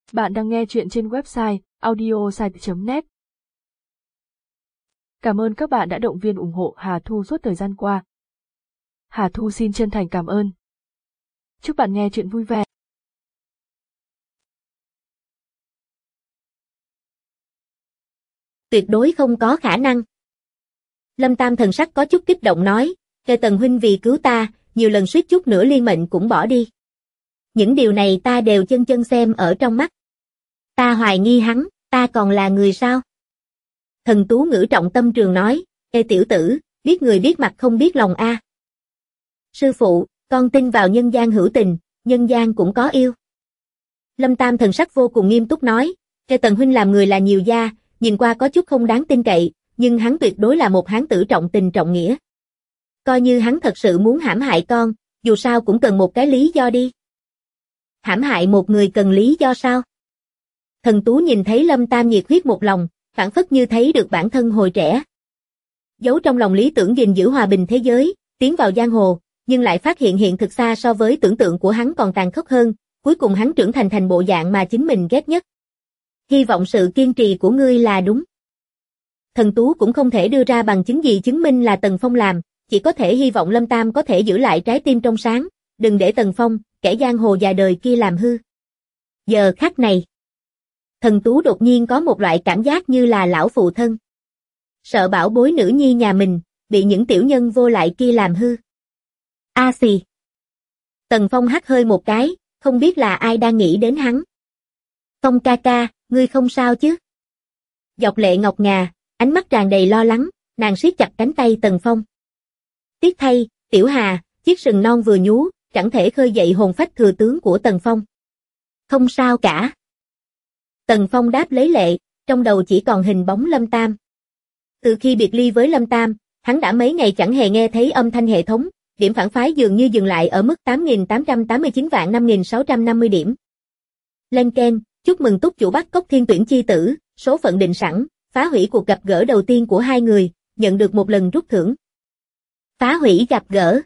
Bạn đang nghe chuyện trên website audiosite.net. Cảm ơn các bạn đã động viên ủng hộ Hà Thu suốt thời gian qua. Hà Thu xin chân thành cảm ơn. Chúc bạn nghe chuyện vui vẻ. Tuyệt đối không có khả năng. Lâm Tam thần sắc có chút kích động nói, Kề Tần huynh vì cứu ta, nhiều lần suýt chút nữa liên mệnh cũng bỏ đi. Những điều này ta đều chân chân xem ở trong mắt. Ta hoài nghi hắn, ta còn là người sao? Thần Tú ngữ trọng tâm trường nói, Ê tiểu tử, biết người biết mặt không biết lòng a. Sư phụ, con tin vào nhân gian hữu tình, nhân gian cũng có yêu. Lâm Tam thần sắc vô cùng nghiêm túc nói, Kề Tần huynh làm người là nhiều da, nhìn qua có chút không đáng tin cậy, nhưng hắn tuyệt đối là một hán tử trọng tình trọng nghĩa. Coi như hắn thật sự muốn hãm hại con, dù sao cũng cần một cái lý do đi. Hãm hại một người cần lý do sao? Thần Tú nhìn thấy Lâm Tam nhiệt huyết một lòng, phảng phất như thấy được bản thân hồi trẻ. Giấu trong lòng lý tưởng gìn giữ hòa bình thế giới, tiến vào giang hồ, nhưng lại phát hiện hiện thực xa so với tưởng tượng của hắn còn tàn khốc hơn, cuối cùng hắn trưởng thành bộ dạng mà chính mình ghét nhất. Hy vọng sự kiên trì của ngươi là đúng. Thần Tú cũng không thể đưa ra bằng chứng gì chứng minh là Tần Phong làm, chỉ có thể hy vọng Lâm Tam có thể giữ lại trái tim trong sáng, đừng để Tần Phong, kẻ giang hồ già đời kia làm hư. Giờ khắc này, Thần Tú đột nhiên có một loại cảm giác như là lão phụ thân. Sợ bảo bối nữ nhi nhà mình, bị những tiểu nhân vô lại kia làm hư. A xì. Tần Phong hắt hơi một cái, không biết là ai đang nghĩ đến hắn. Phong ca ca, ngươi không sao chứ? Dọc Lệ ngọc ngà, ánh mắt tràn đầy lo lắng, nàng siết chặt cánh tay Tần Phong. Tiếc thay, Tiểu Hà, chiếc sừng non vừa nhú, chẳng thể khơi dậy hồn phách thừa tướng của Tần Phong. Không sao cả. Tần Phong đáp lấy lệ, trong đầu chỉ còn hình bóng Lâm Tam. Từ khi biệt ly với Lâm Tam, hắn đã mấy ngày chẳng hề nghe thấy âm thanh hệ thống, điểm phản phái dường như dừng lại ở mức 8.889.5650 điểm. Lên kênh, chúc mừng túc chủ bắt cóc thiên tuyển chi tử, số phận định sẵn, phá hủy cuộc gặp gỡ đầu tiên của hai người, nhận được một lần rút thưởng. Phá hủy gặp gỡ.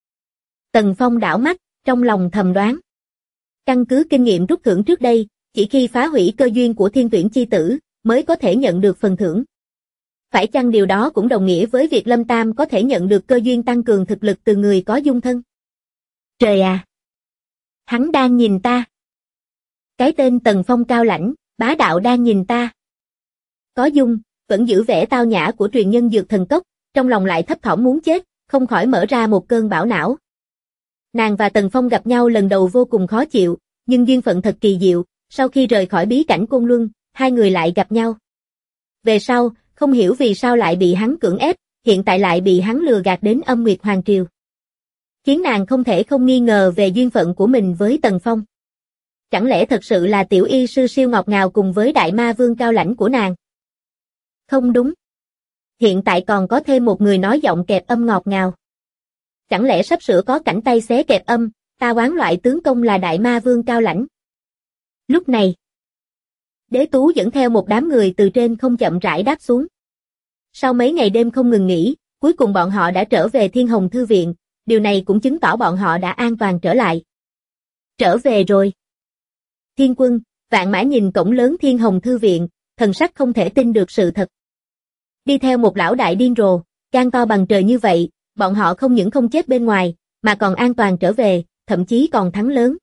Tần Phong đảo mắt, trong lòng thầm đoán. Căn cứ kinh nghiệm rút thưởng trước đây, chỉ khi phá hủy cơ duyên của thiên tuyển chi tử, mới có thể nhận được phần thưởng. Phải chăng điều đó cũng đồng nghĩa với việc Lâm Tam có thể nhận được cơ duyên tăng cường thực lực từ người có dung thân? Trời à! Hắn đang nhìn ta. Cái tên Tần Phong cao lãnh, bá đạo đang nhìn ta. Có dung, vẫn giữ vẻ tao nhã của truyền nhân dược thần cốc, trong lòng lại thấp thỏm muốn chết, không khỏi mở ra một cơn bão não. Nàng và Tần Phong gặp nhau lần đầu vô cùng khó chịu, nhưng duyên phận thật kỳ diệu, sau khi rời khỏi bí cảnh Côn Luân, hai người lại gặp nhau. Về sau, không hiểu vì sao lại bị hắn cưỡng ép, hiện tại lại bị hắn lừa gạt đến Âm Nguyệt Hoàng Triều. Khiến nàng không thể không nghi ngờ về duyên phận của mình với Tần Phong. Chẳng lẽ thật sự là tiểu y sư siêu ngọt ngào cùng với đại ma vương cao lãnh của nàng? Không đúng. Hiện tại còn có thêm một người nói giọng kẹp âm ngọt ngào. Chẳng lẽ sắp sửa có cảnh tay xé kẹp âm, ta oán loại tướng công là đại ma vương cao lãnh. Lúc này, Đế Tú dẫn theo một đám người từ trên không chậm rãi đáp xuống. Sau mấy ngày đêm không ngừng nghỉ, cuối cùng bọn họ đã trở về Thiên Hồng Thư Viện, điều này cũng chứng tỏ bọn họ đã an toàn trở lại. Trở về rồi. Thiên Quân, Vạn Mã nhìn cổng lớn Thiên Hồng Thư Viện, thần sắc không thể tin được sự thật. Đi theo một lão đại điên rồ, gan to bằng trời như vậy, bọn họ không những không chết bên ngoài, mà còn an toàn trở về, thậm chí còn thắng lớn.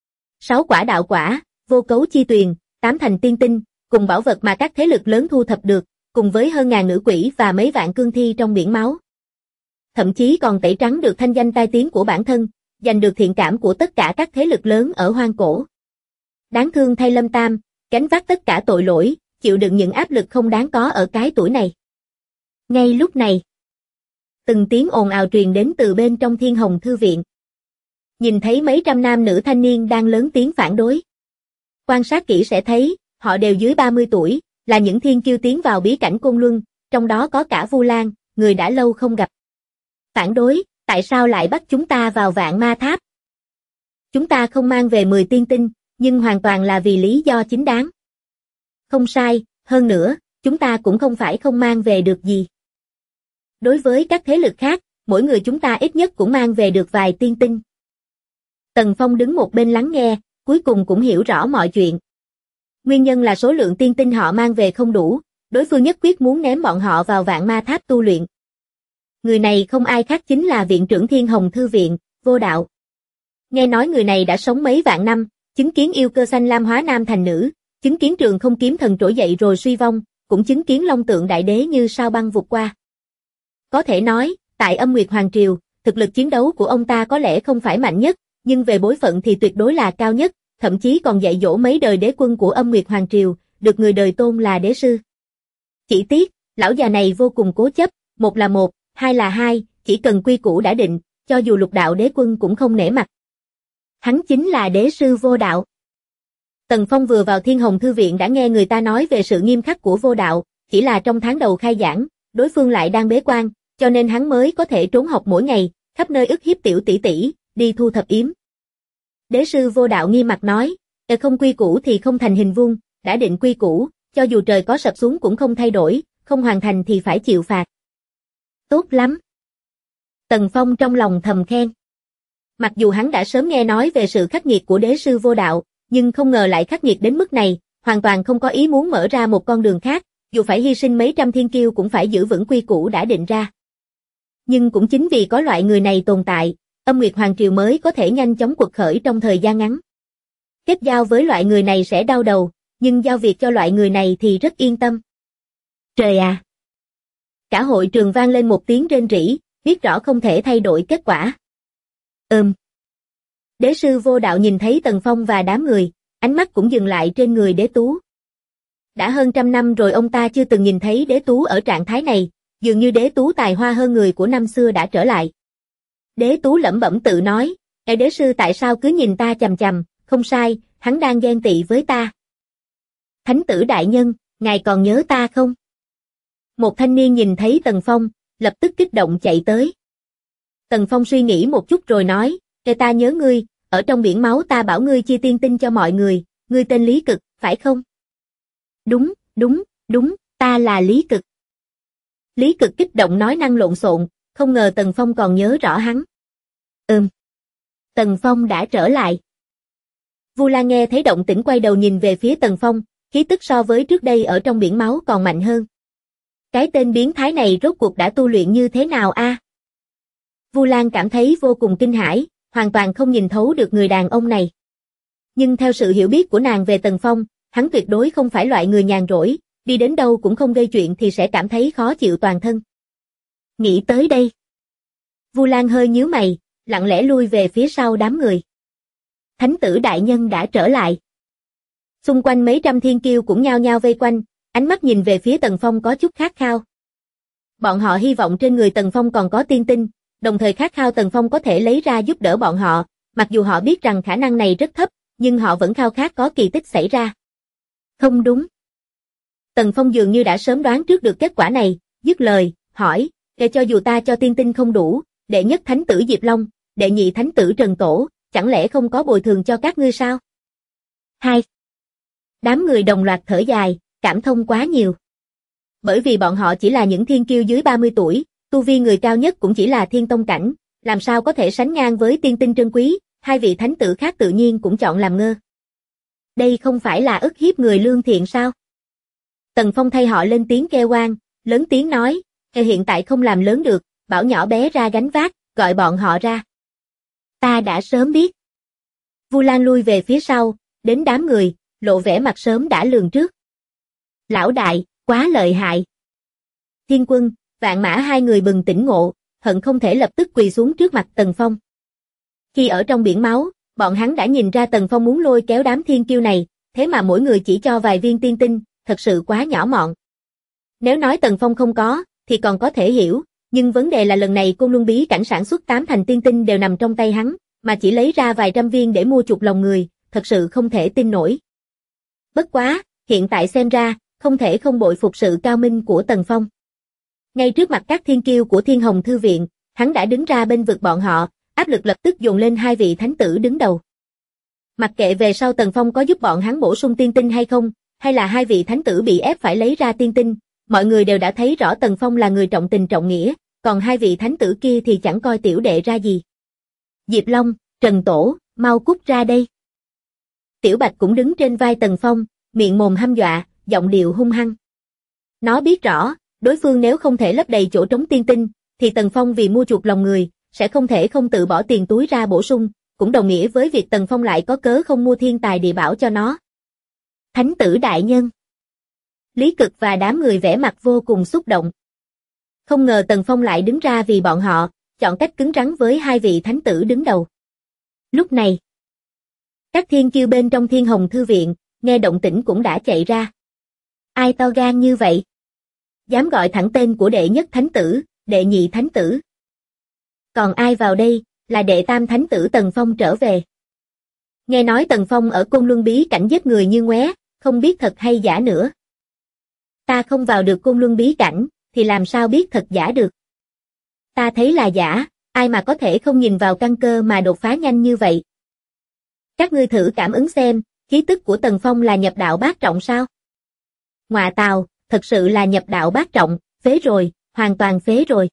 6 quả đạo quả, vô cấu chi tuyền, 8 thành tiên tinh, cùng bảo vật mà các thế lực lớn thu thập được, cùng với hơn ngàn nữ quỷ và mấy vạn cương thi trong biển máu. Thậm chí còn tẩy trắng được thanh danh tai tiếng của bản thân, giành được thiện cảm của tất cả các thế lực lớn ở hoang cổ. Đáng thương thay Lâm Tam, gánh vác tất cả tội lỗi, chịu đựng những áp lực không đáng có ở cái tuổi này. Ngay lúc này, từng tiếng ồn ào truyền đến từ bên trong Thiên Hồng Thư Viện. Nhìn thấy mấy trăm nam nữ thanh niên đang lớn tiếng phản đối. Quan sát kỹ sẽ thấy, họ đều dưới 30 tuổi, là những thiên kiêu tiến vào bí cảnh Côn Luân, trong đó có cả Vu Lan, người đã lâu không gặp. Phản đối, tại sao lại bắt chúng ta vào Vạn Ma Tháp? Chúng ta không mang về 10 tiên tinh, nhưng hoàn toàn là vì lý do chính đáng. Không sai, hơn nữa, chúng ta cũng không phải không mang về được gì. Đối với các thế lực khác, mỗi người chúng ta ít nhất cũng mang về được vài tiên tinh. Tần Phong đứng một bên lắng nghe, cuối cùng cũng hiểu rõ mọi chuyện. Nguyên nhân là số lượng tiên tinh họ mang về không đủ, đối phương nhất quyết muốn ném bọn họ vào vạn ma tháp tu luyện. Người này không ai khác chính là viện trưởng Thiên Hồng Thư viện, Vô Đạo. Nghe nói người này đã sống mấy vạn năm, chứng kiến yêu cơ xanh lam hóa nam thành nữ, chứng kiến Trường Không kiếm thần trỗi dậy rồi suy vong, cũng chứng kiến Long Tượng đại đế như sao băng vụt qua. Có thể nói, tại Âm Nguyệt Hoàng Triều, thực lực chiến đấu của ông ta có lẽ không phải mạnh nhất, nhưng về bối phận thì tuyệt đối là cao nhất, thậm chí còn dạy dỗ mấy đời đế quân của Âm Nguyệt Hoàng Triều, được người đời tôn là đế sư. Chỉ tiếc, lão già này vô cùng cố chấp, một là một, hai là hai, chỉ cần quy củ đã định, cho dù lục đạo đế quân cũng không nể mặt. Hắn chính là đế sư Vô Đạo. Tần Phong vừa vào Thiên Hồng Thư viện đã nghe người ta nói về sự nghiêm khắc của Vô Đạo, chỉ là trong tháng đầu khai giảng, đối phương lại đang bế quan, cho nên hắn mới có thể trốn học mỗi ngày, khắp nơi ức hiếp tiểu tỷ tỷ, đi thu thập yếm. Đế sư Vô Đạo nghiêm mặt nói, không quy củ thì không thành hình vuông, đã định quy củ, cho dù trời có sập xuống cũng không thay đổi, không hoàn thành thì phải chịu phạt. Tốt lắm. Tần Phong trong lòng thầm khen. Mặc dù hắn đã sớm nghe nói về sự khắc nghiệt của đế sư Vô Đạo, nhưng không ngờ lại khắc nghiệt đến mức này, hoàn toàn không có ý muốn mở ra một con đường khác, dù phải hy sinh mấy trăm thiên kiêu cũng phải giữ vững quy củ đã định ra. Nhưng cũng chính vì có loại người này tồn tại, Âm Nguyệt Hoàng Triều mới có thể nhanh chóng quật khởi trong thời gian ngắn. Kết giao với loại người này sẽ đau đầu, nhưng giao việc cho loại người này thì rất yên tâm. Trời à! Cả hội trường vang lên một tiếng rên rỉ, biết rõ không thể thay đổi kết quả. Đế sư Vô Đạo nhìn thấy Tần Phong và đám người, ánh mắt cũng dừng lại trên người đế tú. Đã hơn trăm năm rồi ông ta chưa từng nhìn thấy đế tú ở trạng thái này, dường như đế tú tài hoa hơn người của năm xưa đã trở lại. Đế tú lẩm bẩm tự nói, đế sư tại sao cứ nhìn ta chằm chằm, không sai, hắn đang ghen tị với ta. Thánh tử đại nhân, ngài còn nhớ ta không? Một thanh niên nhìn thấy Tần Phong, lập tức kích động chạy tới. Tần Phong suy nghĩ một chút rồi nói, ta nhớ ngươi, ở trong biển máu ta bảo ngươi chia tiên tinh cho mọi người, ngươi tên Lý Cực, phải không? Đúng, ta là Lý Cực. Lý Cực kích động nói năng lộn xộn, không ngờ Tần Phong còn nhớ rõ hắn. Tần Phong đã trở lại. Vu Lan nghe thấy động tĩnh quay đầu nhìn về phía Tần Phong, khí tức so với trước đây ở trong biển máu còn mạnh hơn. Cái tên biến thái này rốt cuộc đã tu luyện như thế nào a? Vu Lan cảm thấy vô cùng kinh hãi, hoàn toàn không nhìn thấu được người đàn ông này. Nhưng theo sự hiểu biết của nàng về Tần Phong, hắn tuyệt đối không phải loại người nhàn rỗi, đi đến đâu cũng không gây chuyện thì sẽ cảm thấy khó chịu toàn thân. Nghĩ tới đây, Vu Lan hơi nhíu mày, lặng lẽ lui về phía sau đám người. Thánh tử đại nhân đã trở lại. Xung quanh mấy trăm thiên kiêu cũng nhao nhao vây quanh, ánh mắt nhìn về phía Tần Phong có chút khát khao. Bọn họ hy vọng trên người Tần Phong còn có tiên tinh, đồng thời khát khao Tần Phong có thể lấy ra giúp đỡ bọn họ, mặc dù họ biết rằng khả năng này rất thấp, nhưng họ vẫn khao khát có kỳ tích xảy ra. Không đúng. Tần Phong dường như đã sớm đoán trước được kết quả này, dứt lời, hỏi, để cho dù ta cho tiên tinh không đủ, đệ nhất thánh tử Diệp Long, đệ nhị thánh tử Trần Tổ, chẳng lẽ không có bồi thường cho các ngươi sao? Hai. Đám người đồng loạt thở dài, cảm thông quá nhiều. Bởi vì bọn họ chỉ là những thiên kiêu dưới 30 tuổi, tu vi người cao nhất cũng chỉ là thiên tông cảnh, làm sao có thể sánh ngang với tiên tinh trân quý, hai vị thánh tử khác tự nhiên cũng chọn làm ngơ. Đây không phải là ức hiếp người lương thiện sao? Tần Phong thay họ lên tiếng kêu oan, lớn tiếng nói, hiện tại không làm lớn được, bảo nhỏ bé ra gánh vác, gọi bọn họ ra. Ta đã sớm biết. Vu Lan lui về phía sau, đến đám người, lộ vẻ mặt sớm đã lường trước. Lão đại, quá lợi hại. Thiên Quân, Vạn Mã hai người bừng tỉnh ngộ, hận không thể lập tức quỳ xuống trước mặt Tần Phong. Khi ở trong biển máu, bọn hắn đã nhìn ra Tần Phong muốn lôi kéo đám thiên kiêu này, thế mà mỗi người chỉ cho vài viên tiên tinh, thật sự quá nhỏ mọn. Nếu nói Tần Phong không có, thì còn có thể hiểu, nhưng vấn đề là lần này Côn Luân bí cảnh sản xuất 8 thành tiên tinh đều nằm trong tay hắn, mà chỉ lấy ra vài trăm viên để mua chuộc lòng người, thật sự không thể tin nổi. Bất quá, hiện tại xem ra, không thể không bội phục sự cao minh của Tần Phong. Ngay trước mặt các thiên kiêu của Thiên Hồng Thư viện, hắn đã đứng ra bên vực bọn họ, áp lực lập tức dồn lên hai vị thánh tử đứng đầu. Mặc kệ về sau Tần Phong có giúp bọn hắn bổ sung tiên tinh hay không, hay là hai vị thánh tử bị ép phải lấy ra tiên tinh, mọi người đều đã thấy rõ Tần Phong là người trọng tình trọng nghĩa, còn hai vị thánh tử kia thì chẳng coi tiểu đệ ra gì. Diệp Long, Trần Tổ, mau cút ra đây. Tiểu Bạch cũng đứng trên vai Tần Phong, miệng mồm hăm dọa, giọng điệu hung hăng. Nó biết rõ, đối phương nếu không thể lấp đầy chỗ trống tiên tinh, thì Tần Phong vì mua chuộc lòng người, sẽ không thể không tự bỏ tiền túi ra bổ sung, cũng đồng nghĩa với việc Tần Phong lại có cớ không mua thiên tài địa bảo cho nó. Thánh tử đại nhân. Lý Cực và đám người vẻ mặt vô cùng xúc động. Không ngờ Tần Phong lại đứng ra vì bọn họ, chọn cách cứng rắn với hai vị thánh tử đứng đầu. Lúc này, các thiên kiêu bên trong Thiên Hồng Thư Viện, nghe động tĩnh cũng đã chạy ra. Ai to gan như vậy? Dám gọi thẳng tên của đệ nhất thánh tử, đệ nhị thánh tử. Còn ai vào đây, là đệ tam thánh tử Tần Phong trở về. Nghe nói Tần Phong ở Côn Luân bí cảnh giết người như ngoé, không biết thật hay giả nữa. Ta không vào được Côn Luân bí cảnh, thì làm sao biết thật giả được. Ta thấy là giả, ai mà có thể không nhìn vào căn cơ mà đột phá nhanh như vậy. Các ngươi thử cảm ứng xem, khí tức của Tần Phong là nhập đạo bát trọng sao? Ngọa tào, thật sự là nhập đạo bát trọng, phế rồi, hoàn toàn phế rồi.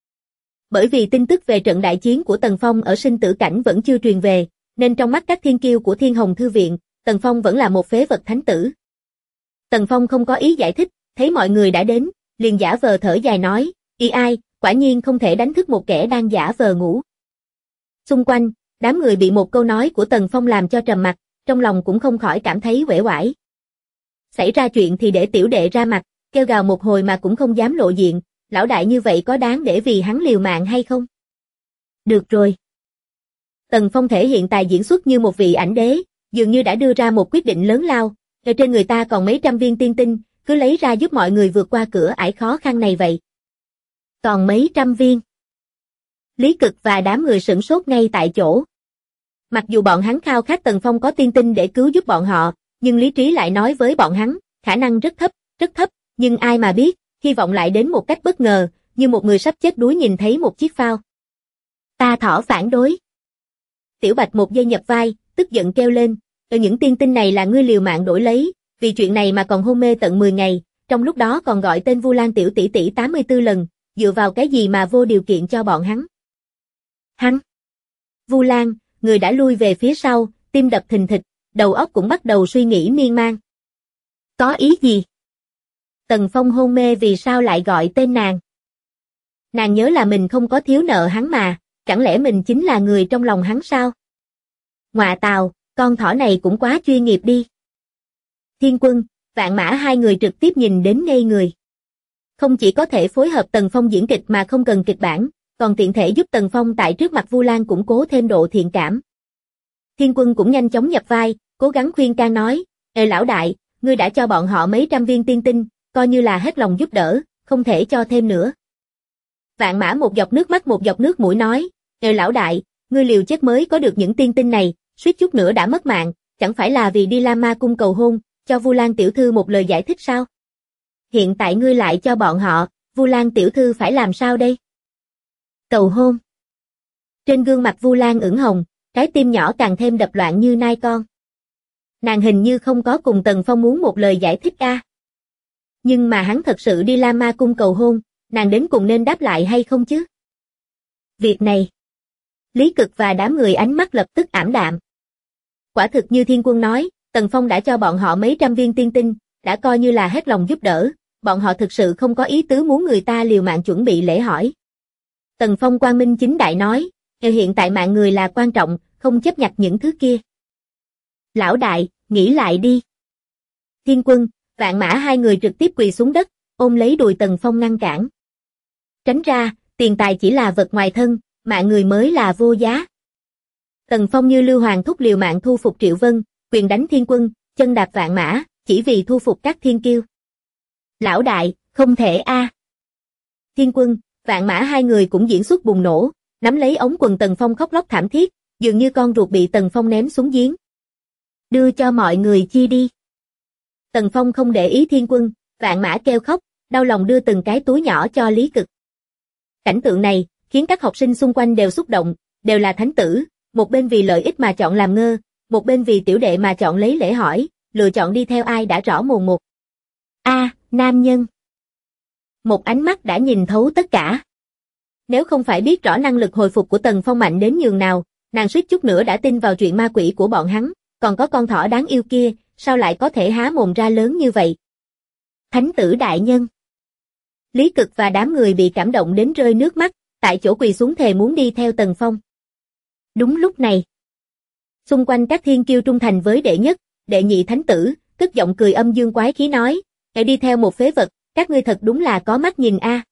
Bởi vì tin tức về trận đại chiến của Tần Phong ở sinh tử cảnh vẫn chưa truyền về, nên trong mắt các thiên kiêu của Thiên Hồng Thư Viện, Tần Phong vẫn là một phế vật thánh tử. Tần Phong không có ý giải thích, thấy mọi người đã đến, liền giả vờ thở dài nói, ai, quả nhiên không thể đánh thức một kẻ đang giả vờ ngủ. Xung quanh, đám người bị một câu nói của Tần Phong làm cho trầm mặc, trong lòng cũng không khỏi cảm thấy uể oải. Xảy ra chuyện thì để tiểu đệ ra mặt, kêu gào một hồi mà cũng không dám lộ diện, lão đại như vậy có đáng để vì hắn liều mạng hay không? Được rồi. Tần Phong thể hiện tài diễn xuất như một vị ảnh đế, dường như đã đưa ra một quyết định lớn lao, ở trên người ta còn mấy trăm viên tiên tinh, cứ lấy ra giúp mọi người vượt qua cửa ải khó khăn này vậy. Còn mấy trăm viên. Lý Cực và đám người sửng sốt ngay tại chỗ. Mặc dù bọn hắn khao khát Tần Phong có tiên tinh để cứu giúp bọn họ, nhưng lý trí lại nói với bọn hắn, khả năng rất thấp, nhưng ai mà biết, hy vọng lại đến một cách bất ngờ, như một người sắp chết đuối nhìn thấy một chiếc phao. Ta thỏ phản đối. Tiểu Bạch một giây nhập vai, tức giận kêu lên, những tiên tinh này là ngươi liều mạng đổi lấy, vì chuyện này mà còn hôn mê tận 10 ngày, trong lúc đó còn gọi tên Vu Lan tiểu tỷ tỷ 84 lần, dựa vào cái gì mà vô điều kiện cho bọn hắn. Hắn. Vu Lan, người đã lui về phía sau, tim đập thình thịch, đầu óc cũng bắt đầu suy nghĩ miên man. Có ý gì? Tần Phong hôn mê vì sao lại gọi tên nàng? Nàng nhớ là mình không có thiếu nợ hắn mà, chẳng lẽ mình chính là người trong lòng hắn sao? Ngọa tào, con thỏ này cũng quá chuyên nghiệp đi. Thiên Quân, Vạn Mã hai người trực tiếp nhìn đến ngây người. Không chỉ có thể phối hợp Tần Phong diễn kịch mà không cần kịch bản, còn tiện thể giúp Tần Phong tại trước mặt Vu Lan củng cố thêm độ thiện cảm. Thiên Quân cũng nhanh chóng nhập vai, cố gắng khuyên can nói, lão đại, ngươi đã cho bọn họ mấy trăm viên tiên tinh, coi như là hết lòng giúp đỡ, không thể cho thêm nữa. Vạn Mã một giọt nước mắt một giọt nước mũi nói, lão đại, ngươi liều chết mới có được những tiên tinh này, suýt chút nữa đã mất mạng, chẳng phải là vì đi La Ma cung cầu hôn, cho Vu Lan tiểu thư một lời giải thích sao? Hiện tại ngươi lại cho bọn họ, Vu Lan tiểu thư phải làm sao đây? Cầu hôn. Trên gương mặt Vu Lan ửng hồng, trái tim nhỏ càng thêm đập loạn như nai con. Nàng hình như không có cùng Tần Phong muốn một lời giải thích a. Nhưng mà hắn thật sự đi La Ma cung cầu hôn, nàng đến cùng nên đáp lại hay không chứ? Việc này, Lý Cực và đám người ánh mắt lập tức ảm đạm. Quả thực như Thiên Quân nói, Tần Phong đã cho bọn họ mấy trăm viên tiên tinh, đã coi như là hết lòng giúp đỡ, bọn họ thực sự không có ý tứ muốn người ta liều mạng chuẩn bị lễ hỏi. Tần Phong quang minh chính đại nói, hiện tại mạng người là quan trọng, không chấp nhặt những thứ kia. Lão đại, nghĩ lại đi. Thiên Quân, Vạn Mã hai người trực tiếp quỳ xuống đất, ôm lấy đùi Tần Phong ngăn cản. Tránh ra, tiền tài chỉ là vật ngoài thân, mạng người mới là vô giá. Tần Phong như Lưu Hoàng thúc liều mạng thu phục Triệu Vân, quyền đánh Thiên Quân, chân đạp Vạn Mã, chỉ vì thu phục các thiên kiêu. Lão đại, không thể a. Thiên Quân, Vạn Mã hai người cũng diễn xuất bùng nổ, nắm lấy ống quần Tần Phong khóc lóc thảm thiết, dường như con ruột bị Tần Phong ném xuống giếng. Đưa cho mọi người chia đi. Tần Phong không để ý Thiên Quân, Vạn Mã kêu khóc, đau lòng đưa từng cái túi nhỏ cho Lý Cực. Cảnh tượng này, khiến các học sinh xung quanh đều xúc động, đều là thánh tử, một bên vì lợi ích mà chọn làm ngơ, một bên vì tiểu đệ mà chọn lấy lễ hỏi, lựa chọn đi theo ai đã rõ mồn một. Nam nhân. Một ánh mắt đã nhìn thấu tất cả. Nếu không phải biết rõ năng lực hồi phục của Tần Phong mạnh đến nhường nào, nàng suýt chút nữa đã tin vào chuyện ma quỷ của bọn hắn, còn có con thỏ đáng yêu kia, sao lại có thể há mồm ra lớn như vậy? Thánh tử đại nhân. Lý Cực và đám người bị cảm động đến rơi nước mắt, tại chỗ quỳ xuống thề muốn đi theo Tần Phong. Đúng lúc này, xung quanh các thiên kiêu trung thành với đệ nhất, đệ nhị thánh tử, cất giọng cười âm dương quái khí nói, "Hãy đi theo một phế vật, các ngươi thật đúng là có mắt nhìn a."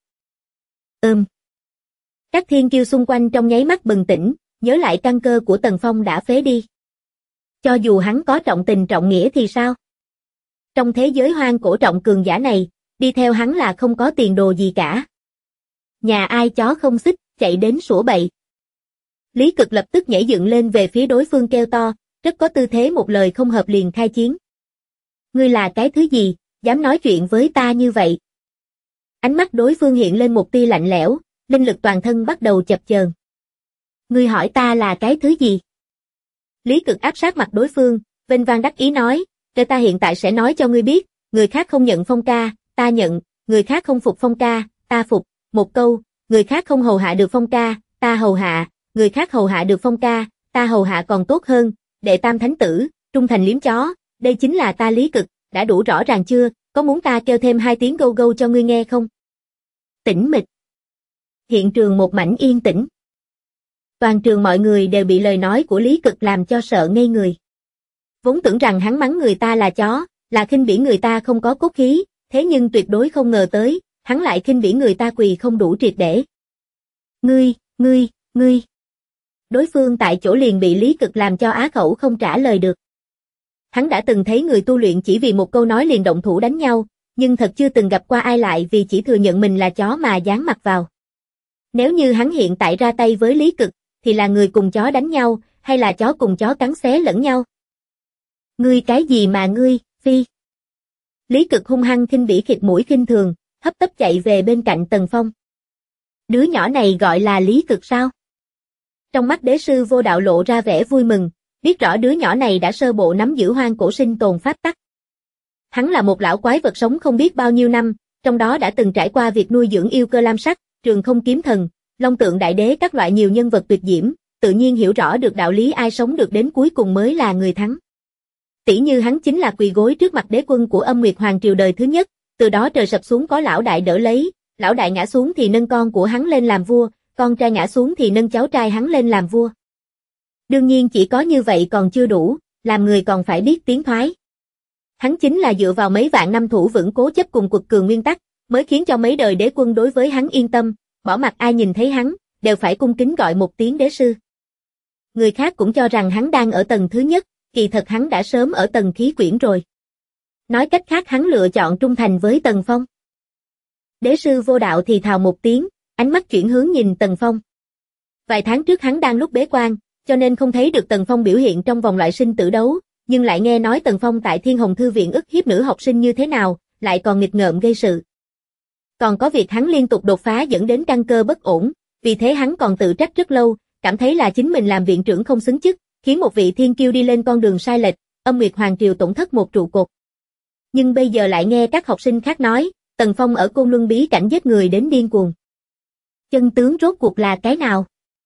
Các thiên kiêu xung quanh trong nháy mắt bừng tỉnh, nhớ lại căn cơ của Tần Phong đã phế đi. Cho dù hắn có trọng tình trọng nghĩa thì sao? Trong thế giới hoang cổ trọng cường giả này, đi theo hắn là không có tiền đồ gì cả. Nhà ai chó không xích, chạy đến sủa bậy. Lý Cực lập tức nhảy dựng lên về phía đối phương kêu to, rất có tư thế một lời không hợp liền khai chiến. Ngươi là cái thứ gì, dám nói chuyện với ta như vậy? Ánh mắt đối phương hiện lên một tia lạnh lẽo, linh lực toàn thân bắt đầu chập chờn. Ngươi hỏi ta là cái thứ gì? Lý Cực áp sát mặt đối phương, vênh vang đắc ý nói, "Kể ta hiện tại sẽ nói cho ngươi biết, người khác không nhận Phong ca, ta nhận, người khác không phục Phong ca, ta phục, một câu, người khác không hầu hạ được Phong ca, ta hầu hạ, người khác hầu hạ được Phong ca, ta hầu hạ còn tốt hơn, đệ tam thánh tử, trung thành liếm chó, đây chính là ta Lý Cực, đã đủ rõ ràng chưa, có muốn ta kêu thêm 2 tiếng gâu gâu cho ngươi nghe không?" Tĩnh mịch. Hiện trường một mảnh yên tĩnh. Toàn trường mọi người đều bị lời nói của Lý Cực làm cho sợ ngây người. Vốn tưởng rằng hắn mắng người ta là chó, là khinh bỉ người ta không có cốt khí, thế nhưng tuyệt đối không ngờ tới, hắn lại khinh bỉ người ta quỳ không đủ triệt để. Ngươi. Đối phương tại chỗ liền bị Lý Cực làm cho á khẩu không trả lời được. Hắn đã từng thấy người tu luyện chỉ vì một câu nói liền động thủ đánh nhau, nhưng thật chưa từng gặp qua ai lại vì chỉ thừa nhận mình là chó mà dán mặt vào. Nếu như hắn hiện tại ra tay với Lý Cực, thì là người cùng chó đánh nhau, hay là chó cùng chó cắn xé lẫn nhau? Ngươi cái gì mà ngươi, phi? Lý Cực hung hăng khinh bỉ khịt mũi khinh thường, hấp tấp chạy về bên cạnh Tần Phong. Đứa nhỏ này gọi là Lý Cực sao? Trong mắt đế sư Vô Đạo lộ ra vẻ vui mừng, biết rõ đứa nhỏ này đã sơ bộ nắm giữ hoang cổ sinh tồn pháp tắc. Hắn là một lão quái vật sống không biết bao nhiêu năm, trong đó đã từng trải qua việc nuôi dưỡng yêu cơ lam sắc, trường không kiếm thần, long tượng đại đế các loại nhiều nhân vật tuyệt diễm, tự nhiên hiểu rõ được đạo lý ai sống được đến cuối cùng mới là người thắng. Tỷ như hắn chính là quỳ gối trước mặt đế quân của Âm Nguyệt Hoàng triều đời thứ nhất, từ đó trời sập xuống có lão đại đỡ lấy, lão đại ngã xuống thì nâng con của hắn lên làm vua, con trai ngã xuống thì nâng cháu trai hắn lên làm vua. Đương nhiên chỉ có như vậy còn chưa đủ, làm người còn phải biết tiến thoái. Hắn chính là dựa vào mấy vạn năm thủ vững cố chấp cùng quật cường nguyên tắc, mới khiến cho mấy đời đế quân đối với hắn yên tâm, bỏ mặc ai nhìn thấy hắn, đều phải cung kính gọi một tiếng đế sư. Người khác cũng cho rằng hắn đang ở tầng thứ nhất, kỳ thật hắn đã sớm ở tầng khí quyển rồi. Nói cách khác hắn lựa chọn trung thành với Tần Phong. Đế sư Vô Đạo thì thào một tiếng, ánh mắt chuyển hướng nhìn Tần Phong. Vài tháng trước hắn đang lúc bế quan, cho nên không thấy được Tần Phong biểu hiện trong vòng loại sinh tử đấu, nhưng lại nghe nói Tần Phong tại Thiên Hồng Thư viện ức hiếp nữ học sinh như thế nào, lại còn nghịch ngợm gây sự. Còn có việc hắn liên tục đột phá dẫn đến căn cơ bất ổn, vì thế hắn còn tự trách rất lâu, cảm thấy là chính mình làm viện trưởng không xứng chức, khiến một vị thiên kiêu đi lên con đường sai lệch, Âm Nguyệt Hoàng triều tổn thất một trụ cột. Nhưng bây giờ lại nghe các học sinh khác nói, Tần Phong ở Côn Luân bí cảnh giết người đến điên cuồng. Chân tướng rốt cuộc là cái nào?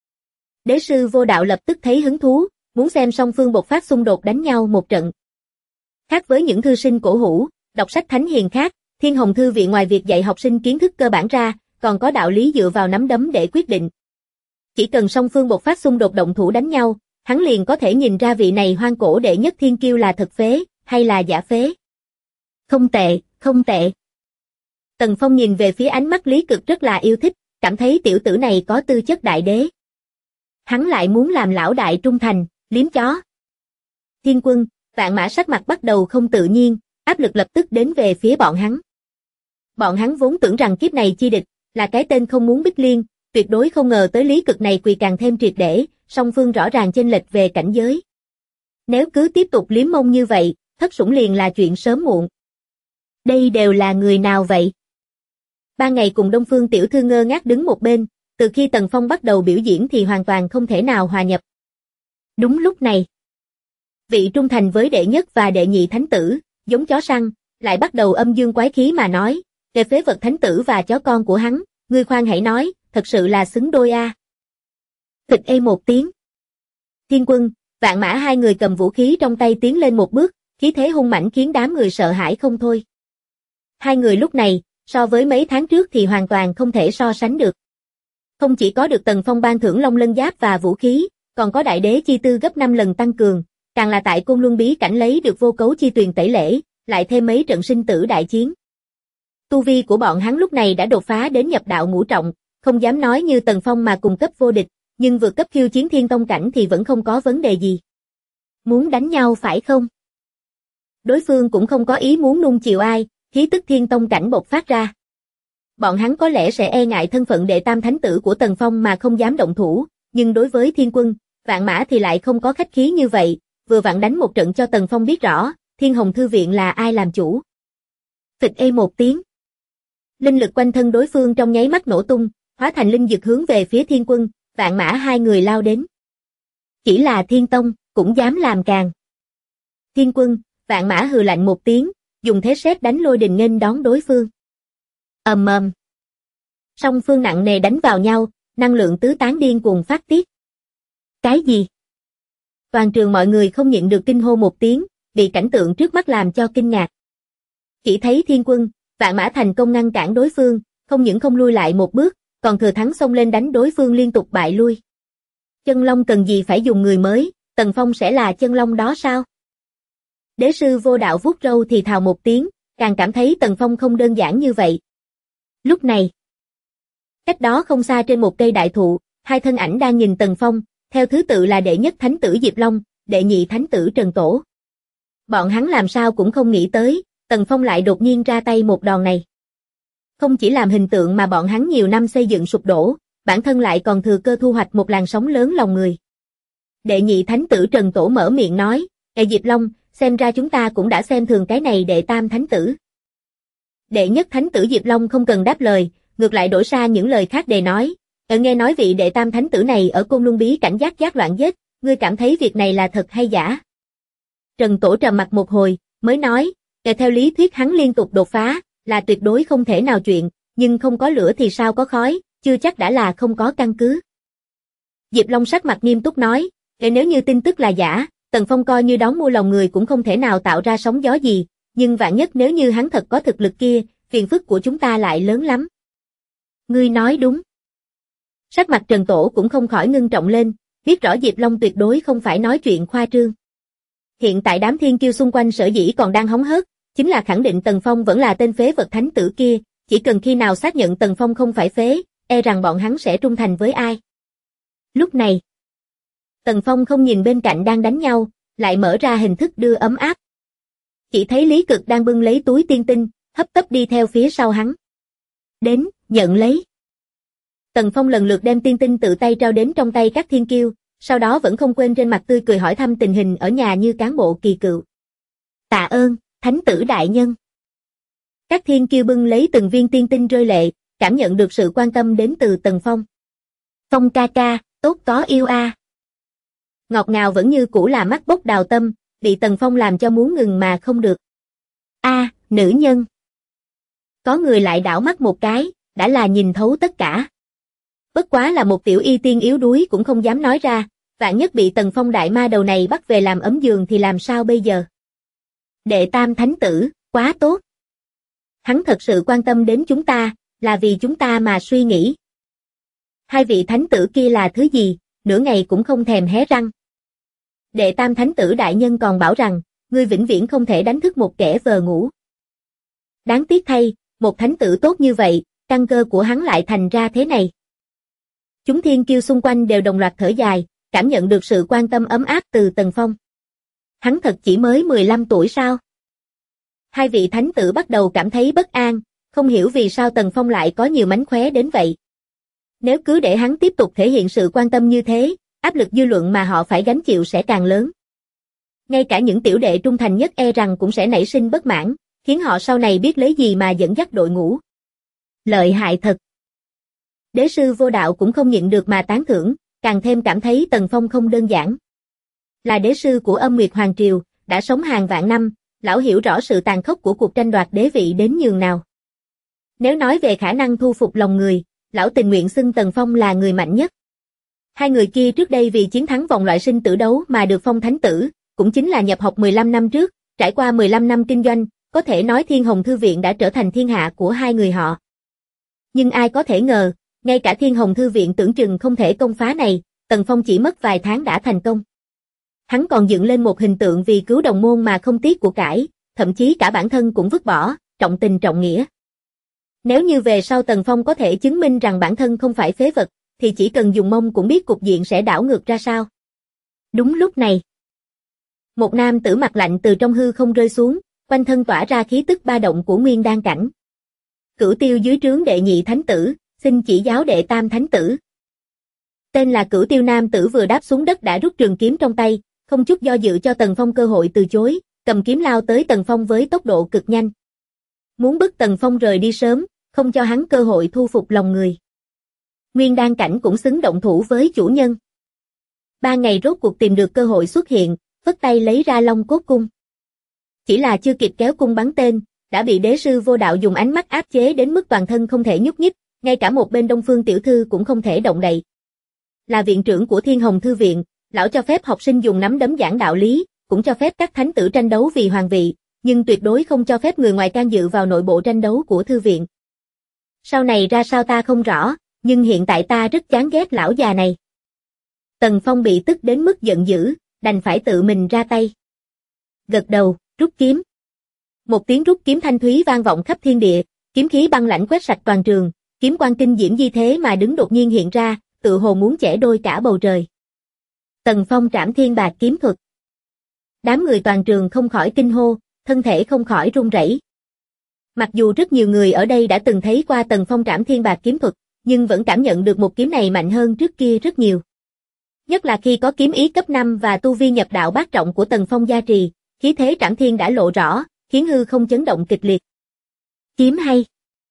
Đế sư Vô Đạo lập tức thấy hứng thú, muốn xem song phương bộc phát xung đột đánh nhau một trận. Khác với những thư sinh cổ hủ, đọc sách thánh hiền khác, Thiên Hồng Thư viện ngoài việc dạy học sinh kiến thức cơ bản ra, còn có đạo lý dựa vào nắm đấm để quyết định. Chỉ cần song phương bộc phát xung đột động thủ đánh nhau, hắn liền có thể nhìn ra vị này hoang cổ đệ nhất thiên kiêu là thật phế, hay là giả phế. Không tệ, không tệ. Tần Phong nhìn về phía ánh mắt Lý Cực rất là yêu thích, cảm thấy tiểu tử này có tư chất đại đế. Hắn lại muốn làm lão đại trung thành, liếm chó. Thiên Quân, Vạn Mã sắc mặt bắt đầu không tự nhiên, áp lực lập tức đến về phía bọn hắn. Bọn hắn vốn tưởng rằng kiếp này chi địch, là cái tên không muốn Bích Liên, tuyệt đối không ngờ tới Lý Cực này quỳ càng thêm triệt để, song phương rõ ràng chênh lệch về cảnh giới. Nếu cứ tiếp tục liếm mông như vậy, thất sủng liền là chuyện sớm muộn. Đây đều là người nào vậy? Ban ngày cùng Đông Phương tiểu thư ngơ ngác đứng một bên, từ khi Tần Phong bắt đầu biểu diễn thì hoàn toàn không thể nào hòa nhập. Đúng lúc này, vị trung thành với đệ nhất và đệ nhị thánh tử, giống chó săn, lại bắt đầu âm dương quái khí mà nói, về phế vật thánh tử và chó con của hắn, ngươi khoan hãy nói, thật sự là xứng đôi a. Thịt ê một tiếng. Thiên Quân, Vạn Mã hai người cầm vũ khí trong tay tiến lên một bước, khí thế hung mãnh khiến đám người sợ hãi không thôi. Hai người lúc này, so với mấy tháng trước thì hoàn toàn không thể so sánh được. Không chỉ có được Tần Phong ban thưởng Long Lân Giáp và vũ khí, còn có đại đế chi tư gấp 5 lần tăng cường, càng là tại Côn Luân bí cảnh lấy được vô cấu chi tuyền tẩy lễ, lại thêm mấy trận sinh tử đại chiến. Tu vi của bọn hắn lúc này đã đột phá đến nhập đạo ngũ trọng, không dám nói như Tần Phong mà cùng cấp vô địch, nhưng vượt cấp khiêu chiến thiên tông cảnh thì vẫn không có vấn đề gì. Muốn đánh nhau phải không? Đối phương cũng không có ý muốn nuông chiều ai, khí tức thiên tông cảnh bộc phát ra. Bọn hắn có lẽ sẽ e ngại thân phận đệ tam thánh tử của Tần Phong mà không dám động thủ, nhưng đối với Thiên Quân, Vạn Mã thì lại không có khách khí như vậy, vừa vặn đánh một trận cho Tần Phong biết rõ, Thiên Hồng Thư Viện là ai làm chủ. Phịch ê một tiếng. Linh lực quanh thân đối phương trong nháy mắt nổ tung, hóa thành linh dực hướng về phía Thiên Quân, Vạn Mã hai người lao đến. Chỉ là Thiên Tông, cũng dám làm càng. Thiên Quân, Vạn Mã hừ lạnh một tiếng, dùng thế sét đánh lôi đình nghênh đón đối phương. Ầm ầm. Song phương nặng nề đánh vào nhau, năng lượng tứ tán điên cuồng phát tiết. Cái gì? Toàn trường mọi người không nhịn được kinh hô một tiếng, bị cảnh tượng trước mắt làm cho kinh ngạc. Chỉ thấy Thiên Quân, Vạn Mã thành công ngăn cản đối phương, không những không lui lại một bước, còn thừa thắng xông lên đánh đối phương liên tục bại lui. Chân Long cần gì phải dùng người mới, Tần Phong sẽ là chân Long đó sao? Đế sư Vô Đạo vuốt râu thì thào một tiếng, càng cảm thấy Tần Phong không đơn giản như vậy. Lúc này, cách đó không xa trên một cây đại thụ, hai thân ảnh đang nhìn Tần Phong, theo thứ tự là đệ nhất thánh tử Diệp Long, đệ nhị thánh tử Trần Tổ. Bọn hắn làm sao cũng không nghĩ tới, Tần Phong lại đột nhiên ra tay một đòn này. Không chỉ làm hình tượng mà bọn hắn nhiều năm xây dựng sụp đổ, bản thân lại còn thừa cơ thu hoạch một làn sóng lớn lòng người. Đệ nhị thánh tử Trần Tổ mở miệng nói, Diệp Long, xem ra chúng ta cũng đã xem thường cái này đệ tam thánh tử. Đệ nhất thánh tử Diệp Long không cần đáp lời, ngược lại đổi sang những lời khác để nói, nghe nói vị đệ tam thánh tử này ở Côn Luân bí cảnh giác loạn giết, ngươi cảm thấy việc này là thật hay giả? Trần Tổ trầm mặt một hồi, mới nói, theo lý thuyết hắn liên tục đột phá, là tuyệt đối không thể nào chuyện, nhưng không có lửa thì sao có khói, chưa chắc đã là không có căn cứ. Diệp Long sắc mặt nghiêm túc nói, nếu như tin tức là giả, Tần Phong coi như đón mua lòng người cũng không thể nào tạo ra sóng gió gì, nhưng vạn nhất nếu như hắn thật có thực lực kia, phiền phức của chúng ta lại lớn lắm. Ngươi nói đúng. Sắc mặt Trần Tổ cũng không khỏi ngưng trọng lên, biết rõ Diệp Long tuyệt đối không phải nói chuyện khoa trương. Hiện tại đám thiên kiêu xung quanh sở dĩ còn đang hóng hớt, chính là khẳng định Tần Phong vẫn là tên phế vật thánh tử kia, chỉ cần khi nào xác nhận Tần Phong không phải phế, e rằng bọn hắn sẽ trung thành với ai. Lúc này, Tần Phong không nhìn bên cạnh đang đánh nhau, lại mở ra hình thức đưa ấm áp. Chỉ thấy Lý Cực đang bưng lấy túi tiên tinh, hấp tấp đi theo phía sau hắn. Đến, nhận lấy. Tần Phong lần lượt đem tiên tinh tự tay trao đến trong tay các thiên kiêu, sau đó vẫn không quên trên mặt tươi cười hỏi thăm tình hình ở nhà như cán bộ kỳ cựu. Tạ ơn, thánh tử đại nhân. Các thiên kiêu bưng lấy từng viên tiên tinh rơi lệ, cảm nhận được sự quan tâm đến từ Tần Phong. Phong ca ca, tốt có yêu a. Ngọt ngào vẫn như cũ là mắt bốc đào tâm, bị Tần Phong làm cho muốn ngừng mà không được. A, nữ nhân. Có người lại đảo mắt một cái, đã là nhìn thấu tất cả. Bất quá là một tiểu y tiên yếu đuối cũng không dám nói ra, vạn nhất bị Tần Phong đại ma đầu này bắt về làm ấm giường thì làm sao bây giờ? Đệ tam thánh tử, quá tốt. Hắn thật sự quan tâm đến chúng ta, là vì chúng ta mà suy nghĩ. Hai vị thánh tử kia là thứ gì, nửa ngày cũng không thèm hé răng. Đệ tam thánh tử đại nhân còn bảo rằng, ngươi vĩnh viễn không thể đánh thức một kẻ vờ ngủ. Đáng tiếc thay, một thánh tử tốt như vậy, căn cơ của hắn lại thành ra thế này. Chúng thiên kiêu xung quanh đều đồng loạt thở dài, cảm nhận được sự quan tâm ấm áp từ Tần Phong. Hắn thật chỉ mới 15 tuổi sao? Hai vị thánh tử bắt đầu cảm thấy bất an, không hiểu vì sao Tần Phong lại có nhiều mánh khóe đến vậy. Nếu cứ để hắn tiếp tục thể hiện sự quan tâm như thế, áp lực dư luận mà họ phải gánh chịu sẽ càng lớn. Ngay cả những tiểu đệ trung thành nhất e rằng cũng sẽ nảy sinh bất mãn, khiến họ sau này biết lấy gì mà dẫn dắt đội ngũ. Lợi hại thật. Đế sư Vô Đạo cũng không nhịn được mà tán thưởng, càng thêm cảm thấy Tần Phong không đơn giản. Là đế sư của Âm Nguyệt Hoàng Triều, đã sống hàng vạn năm, lão hiểu rõ sự tàn khốc của cuộc tranh đoạt đế vị đến nhường nào. Nếu nói về khả năng thu phục lòng người, lão tình nguyện xưng Tần Phong là người mạnh nhất. Hai người kia trước đây vì chiến thắng vòng loại sinh tử đấu mà được phong thánh tử, cũng chính là nhập học 15 năm trước, trải qua 15 năm kinh doanh, có thể nói Thiên Hồng Thư Viện đã trở thành thiên hạ của hai người họ. Nhưng ai có thể ngờ, ngay cả Thiên Hồng Thư Viện tưởng chừng không thể công phá này, Tần Phong chỉ mất vài tháng đã thành công. Hắn còn dựng lên một hình tượng vì cứu đồng môn mà không tiếc của cải, thậm chí cả bản thân cũng vứt bỏ, trọng tình trọng nghĩa. Nếu như về sau Tần Phong có thể chứng minh rằng bản thân không phải phế vật, thì chỉ cần dùng mông cũng biết cục diện sẽ đảo ngược ra sao. Đúng lúc này, một nam tử mặt lạnh từ trong hư không rơi xuống, quanh thân tỏa ra khí tức ba động của nguyên đan cảnh. Cửu Tiêu dưới trướng đệ nhị thánh tử, xin chỉ giáo đệ tam thánh tử. Tên là Cửu Tiêu nam tử vừa đáp xuống đất đã rút trường kiếm trong tay, không chút do dự cho Tần Phong cơ hội từ chối, cầm kiếm lao tới Tần Phong với tốc độ cực nhanh. Muốn bức Tần Phong rời đi sớm, không cho hắn cơ hội thu phục lòng người. Nguyên đan cảnh cũng xứng động thủ với chủ nhân. 3 ngày rốt cuộc tìm được cơ hội xuất hiện, vất tay lấy ra Long Cốt Cung. Chỉ là chưa kịp kéo cung bắn tên, đã bị đế sư Vô Đạo dùng ánh mắt áp chế đến mức toàn thân không thể nhúc nhích, ngay cả một bên Đông Phương tiểu thư cũng không thể động đậy. Là viện trưởng của Thiên Hồng Thư Viện, lão cho phép học sinh dùng nắm đấm giảng đạo lý, cũng cho phép các thánh tử tranh đấu vì hoàng vị, nhưng tuyệt đối không cho phép người ngoài can dự vào nội bộ tranh đấu của thư viện. Sau này ra sao ta không rõ, nhưng hiện tại ta rất chán ghét lão già này. Tần Phong bị tức đến mức giận dữ, đành phải tự mình ra tay. Gật đầu, rút kiếm. Một tiếng rút kiếm thanh thúy vang vọng khắp thiên địa, kiếm khí băng lãnh quét sạch toàn trường, kiếm quang kinh diễm di thế mà đứng đột nhiên hiện ra, tự hồ muốn chẻ đôi cả bầu trời. Tần Phong trảm thiên bạc kiếm thuật. Đám người toàn trường không khỏi kinh hô, thân thể không khỏi run rẩy. Mặc dù rất nhiều người ở đây đã từng thấy qua Tần Phong trảm thiên bạc kiếm thuật, nhưng vẫn cảm nhận được một kiếm này mạnh hơn trước kia rất nhiều. Nhất là khi có kiếm ý cấp 5 và tu vi nhập đạo bát trọng của Tần Phong gia trì, khí thế trảm thiên đã lộ rõ, khiến hư không chấn động kịch liệt. Kiếm hay.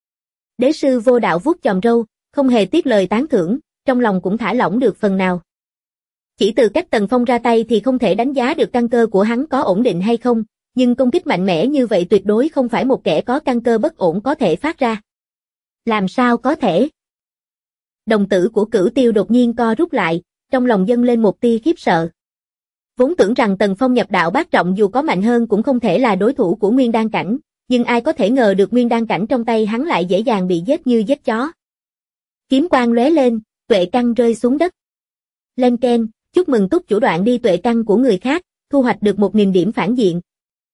Đế sư Vô Đạo vuốt chòm râu, không hề tiếc lời tán thưởng, trong lòng cũng thả lỏng được phần nào. Chỉ từ cách Tần Phong ra tay thì không thể đánh giá được căn cơ của hắn có ổn định hay không, nhưng công kích mạnh mẽ như vậy tuyệt đối không phải một kẻ có căn cơ bất ổn có thể phát ra. Làm sao có thể? Đồng tử của Cửu Tiêu đột nhiên co rút lại, trong lòng dâng lên một tia khiếp sợ. Vốn tưởng rằng Tần Phong nhập đạo bát trọng dù có mạnh hơn cũng không thể là đối thủ của nguyên đan cảnh, nhưng ai có thể ngờ được nguyên đan cảnh trong tay hắn lại dễ dàng bị giết như giết chó. Kiếm quang lóe lên, tuệ căn rơi xuống đất. Lên keng, chúc mừng túc chủ đoạn đi tuệ căn của người khác, thu hoạch được 1000 điểm phản diện.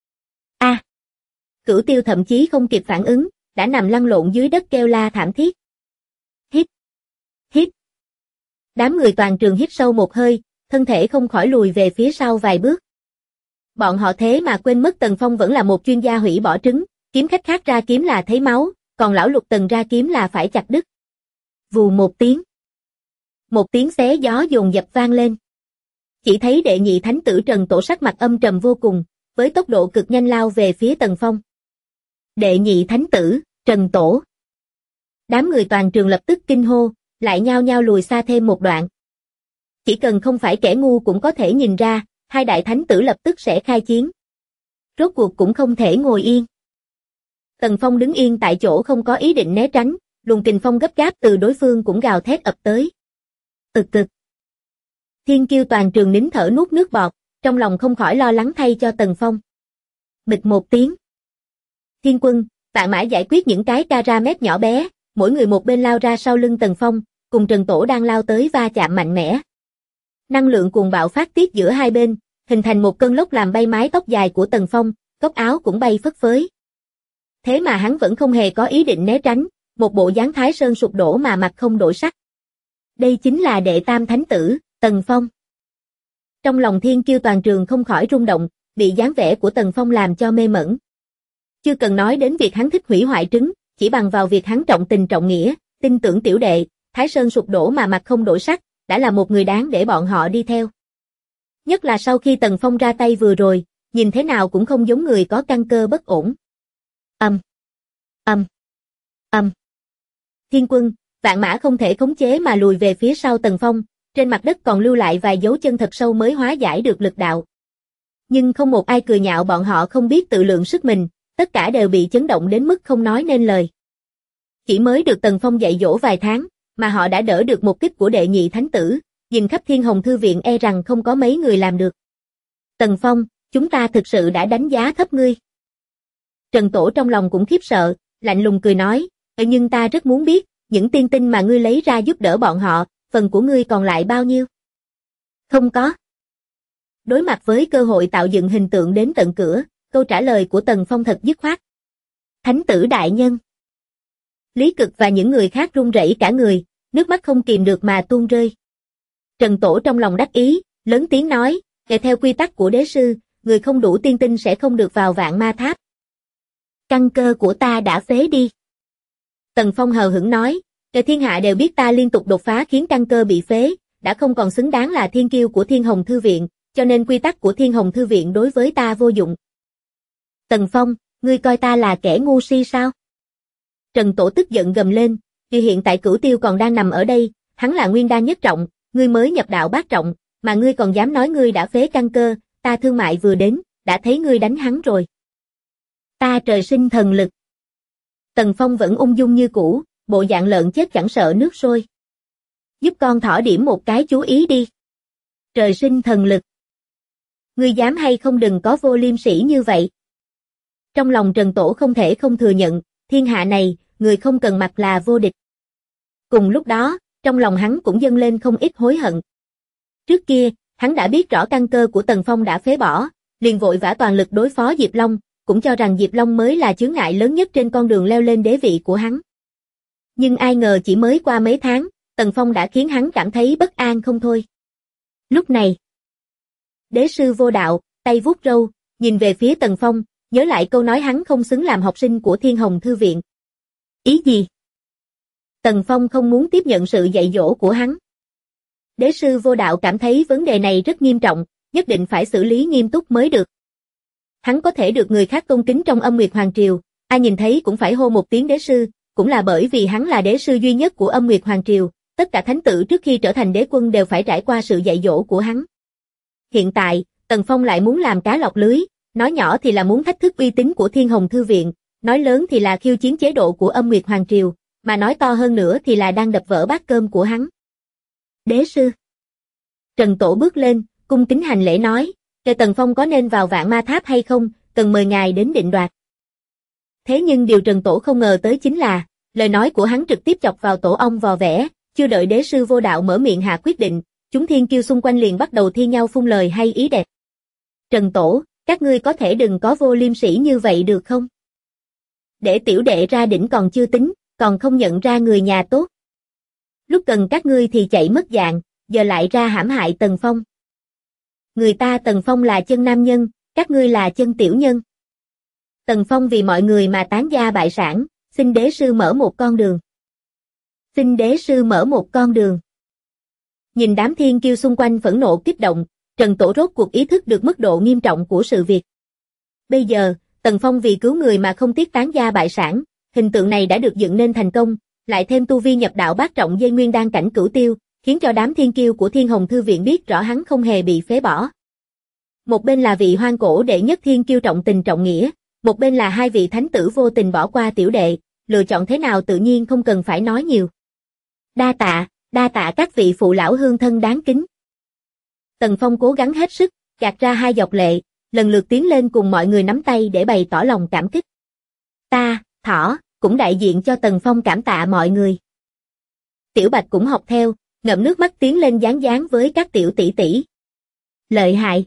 A. Cửu Tiêu thậm chí không kịp phản ứng, đã nằm lăn lộn dưới đất kêu la thảm thiết. Hít. Hít. Đám người toàn trường hít sâu một hơi, thân thể không khỏi lùi về phía sau vài bước. Bọn họ thế mà quên mất Tần Phong vẫn là một chuyên gia hủy bỏ trứng, kiếm khách khác ra kiếm là thấy máu, còn lão Lục Tần ra kiếm là phải chặt đứt. Vù một tiếng. Một tiếng xé gió dồn dập vang lên. Chỉ thấy đệ nhị thánh tử Trần Tổ sắc mặt âm trầm vô cùng, với tốc độ cực nhanh lao về phía Tần Phong. Đệ nhị thánh tử, Trần Tổ. Đám người toàn trường lập tức kinh hô, lại nhao nhao lùi xa thêm một đoạn. Chỉ cần không phải kẻ ngu cũng có thể nhìn ra, hai đại thánh tử lập tức sẽ khai chiến. Rốt cuộc cũng không thể ngồi yên. Tần Phong đứng yên tại chỗ không có ý định né tránh, luồng kình phong gấp gáp từ đối phương cũng gào thét ập tới. Ực ực. Thiên kiêu toàn trường nín thở nuốt nước bọt, trong lòng không khỏi lo lắng thay cho Tần Phong. Bịch một tiếng. Thiên Quân, Vạn Mã giải quyết những cái Karamet nhỏ bé, mỗi người một bên lao ra sau lưng Tần Phong, cùng Trần Tổ đang lao tới va chạm mạnh mẽ. Năng lượng cuồng bạo phát tiết giữa hai bên, hình thành một cơn lốc làm bay mái tóc dài của Tần Phong, góc áo cũng bay phất phới. Thế mà hắn vẫn không hề có ý định né tránh, một bộ dáng Thái Sơn sụp đổ mà mặt không đổi sắc. Đây chính là đệ tam thánh tử, Tần Phong. Trong lòng thiên kiêu toàn trường không khỏi rung động, bị dáng vẻ của Tần Phong làm cho mê mẩn. Chưa cần nói đến việc hắn thích hủy hoại trứng, chỉ bằng vào việc hắn trọng tình trọng nghĩa, tin tưởng tiểu đệ, Thái Sơn sụp đổ mà mặt không đổi sắc, đã là một người đáng để bọn họ đi theo. Nhất là sau khi Tần Phong ra tay vừa rồi, nhìn thế nào cũng không giống người có căn cơ bất ổn. Thiên Quân, Vạn Mã không thể khống chế mà lùi về phía sau Tần Phong, trên mặt đất còn lưu lại vài dấu chân thật sâu mới hóa giải được lực đạo. Nhưng không một ai cười nhạo bọn họ không biết tự lượng sức mình, tất cả đều bị chấn động đến mức không nói nên lời. Chỉ mới được Tần Phong dạy dỗ vài tháng, mà họ đã đỡ được một kích của đệ nhị thánh tử, nhìn khắp Thiên Hồng Thư Viện e rằng không có mấy người làm được. Tần Phong, chúng ta thực sự đã đánh giá thấp ngươi. Trần Tổ trong lòng cũng khiếp sợ, lạnh lùng cười nói, nhưng ta rất muốn biết, những tiên tinh mà ngươi lấy ra giúp đỡ bọn họ, phần của ngươi còn lại bao nhiêu? Không có. Đối mặt với cơ hội tạo dựng hình tượng đến tận cửa, câu trả lời của Tần Phong thật dứt khoát. Thánh tử đại nhân. Lý Cực và những người khác run rẩy cả người, nước mắt không kìm được mà tuôn rơi. Trần Tổ trong lòng đắc ý, lớn tiếng nói, theo quy tắc của đế sư, người không đủ tiên tinh sẽ không được vào Vạn Ma Tháp. Căn cơ của ta đã phế đi. Tần Phong hờ hững nói, thiên hạ đều biết ta liên tục đột phá khiến căn cơ bị phế, đã không còn xứng đáng là thiên kiêu của Thiên Hồng Thư Viện, cho nên quy tắc của Thiên Hồng Thư Viện đối với ta vô dụng. Tần Phong, ngươi coi ta là kẻ ngu si sao? Trần Tổ tức giận gầm lên, vì hiện tại Cửu Tiêu còn đang nằm ở đây, hắn là nguyên đan nhất trọng, ngươi mới nhập đạo bát trọng, mà ngươi còn dám nói ngươi đã phế căn cơ, ta thương mại vừa đến, đã thấy ngươi đánh hắn rồi. Ta trời sinh thần lực. Tần Phong vẫn ung dung như cũ, bộ dạng lợn chết chẳng sợ nước sôi. Giúp con thỏ điểm một cái chú ý đi. Trời sinh thần lực. Ngươi dám hay không đừng có vô liêm sỉ như vậy. Trong lòng Trần Tổ không thể không thừa nhận, thiên hạ này, người không cần mặt là vô địch. Cùng lúc đó, trong lòng hắn cũng dâng lên không ít hối hận. Trước kia, hắn đã biết rõ căn cơ của Tần Phong đã phế bỏ, liền vội vã toàn lực đối phó Diệp Long, cũng cho rằng Diệp Long mới là chướng ngại lớn nhất trên con đường leo lên đế vị của hắn. Nhưng ai ngờ chỉ mới qua mấy tháng, Tần Phong đã khiến hắn cảm thấy bất an không thôi. Lúc này, đế sư Vô Đạo, tay vuốt râu, nhìn về phía Tần Phong, nhớ lại câu nói hắn không xứng làm học sinh của Thiên Hồng Thư Viện. Ý gì? Tần Phong không muốn tiếp nhận sự dạy dỗ của hắn. Đế sư Vô Đạo cảm thấy vấn đề này rất nghiêm trọng, nhất định phải xử lý nghiêm túc mới được. Hắn có thể được người khác tôn kính trong Âm Nguyệt Hoàng Triều, ai nhìn thấy cũng phải hô một tiếng đế sư, cũng là bởi vì hắn là đế sư duy nhất của Âm Nguyệt Hoàng Triều, tất cả thánh tử trước khi trở thành đế quân đều phải trải qua sự dạy dỗ của hắn. Hiện tại, Tần Phong lại muốn làm cá lọt lưới, nói nhỏ thì là muốn thách thức uy tín của Thiên Hồng Thư Viện, nói lớn thì là khiêu chiến chế độ của Âm Nguyệt Hoàng Triều, mà nói to hơn nữa thì là đang đập vỡ bát cơm của hắn. Đế sư. Trần Tổ bước lên, cung kính hành lễ nói, Tần Phong có nên vào Vạn Ma Tháp hay không, cần mời ngài đến định đoạt. Thế nhưng điều Trần Tổ không ngờ tới chính là, lời nói của hắn trực tiếp chọc vào tổ ong vò vẽ, chưa đợi đế sư Vô Đạo mở miệng hạ quyết định, chúng thiên kiêu xung quanh liền bắt đầu thi nhau phun lời hay ý đẹp. Trần Tổ, các ngươi có thể đừng có vô liêm sỉ như vậy được không? Để tiểu đệ ra đỉnh còn chưa tính, còn không nhận ra người nhà tốt. Lúc cần các ngươi thì chạy mất dạng, giờ lại ra hãm hại Tần Phong. Người ta Tần Phong là chân nam nhân, các ngươi là chân tiểu nhân. Tần Phong vì mọi người mà tán gia bại sản, xin đế sư mở một con đường. Xin đế sư mở một con đường. Nhìn đám thiên kiêu xung quanh phẫn nộ kích động, Trần Tổ rốt cuộc ý thức được mức độ nghiêm trọng của sự việc. Bây giờ, Tần Phong vì cứu người mà không tiếc tán gia bại sản, hình tượng này đã được dựng nên thành công, lại thêm tu vi nhập đạo bát trọng dây nguyên đan cảnh Cửu Tiêu, khiến cho đám thiên kiêu của Thiên Hồng Thư Viện biết rõ hắn không hề bị phế bỏ. Một bên là vị hoang cổ đệ nhất thiên kiêu trọng tình trọng nghĩa, một bên là hai vị thánh tử vô tình bỏ qua tiểu đệ, lựa chọn thế nào tự nhiên không cần phải nói nhiều. Đa tạ các vị phụ lão hương thân đáng kính. Tần Phong cố gắng hết sức, gạt ra hai giọt lệ, lần lượt tiến lên cùng mọi người nắm tay để bày tỏ lòng cảm kích. Ta, Thỏ, cũng đại diện cho Tần Phong cảm tạ mọi người. Tiểu Bạch cũng học theo, ngậm nước mắt tiến lên dán dán với các tiểu tỷ tỷ. Lợi hại.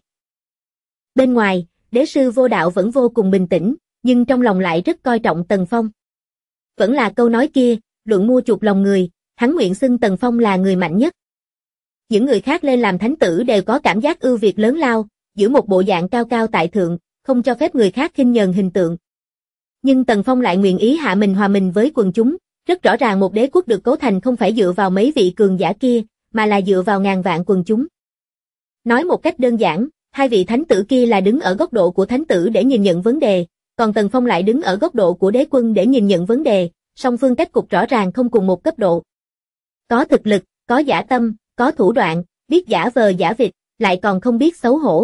Bên ngoài, đế sư Vô Đạo vẫn vô cùng bình tĩnh, nhưng trong lòng lại rất coi trọng Tần Phong. Vẫn là câu nói kia, luận mua chuộc lòng người, hắn nguyện xưng Tần Phong là người mạnh nhất. Những người khác lên làm thánh tử đều có cảm giác ưu việt lớn lao, giữ một bộ dạng cao cao tại thượng, không cho phép người khác khinh nhờn hình tượng. Nhưng Tần Phong lại nguyện ý hạ mình hòa mình với quần chúng, rất rõ ràng một đế quốc được cấu thành không phải dựa vào mấy vị cường giả kia, mà là dựa vào ngàn vạn quần chúng. Nói một cách đơn giản, hai vị thánh tử kia là đứng ở góc độ của thánh tử để nhìn nhận vấn đề, còn Tần Phong lại đứng ở góc độ của đế quân để nhìn nhận vấn đề, song phương cách cục rõ ràng không cùng một cấp độ. Có thực lực, có dã tâm, có thủ đoạn, biết giả vờ giả vịt, lại còn không biết xấu hổ.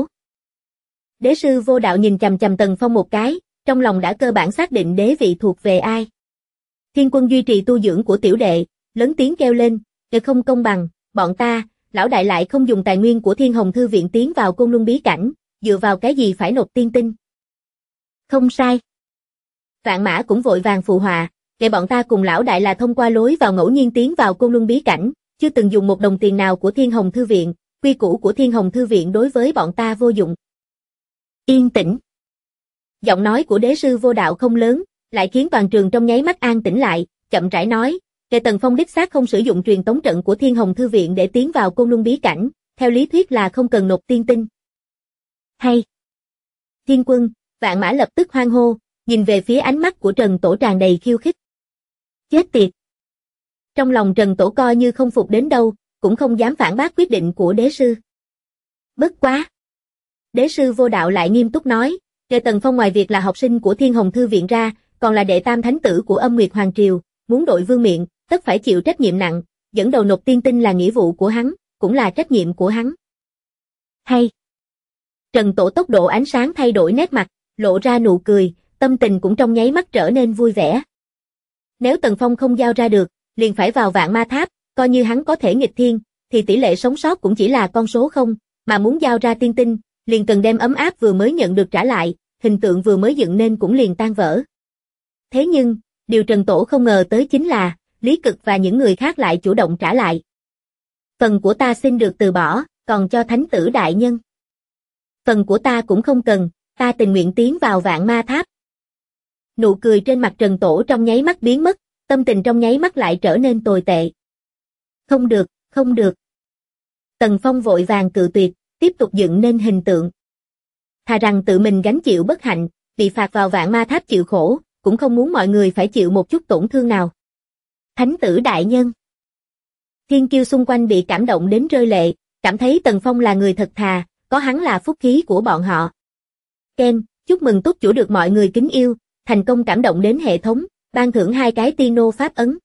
Đế sư Vô Đạo nhìn chằm chằm Tần Phong một cái, trong lòng đã cơ bản xác định đế vị thuộc về ai. Thiên Quân duy trì tu dưỡng của tiểu đệ, lớn tiếng kêu lên, không công bằng, bọn ta, lão đại lại không dùng tài nguyên của Thiên Hồng Thư Viện tiến vào Côn Luân bí cảnh, dựa vào cái gì phải nộp tiên tinh? Không sai. Vạn Mã cũng vội vàng phụ họa, kể bọn ta cùng lão đại là thông qua lối vào ngẫu nhiên tiến vào Côn Luân bí cảnh, chưa từng dùng một đồng tiền nào của Thiên Hồng Thư viện, quy củ của Thiên Hồng Thư viện đối với bọn ta vô dụng. Yên tĩnh. Giọng nói của đế sư Vô Đạo không lớn, lại khiến toàn trường trong nháy mắt an tĩnh lại, chậm rãi nói, kể Tần Phong đích xác không sử dụng truyền tống trận của Thiên Hồng Thư viện để tiến vào Côn Luân bí cảnh, theo lý thuyết là không cần nộp tiên tinh. Hay. Thiên Quân, Vạn Mã lập tức hoan hô, nhìn về phía ánh mắt của Trần Tổ tràn đầy khiêu khích. Chết tiệt. Trong lòng Trần Tổ coi như không phục đến đâu, cũng không dám phản bác quyết định của đế sư. Bất quá. Đế sư Vô Đạo lại nghiêm túc nói, kể Tần Phong ngoài việc là học sinh của Thiên Hồng Thư viện ra, còn là đệ tam thánh tử của Âm Nguyệt Hoàng Triều, muốn đội vương miện, tất phải chịu trách nhiệm nặng, dẫn đầu nộp tiên tinh là nghĩa vụ của hắn, cũng là trách nhiệm của hắn. Hay. Trần Tổ tốc độ ánh sáng thay đổi nét mặt, lộ ra nụ cười, tâm tình cũng trong nháy mắt trở nên vui vẻ. Nếu Tần Phong không giao ra được, liền phải vào Vạn Ma Tháp, coi như hắn có thể nghịch thiên, thì tỷ lệ sống sót cũng chỉ là con số không, mà muốn giao ra tiên tinh, liền cần đem ấm áp vừa mới nhận được trả lại, hình tượng vừa mới dựng nên cũng liền tan vỡ. Thế nhưng, điều Trần Tổ không ngờ tới chính là, Lý Cực và những người khác lại chủ động trả lại. Phần của ta xin được từ bỏ, còn cho thánh tử đại nhân. Phần của ta cũng không cần, ta tình nguyện tiến vào Vạn Ma Tháp. Nụ cười trên mặt Trần Tổ trong nháy mắt biến mất, tâm tình trong nháy mắt lại trở nên tồi tệ. Không được, không được. Tần Phong vội vàng cự tuyệt, tiếp tục dựng nên hình tượng. Thà rằng tự mình gánh chịu bất hạnh, bị phạt vào Vạn Ma Tháp chịu khổ, cũng không muốn mọi người phải chịu một chút tổn thương nào. Thánh tử đại nhân. Thiên kiêu xung quanh bị cảm động đến rơi lệ, cảm thấy Tần Phong là người thật thà, có hắn là phúc khí của bọn họ. Ken, chúc mừng túc chủ được mọi người kính yêu, thành công cảm động đến hệ thống, ban thưởng 2 cái tiên nô pháp ấn.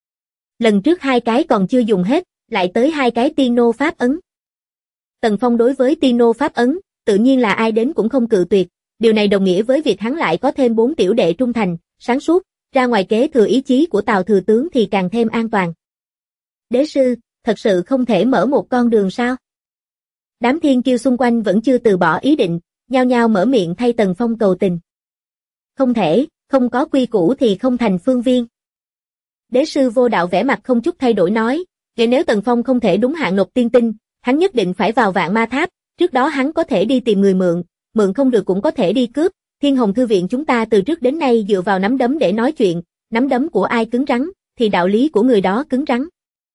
Lần trước 2 cái còn chưa dùng hết, lại tới 2 cái tiên nô pháp ấn. Tần Phong đối với tiên nô pháp ấn, tự nhiên là ai đến cũng không cự tuyệt, điều này đồng nghĩa với việc hắn lại có thêm 4 tiểu đệ trung thành, sáng suốt, ra ngoài kế thừa ý chí của Tào thừa tướng thì càng thêm an toàn. Đế sư, thật sự không thể mở một con đường sao? Đám thiên kiêu xung quanh vẫn chưa từ bỏ ý định, nhao nhao mở miệng thay Tần Phong cầu tình. Không thể, không có quy củ thì không thành phương viên. Đế sư Vô Đạo vẻ mặt không chút thay đổi nói, nếu Tần Phong không thể đúng hạn nộp tiên tinh, hắn nhất định phải vào Vạn Ma Tháp, trước đó hắn có thể đi tìm người mượn, mượn không được cũng có thể đi cướp, Thiên Hồng Thư viện chúng ta từ trước đến nay dựa vào nắm đấm để nói chuyện, nắm đấm của ai cứng rắn, thì đạo lý của người đó cứng rắn.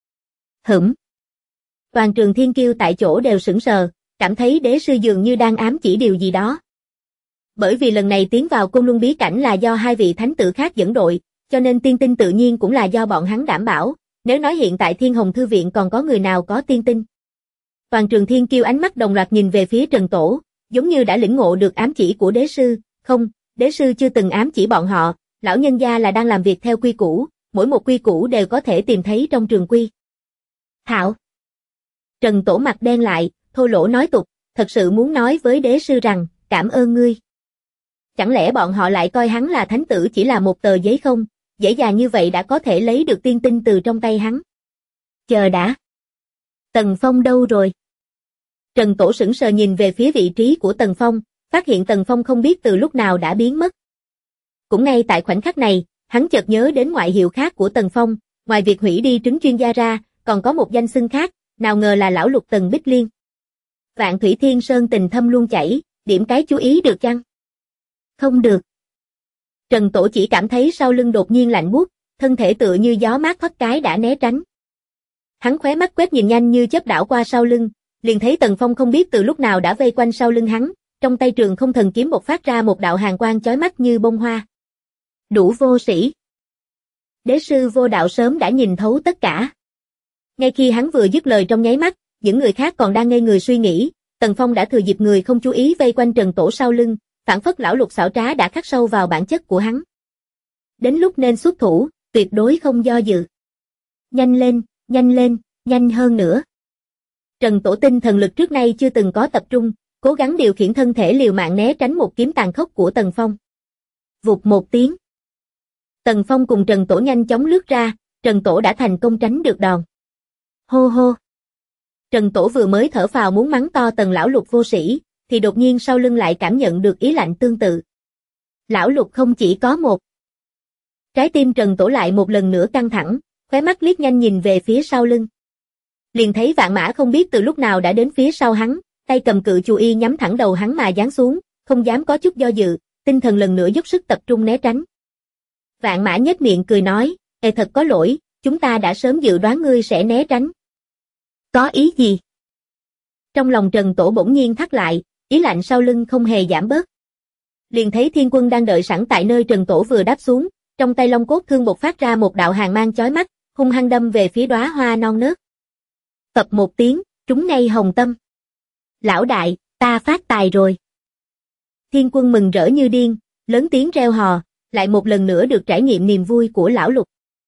Toàn trường thiên kiêu tại chỗ đều sững sờ, cảm thấy đế sư dường như đang ám chỉ điều gì đó. Bởi vì lần này tiến vào Côn Luân bí cảnh là do 2 vị thánh tử khác dẫn đội, cho nên tiên tinh tự nhiên cũng là do bọn hắn đảm bảo, nếu nói hiện tại Thiên Hồng Thư viện còn có người nào có tiên tinh. Toàn trường thiên kiêu ánh mắt đồng loạt nhìn về phía Trần Tổ, giống như đã lĩnh ngộ được ám chỉ của đế sư, không, đế sư chưa từng ám chỉ bọn họ, lão nhân gia là đang làm việc theo quy củ, mỗi một quy củ đều có thể tìm thấy trong trường quy. Thảo. Trần Tổ mặt đen lại, thô lỗ nói tục, thật sự muốn nói với đế sư rằng, cảm ơn ngươi. Chẳng lẽ bọn họ lại coi hắn là thánh tử chỉ là một tờ giấy không, dễ dàng như vậy đã có thể lấy được tiên tinh từ trong tay hắn. Chờ đã. Tần Phong đâu rồi? Trần Tổ sững sờ nhìn về phía vị trí của Tần Phong, phát hiện Tần Phong không biết từ lúc nào đã biến mất. Cũng ngay tại khoảnh khắc này, hắn chợt nhớ đến ngoại hiệu khác của Tần Phong, ngoài việc hủy đi trứng chuyên gia ra, còn có một danh xưng khác, nào ngờ là lão lục Tần Bích Liên. Vạn Thủy Thiên Sơn tình thâm luôn chảy, điểm cái chú ý được chăng? Không được. Trần Tổ chỉ cảm thấy sau lưng đột nhiên lạnh buốt, thân thể tựa như gió mát thoát cái đã né tránh. Hắn khóe mắt quét nhìn nhanh như chớp đảo qua sau lưng, liền thấy Tần Phong không biết từ lúc nào đã vây quanh sau lưng hắn, trong tay Trường Không Thần kiếm bộc phát ra một đạo hàn quang chói mắt như bông hoa. Đủ vô sĩ. Đế sư Vô Đạo sớm đã nhìn thấu tất cả. Ngay khi hắn vừa dứt lời trong nháy mắt, những người khác còn đang ngây người suy nghĩ, Tần Phong đã thừa dịp người không chú ý vây quanh Trần Tổ sau lưng, phản phất lão lục xảo trá đã khắc sâu vào bản chất của hắn. Đến lúc nên xuất thủ, tuyệt đối không do dự. Nhanh lên, nhanh lên, nhanh hơn nữa. Trần Tổ tinh thần lực trước nay chưa từng có tập trung, cố gắng điều khiển thân thể liều mạng né tránh một kiếm tàn khốc của Tần Phong. Vụt một tiếng. Tần Phong cùng Trần Tổ nhanh chóng lướt ra, Trần Tổ đã thành công tránh được đòn. Hô hô. Trần Tổ vừa mới thở phào muốn mắng to Tần lão lục vô sĩ, thì đột nhiên sau lưng lại cảm nhận được ý lạnh tương tự. Lão Lục không chỉ có một. Trái tim Trần Tổ lại một lần nữa căng thẳng, khóe mắt liếc nhanh nhìn về phía sau lưng. Liền thấy Vạn Mã không biết từ lúc nào đã đến phía sau hắn, tay cầm cự chù y nhắm thẳng đầu hắn mà giáng xuống, không dám có chút do dự, tinh thần lần nữa dốc sức tập trung né tránh. Vạn Mã nhếch miệng cười nói, thật có lỗi, chúng ta đã sớm dự đoán ngươi sẽ né tránh. Có ý gì? Trong lòng Trần Tổ bỗng nhiên thắt lại, ý lạnh sau lưng không hề giảm bớt. Liền thấy Thiên Quân đang đợi sẵn tại nơi Trần Tổ vừa đáp xuống, trong tay Long Cốt Thương bộc phát ra một đạo hàn mang chói mắt, hung hăng đâm về phía đóa hoa non nớt. Phập một tiếng, trúng ngay hồng tâm. Lão đại, ta phát tài rồi. Thiên Quân mừng rỡ như điên, lớn tiếng reo hò, lại một lần nữa được trải nghiệm niềm vui của lão Lục.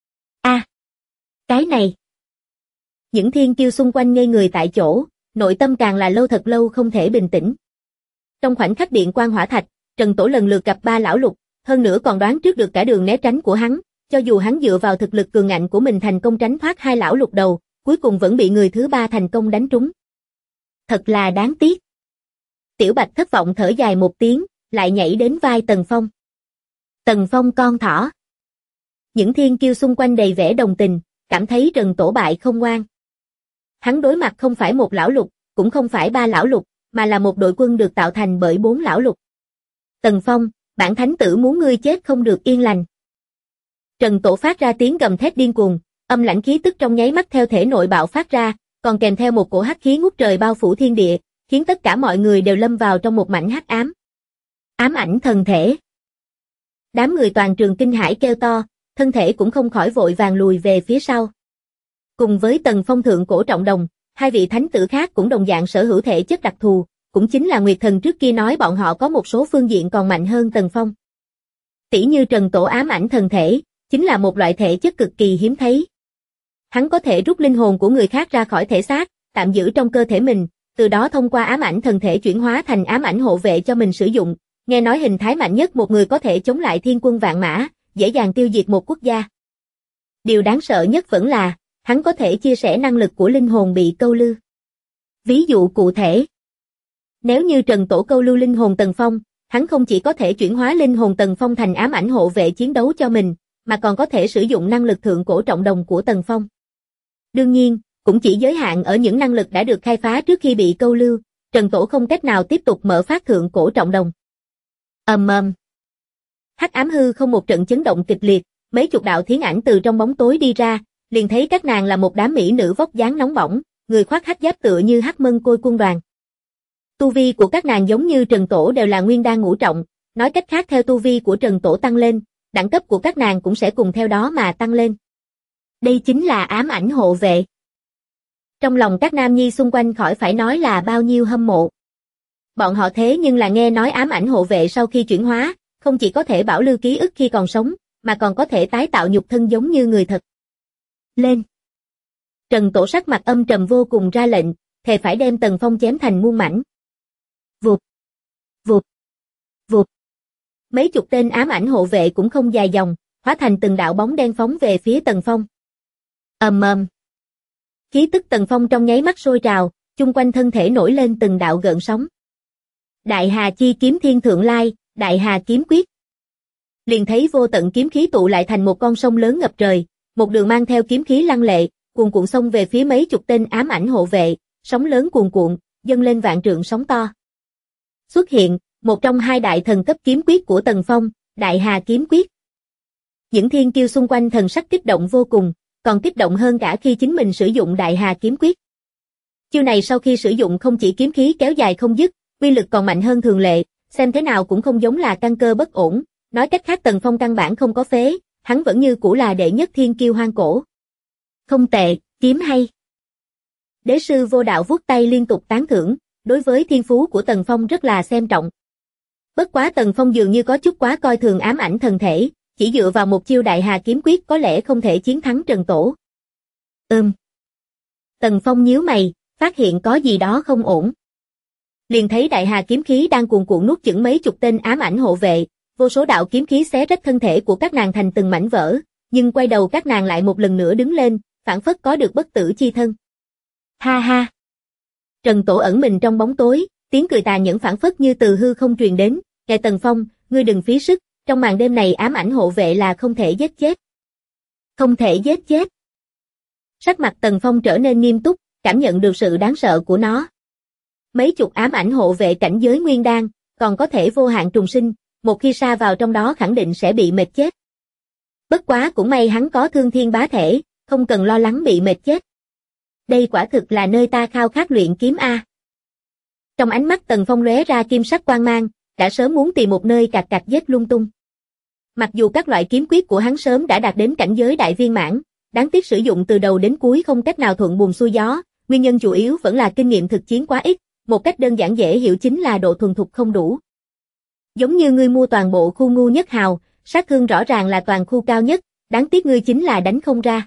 Cái này. Những thiên kiêu xung quanh ngây người tại chỗ, nội tâm càng là lâu thật lâu không thể bình tĩnh. Trong khoảnh khắc điện quang hỏa thạch, Trần Tổ lần lượt gặp ba lão Lục, hơn nữa còn đoán trước được cả đường né tránh của hắn, cho dù hắn dựa vào thực lực cường ngạnh của mình thành công tránh thoát hai lão Lục đầu, cuối cùng vẫn bị người thứ ba thành công đánh trúng. Thật là đáng tiếc. Tiểu Bạch thất vọng thở dài một tiếng, lại nhảy đến vai Tần Phong. Tần Phong con thỏ. Những thiên kiêu xung quanh đầy vẻ đồng tình, cảm thấy Trần Tổ bại không ngoan. Hắn đối mặt không phải một lão Lục, cũng không phải ba lão Lục, mà là một đội quân được tạo thành bởi 4 lão Lục. Tần Phong, bản thánh tử muốn ngươi chết không được yên lành. Trần Tổ phát ra tiếng gầm thét điên cuồng, âm lãnh khí tức trong nháy mắt theo thể nội bạo phát ra, còn kèm theo một cổ hắc khí ngút trời bao phủ thiên địa, khiến tất cả mọi người đều lâm vào trong một mảnh hắc ám. Ám ảnh thần thể. Đám người toàn trường kinh hãi kêu to, thân thể cũng không khỏi vội vàng lùi về phía sau. Cùng với Tần Phong thượng cổ trọng đồng, hai vị thánh tử khác cũng đồng dạng sở hữu thể chất đặc thù, cũng chính là Nguyệt Thần trước kia nói bọn họ có một số phương diện còn mạnh hơn Tần Phong. Tỷ như Trần Tổ ám ảnh thần thể, chính là một loại thể chất cực kỳ hiếm thấy. Hắn có thể rút linh hồn của người khác ra khỏi thể xác, tạm giữ trong cơ thể mình, từ đó thông qua ám ảnh thần thể chuyển hóa thành ám ảnh hộ vệ cho mình sử dụng. Nghe nói hình thái mạnh nhất một người có thể chống lại thiên quân vạn mã, dễ dàng tiêu diệt một quốc gia. Điều đáng sợ nhất vẫn là, hắn có thể chia sẻ năng lực của linh hồn bị câu lưu. Ví dụ cụ thể, nếu như Trần Tổ câu lưu linh hồn Tần Phong, hắn không chỉ có thể chuyển hóa linh hồn Tần Phong thành ám ảnh hộ vệ chiến đấu cho mình, mà còn có thể sử dụng năng lực thượng cổ trọng đồng của Tần Phong. Đương nhiên, cũng chỉ giới hạn ở những năng lực đã được khai phá trước khi bị câu lưu, Trần Tổ không cách nào tiếp tục mở phát thượng cổ trọng đồng. Hắc ám hư không một trận chấn động kịch liệt, mấy chục đạo thiến ảnh từ trong bóng tối đi ra, liền thấy các nàng là một đám mỹ nữ vóc dáng nóng bỏng, người khoác hắc giáp tựa như hắc mân côi quân đoàn. Tu vi của các nàng giống như Trần Tổ đều là nguyên đan ngũ trọng, nói cách khác theo tu vi của Trần Tổ tăng lên, đẳng cấp của các nàng cũng sẽ cùng theo đó mà tăng lên. Đây chính là ám ảnh hộ vệ. Trong lòng các nam nhi xung quanh khỏi phải nói là bao nhiêu hâm mộ. Bọn họ thế nhưng là nghe nói ám ảnh hộ vệ sau khi chuyển hóa, không chỉ có thể bảo lưu ký ức khi còn sống, mà còn có thể tái tạo nhục thân giống như người thật. Lên! Trần Tổ sắc mặt âm trầm vô cùng ra lệnh, thề phải đem Tần Phong chém thành muôn mảnh. Vụt! Vụt! Vụt! Mấy chục tên ám ảnh hộ vệ cũng không dài dòng, hóa thành từng đạo bóng đen phóng về phía Tần Phong. Khí tức Tần Phong trong nháy mắt sôi trào, chung quanh thân thể nổi lên từng đạo gợn sóng. Đại Hà Chi Kiếm Thiên Thượng Lai, Đại Hà Kiếm Quyết. Liền thấy vô tận kiếm khí tụ lại thành một con sông lớn ngập trời, một đường mang theo kiếm khí lăng lệ, cuồn cuộn xông về phía mấy chục tên ám ảnh hộ vệ, sóng lớn cuồn cuộn, dâng lên vạn trượng sóng to. Xuất hiện, một trong hai đại thần cấp kiếm quyết của Tần Phong, Đại Hà Kiếm Quyết. Những thiên kiêu xung quanh thần sắc kích động vô cùng, còn kích động hơn cả khi chính mình sử dụng Đại Hà Kiếm Quyết. Chiêu này sau khi sử dụng không chỉ kiếm khí kéo dài không dứt, uy lực còn mạnh hơn thường lệ, xem thế nào cũng không giống là căn cơ bất ổn, nói cách khác Tần Phong căn bản không có phế, hắn vẫn như cũ là đệ nhất thiên kiêu hoang cổ. Không tệ, kiếm hay. Đế sư Vô Đạo vuốt tay liên tục tán thưởng, đối với thiên phú của Tần Phong rất là xem trọng. Bất quá Tần Phong dường như có chút quá coi thường ám ảnh thần thể, chỉ dựa vào một chiêu Đại Hà Kiếm Quyết có lẽ không thể chiến thắng Trần Tổ. Tần Phong nhíu mày, phát hiện có gì đó không ổn. Liền thấy Đại Hà kiếm khí đang cuồn cuộn nuốt chửng mấy chục tên ám ảnh hộ vệ, vô số đạo kiếm khí xé rách thân thể của các nàng thành từng mảnh vỡ, nhưng quay đầu các nàng lại một lần nữa đứng lên, phảng phất có được bất tử chi thân. Ha ha! Trần Tổ ẩn mình trong bóng tối, tiếng cười tà nhẫn phảng phất như từ hư không truyền đến, "Ngài Tần Phong, ngươi đừng phí sức, trong màn đêm này ám ảnh hộ vệ là không thể giết chết." Không thể giết chết. Sắc mặt Tần Phong trở nên nghiêm túc, cảm nhận được sự đáng sợ của nó. Mấy chục ám ảnh hộ vệ cảnh giới nguyên đan, còn có thể vô hạn trùng sinh, một khi sa vào trong đó khẳng định sẽ bị mệt chết. Bất quá cũng may hắn có thương thiên bá thể, không cần lo lắng bị mệt chết. Đây quả thực là nơi ta khao khát luyện kiếm a. Trong ánh mắt Tần Phong lóe ra kim sắc quang mang, đã sớm muốn tìm một nơi cạc cạc giết lung tung. Mặc dù các loại kiếm quyết của hắn sớm đã đạt đến cảnh giới đại viên mãn, đáng tiếc sử dụng từ đầu đến cuối không cách nào thuận buồm xuôi gió, nguyên nhân chủ yếu vẫn là kinh nghiệm thực chiến quá ít, một cách đơn giản dễ hiểu chính là độ thuần thục không đủ. Giống như ngươi mua toàn bộ khu ngu nhất hào, sát thương rõ ràng là toàn khu cao nhất, đáng tiếc ngươi chính là đánh không ra.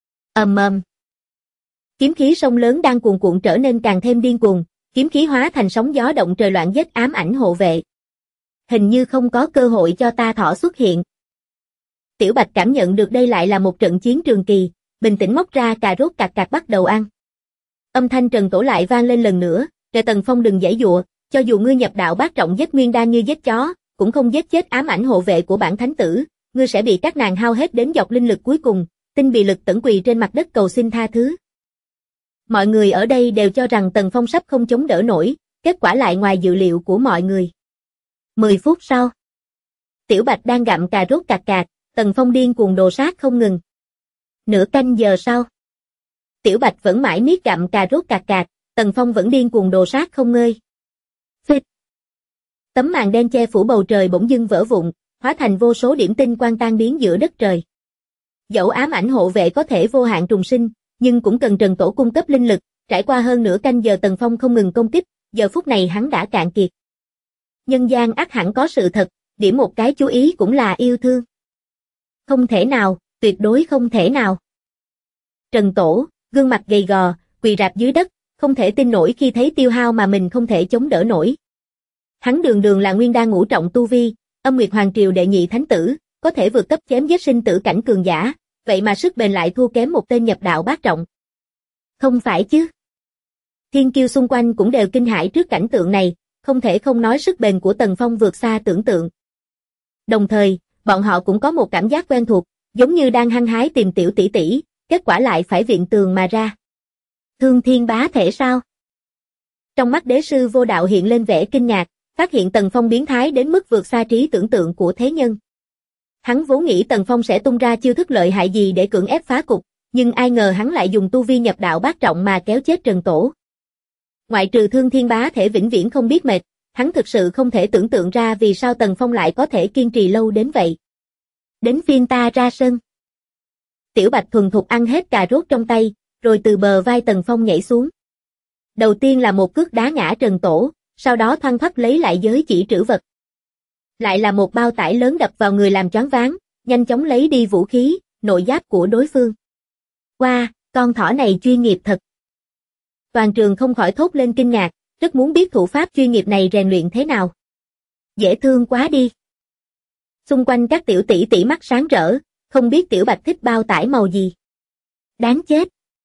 Kiếm khí sông lớn đang cuồn cuộn trở nên càng thêm điên cuồng, kiếm khí hóa thành sóng gió động trời loạn giết ám ảnh hộ vệ. Hình như không có cơ hội cho ta thỏ xuất hiện. Tiểu Bạch cảm nhận được đây lại là một trận chiến trường kỳ, bình tĩnh móc ra cà rốt cạc cạc bắt đầu ăn. Âm thanh Trần Tổ lại vang lên lần nữa, "Kẻ Tần Phong đừng giãy giụa, cho dù ngươi nhập đạo bát trọng giết nguyên đan như giết chó, cũng không giết chết ám ảnh hộ vệ của bản thánh tử, ngươi sẽ bị các nàng hao hết đến giọt linh lực cuối cùng, tinh bị lực tẩn quỳ trên mặt đất cầu xin tha thứ." Mọi người ở đây đều cho rằng Tần Phong sắp không chống đỡ nổi, kết quả lại ngoài dự liệu của mọi người. 10 phút sau, Tiểu Bạch đang gặm cà rốt cạc cạc, Tần Phong điên cuồng đồ sát không ngừng. Nửa canh giờ sau, Tiểu Bạch vẫn mãi miết gặm cà rốt cạc cạc, Tần Phong vẫn điên cuồng đồ sát không ngơi. Phịch. Tấm màn đen che phủ bầu trời bỗng dưng vỡ vụn, hóa thành vô số điểm tinh quang tan biến giữa đất trời. Dẫu ám ảnh hộ vệ có thể vô hạn trùng sinh, nhưng cũng cần Trần Tổ cung cấp linh lực, trải qua hơn nửa canh giờ Tần Phong không ngừng công kích, giờ phút này hắn đã cạn kiệt. Nhân gian ắt hẳn có sự thật, điểm một cái chú ý cũng là yêu thương. Không thể nào, tuyệt đối không thể nào. Trần Tổ, gương mặt gầy gò, quỳ rạp dưới đất, không thể tin nổi khi thấy tiêu hao mà mình không thể chống đỡ nổi. Hắn đường đường là nguyên đan ngũ trọng tu vi, Âm Nguyệt Hoàng Triều đệ nhị thánh tử, có thể vượt cấp chém giết sinh tử cảnh cường giả, vậy mà sức bền lại thua kém một tên nhập đạo bát trọng. Không phải chứ? Thiên kiêu xung quanh cũng đều kinh hãi trước cảnh tượng này, không thể không nói sức bền của Tần Phong vượt xa tưởng tượng. Đồng thời, bọn họ cũng có một cảm giác quen thuộc, giống như đang hăng hái tìm tiểu tỷ tỷ, kết quả lại phải viện tường mà ra. Thương thiên bá thể sao? Trong mắt đế sư vô đạo hiện lên vẻ kinh ngạc, phát hiện Tần Phong biến thái đến mức vượt xa trí tưởng tượng của thế nhân. Hắn vốn nghĩ Tần Phong sẽ tung ra chiêu thức lợi hại gì để cưỡng ép phá cục, nhưng ai ngờ hắn lại dùng tu vi nhập đạo bát trọng mà kéo chết Trần Tổ. Ngoại trừ thương thiên bá thể vĩnh viễn không biết mệt, hắn thực sự không thể tưởng tượng ra vì sao Tần Phong lại có thể kiên trì lâu đến vậy. Đến phiên ta ra sân. Tiểu Bạch thuần thục ăn hết cà rốt trong tay, rồi từ bờ vai Tần Phong nhảy xuống. Đầu tiên là một cước đá ngã Trần Tổ, sau đó thoăn thoắt lấy lại giới chỉ trữ vật. Lại là một bao tải lớn đập vào người làm choáng váng, nhanh chóng lấy đi vũ khí, nội giáp của đối phương. Wow, con thỏ này chuyên nghiệp thật. Toàn trường không khỏi thốt lên kinh ngạc, rất muốn biết thủ pháp chuyên nghiệp này rèn luyện thế nào. Dễ thương quá đi. Xung quanh các tiểu tỷ tỷ mắt sáng rỡ, không biết Tiểu Bạch thích bao tải màu gì. Đáng chết.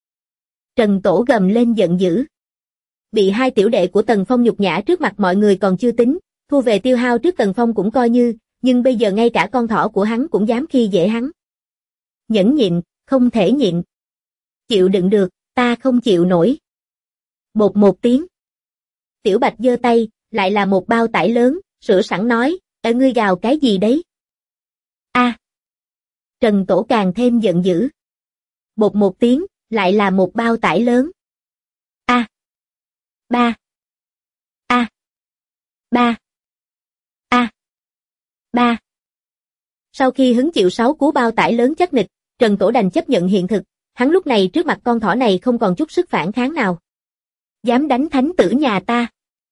Trần Tổ gầm lên giận dữ. Bị hai tiểu đệ của Tần Phong nhục nhã trước mặt mọi người còn chưa tính, thu về tiêu hao trước Tần Phong cũng coi như, nhưng bây giờ ngay cả con thỏ của hắn cũng dám khi dễ hắn. Nhẫn nhịn, không thể nhịn. Chịu đựng được, ta không chịu nổi. Bột một tiếng. Tiểu Bạch giơ tay, lại là một bao tải lớn, sửa sẵn nói, ngươi gào cái gì đấy? A. Trần Tổ càng thêm giận dữ. Bột một tiếng, lại là một bao tải lớn. A. Ba. A. Ba. A. Ba. Sau khi hứng chịu 6 cú bao tải lớn chắc nịch, Trần Tổ đành chấp nhận hiện thực, hắn lúc này trước mặt con thỏ này không còn chút sức phản kháng nào. Dám đánh thánh tử nhà ta.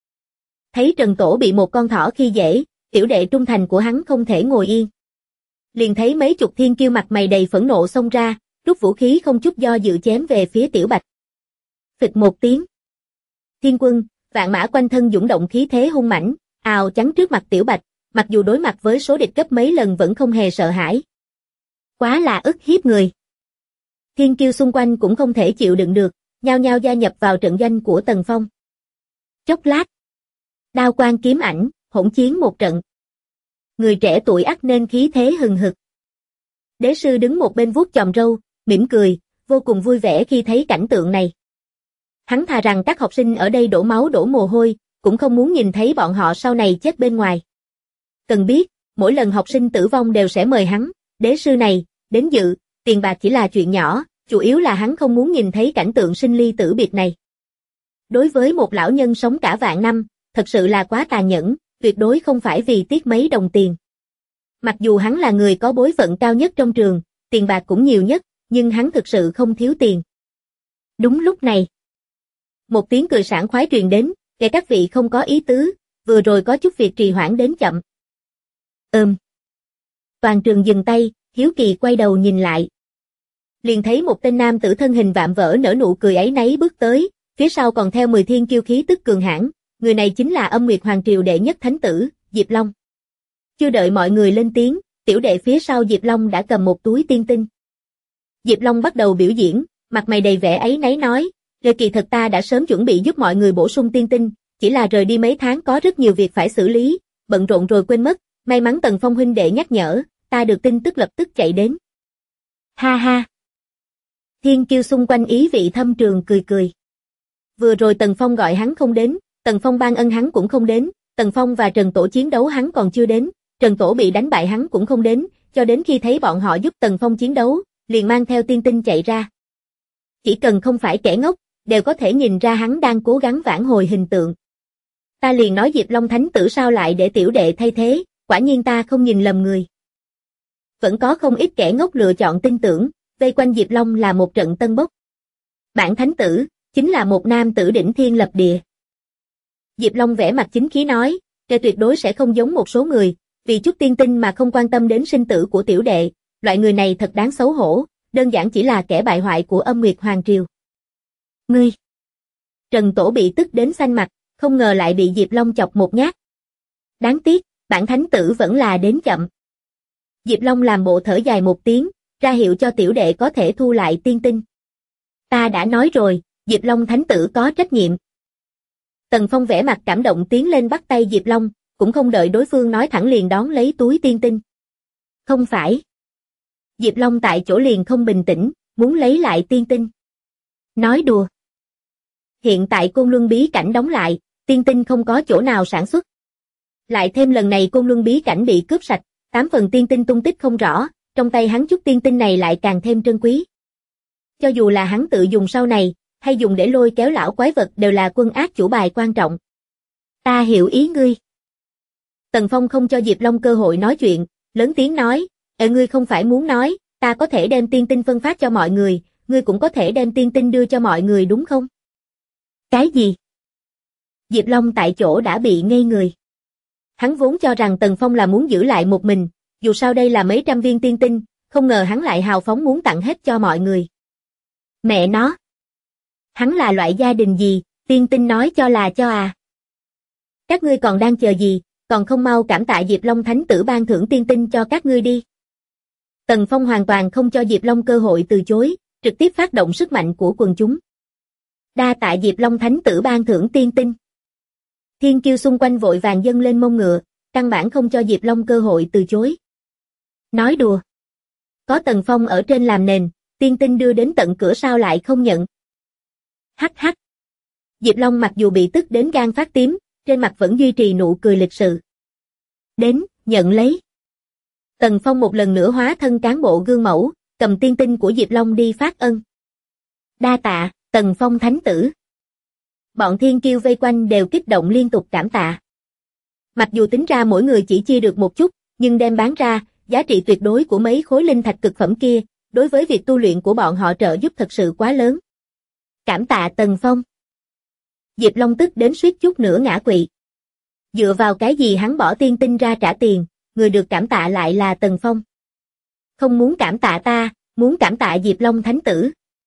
Thấy Trần Tổ bị một con thỏ khi dễ, tiểu đệ trung thành của hắn không thể ngồi yên. Liền thấy mấy chục thiên kiêu mặt mày đầy phẫn nộ xông ra, rút vũ khí không chút do dự chém về phía Tiểu Bạch. Phịch một tiếng. Thiên quân, vạn mã quanh thân dũng động khí thế hung mãnh, ào chắn trước mặt Tiểu Bạch, mặc dù đối mặt với số địch gấp mấy lần vẫn không hề sợ hãi. Quá là ức hiếp người. Thiên kiêu xung quanh cũng không thể chịu đựng được, nhao nhao gia nhập vào trận doanh của Tần Phong. Chốc lát, Đao quang kiếm ảnh, hỗn chiến một trận. Người trẻ tuổi ắt nên khí thế hừng hực. Đế sư đứng một bên vuốt chòm râu, mỉm cười, vô cùng vui vẻ khi thấy cảnh tượng này. Hắn thà rằng các học sinh ở đây đổ máu đổ mồ hôi, cũng không muốn nhìn thấy bọn họ sau này chết bên ngoài. Cần biết, mỗi lần học sinh tử vong đều sẽ mời hắn, đế sư này, đến dự, tiền bạc chỉ là chuyện nhỏ, chủ yếu là hắn không muốn nhìn thấy cảnh tượng sinh ly tử biệt này. Đối với một lão nhân sống cả vạn năm, thật sự là quá tàn nhẫn, tuyệt đối không phải vì tiếc mấy đồng tiền. Mặc dù hắn là người có bối phận cao nhất trong trường, tiền bạc cũng nhiều nhất, nhưng hắn thực sự không thiếu tiền. Đúng lúc này, một tiếng cười sảng khoái truyền đến, kể các vị không có ý tứ, vừa rồi có chút việc trì hoãn đến chậm. Toàn trường dừng tay, hiếu kỳ quay đầu nhìn lại. Liền thấy một tên nam tử thân hình vạm vỡ nở nụ cười áy náy bước tới, phía sau còn theo 10 thiên kiêu khí tức cường hãn, người này chính là Âm Nguyệt Hoàng Triều đệ nhất thánh tử, Diệp Long. Chưa đợi mọi người lên tiếng, tiểu đệ phía sau Diệp Long đã cầm một túi tiên tinh. Diệp Long bắt đầu biểu diễn, mặt mày đầy vẻ áy náy nói, kỳ thật ta đã sớm chuẩn bị giúp mọi người bổ sung tiên tinh, chỉ là rời đi mấy tháng có rất nhiều việc phải xử lý, bận rộn rồi quên mất, may mắn Tần Phong huynh đệ nhắc nhở, ta được tin tức lập tức chạy đến. Ha ha. Thiên kiêu xung quanh ý vị thâm trường cười cười. Vừa rồi Tần Phong gọi hắn không đến, Tần Phong ban ân hắn cũng không đến, Tần Phong và Trần Tổ chiến đấu hắn còn chưa đến, Trần Tổ bị đánh bại hắn cũng không đến, cho đến khi thấy bọn họ giúp Tần Phong chiến đấu, liền mang theo tiên tinh chạy ra. Chỉ cần không phải kẻ ngốc, đều có thể nhìn ra hắn đang cố gắng vãn hồi hình tượng. Ta liền nói Diệp Long thánh tử sao lại để tiểu đệ thay thế, quả nhiên ta không nhìn lầm người. Vẫn có không ít kẻ ngốc lựa chọn tin tưởng, vây quanh Diệp Long là một trận tân bốc. Bản thánh tử, chính là một nam tử đỉnh thiên lập địa. Diệp Long vẻ mặt chính khí nói, tuyệt đối sẽ không giống một số người, vì chút tiên tinh mà không quan tâm đến sinh tử của tiểu đệ, loại người này thật đáng xấu hổ, đơn giản chỉ là kẻ bại hoại của Âm Nguyệt Hoàng Triều. Ngươi! Trần Tổ bị tức đến xanh mặt, không ngờ lại bị Diệp Long chọc một nhát. Đáng tiếc, bản thánh tử vẫn là đến chậm. Diệp Long làm bộ thở dài một tiếng, ra hiệu cho tiểu đệ có thể thu lại tiên tinh. Ta đã nói rồi, Diệp Long thánh tử có trách nhiệm. Tần Phong vẻ mặt cảm động tiến lên bắt tay Diệp Long, cũng không đợi đối phương nói thẳng liền đón lấy túi tiên tinh. Không phải. Diệp Long tại chỗ liền không bình tĩnh, muốn lấy lại tiên tinh. Nói đùa. Hiện tại Côn Luân bí cảnh đóng lại, tiên tinh không có chỗ nào sản xuất. Lại thêm lần này Côn Luân bí cảnh bị cướp sạch, 8 phần tiên tinh tung tích không rõ, trong tay hắn chút tiên tinh này lại càng thêm trân quý. Cho dù là hắn tự dùng sau này, hay dùng để lôi kéo lão quái vật đều là quân ác chủ bài quan trọng. Ta hiểu ý ngươi. Tần Phong không cho Diệp Long cơ hội nói chuyện, lớn tiếng nói, ngươi không phải muốn nói, ta có thể đem tiên tinh phân phát cho mọi người, ngươi cũng có thể đem tiên tinh đưa cho mọi người đúng không? Cái gì? Diệp Long tại chỗ đã bị ngây người. Hắn vốn cho rằng Tần Phong là muốn giữ lại một mình, dù sao đây là mấy trăm viên tiên tinh, không ngờ hắn lại hào phóng muốn tặng hết cho mọi người. Mẹ nó! Hắn là loại gia đình gì, tiên tinh nói cho là cho à? Các ngươi còn đang chờ gì, còn không mau cảm tạ Diệp Long thánh tử ban thưởng tiên tinh cho các ngươi đi. Tần Phong hoàn toàn không cho Diệp Long cơ hội từ chối, trực tiếp phát động sức mạnh của quần chúng. Đa tạ Diệp Long thánh tử ban thưởng tiên tinh. Thiên kiêu xung quanh vội vàng dâng lên mông ngựa, căn bản không cho Diệp Long cơ hội từ chối. Nói đùa. Có Tần Phong ở trên làm nền, tiên tinh đưa đến tận cửa sao lại không nhận. Hắc hắc. Diệp Long mặc dù bị tức đến gan phát tím, trên mặt vẫn duy trì nụ cười lịch sự. Đến, nhận lấy. Tần Phong một lần nữa hóa thân cán bộ gương mẫu, cầm tiên tinh của Diệp Long đi phát ân. Đa tạ, Tần Phong thánh tử. Bọn thiên kiêu vây quanh đều kích động liên tục cảm tạ. Mặc dù tính ra mỗi người chỉ chia được một chút, nhưng đem bán ra, giá trị tuyệt đối của mấy khối linh thạch cực phẩm kia, đối với việc tu luyện của bọn họ trợ giúp thật sự quá lớn. Cảm tạ Tần Phong. Diệp Long tức đến suýt chút nữa ngã quỵ. Dựa vào cái gì hắn bỏ tiên tinh ra trả tiền, người được cảm tạ lại là Tần Phong. Không muốn cảm tạ ta, muốn cảm tạ Diệp Long thánh tử.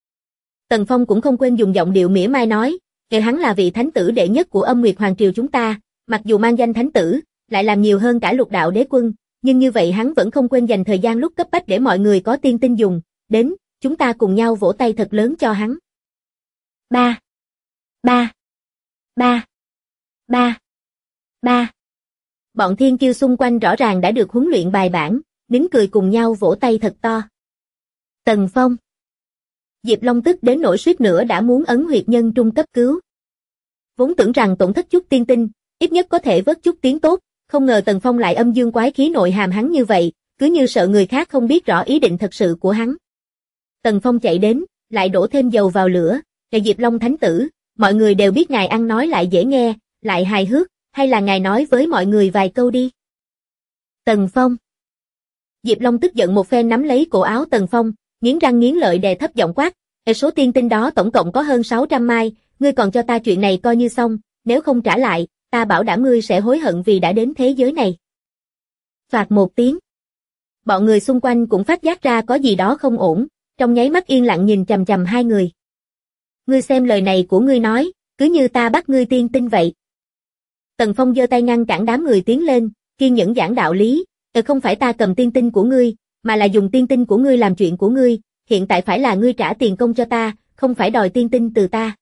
Tần Phong cũng không quên dùng giọng điệu mỉa mai nói, hắn là vị thánh tử đệ nhất của Âm Nguyệt Hoàng Triều chúng ta, mặc dù mang danh thánh tử, lại làm nhiều hơn cả lục đạo đế quân, nhưng như vậy hắn vẫn không quên dành thời gian lúc cấp bách để mọi người có tiên tinh dùng, đến, chúng ta cùng nhau vỗ tay thật lớn cho hắn. Ba, ba, ba, ba. 3. Bọn thiên kiêu xung quanh rõ ràng đã được huấn luyện bài bản, nín cười cùng nhau vỗ tay thật to. Tần Phong. Diệp Long tức đến nỗi suýt nữa đã muốn ấn huyệt nhân trung cấp cứu. Vốn tưởng rằng tổn thất chút tiên tinh, ít nhất có thể vớt chút tiếng tốt, không ngờ Tần Phong lại âm dương quái khí nội hàm hắn như vậy, cứ như sợ người khác không biết rõ ý định thật sự của hắn. Tần Phong chạy đến, lại đổ thêm dầu vào lửa, "Ngài Diệp Long Thánh Tử, mọi người đều biết ngài ăn nói lại dễ nghe, lại hài hước, hay là ngài nói với mọi người vài câu đi." Tần Phong. Diệp Long tức giận một phen nắm lấy cổ áo Tần Phong, nghiến răng nghiến lợi đè thấp giọng quát, "Số tiên tinh đó tổng cộng có hơn 600 mai, ngươi còn cho ta chuyện này coi như xong, nếu không trả lại, ta bảo đảm ngươi sẽ hối hận vì đã đến thế giới này." Phạt một tiếng. Bọn người xung quanh cũng phát giác ra có gì đó không ổn, trong nháy mắt yên lặng nhìn chằm chằm hai người. "Ngươi xem lời này của ngươi nói, cứ như ta bắt ngươi tiên tinh vậy." Tần Phong giơ tay ngăn cản đám người tiến lên, kiên nhẫn giảng đạo lý, "Không phải ta cầm tiên tinh của ngươi, mà là dùng tiên tinh của ngươi làm chuyện của ngươi, hiện tại phải là ngươi trả tiền công cho ta, không phải đòi tiên tinh từ ta."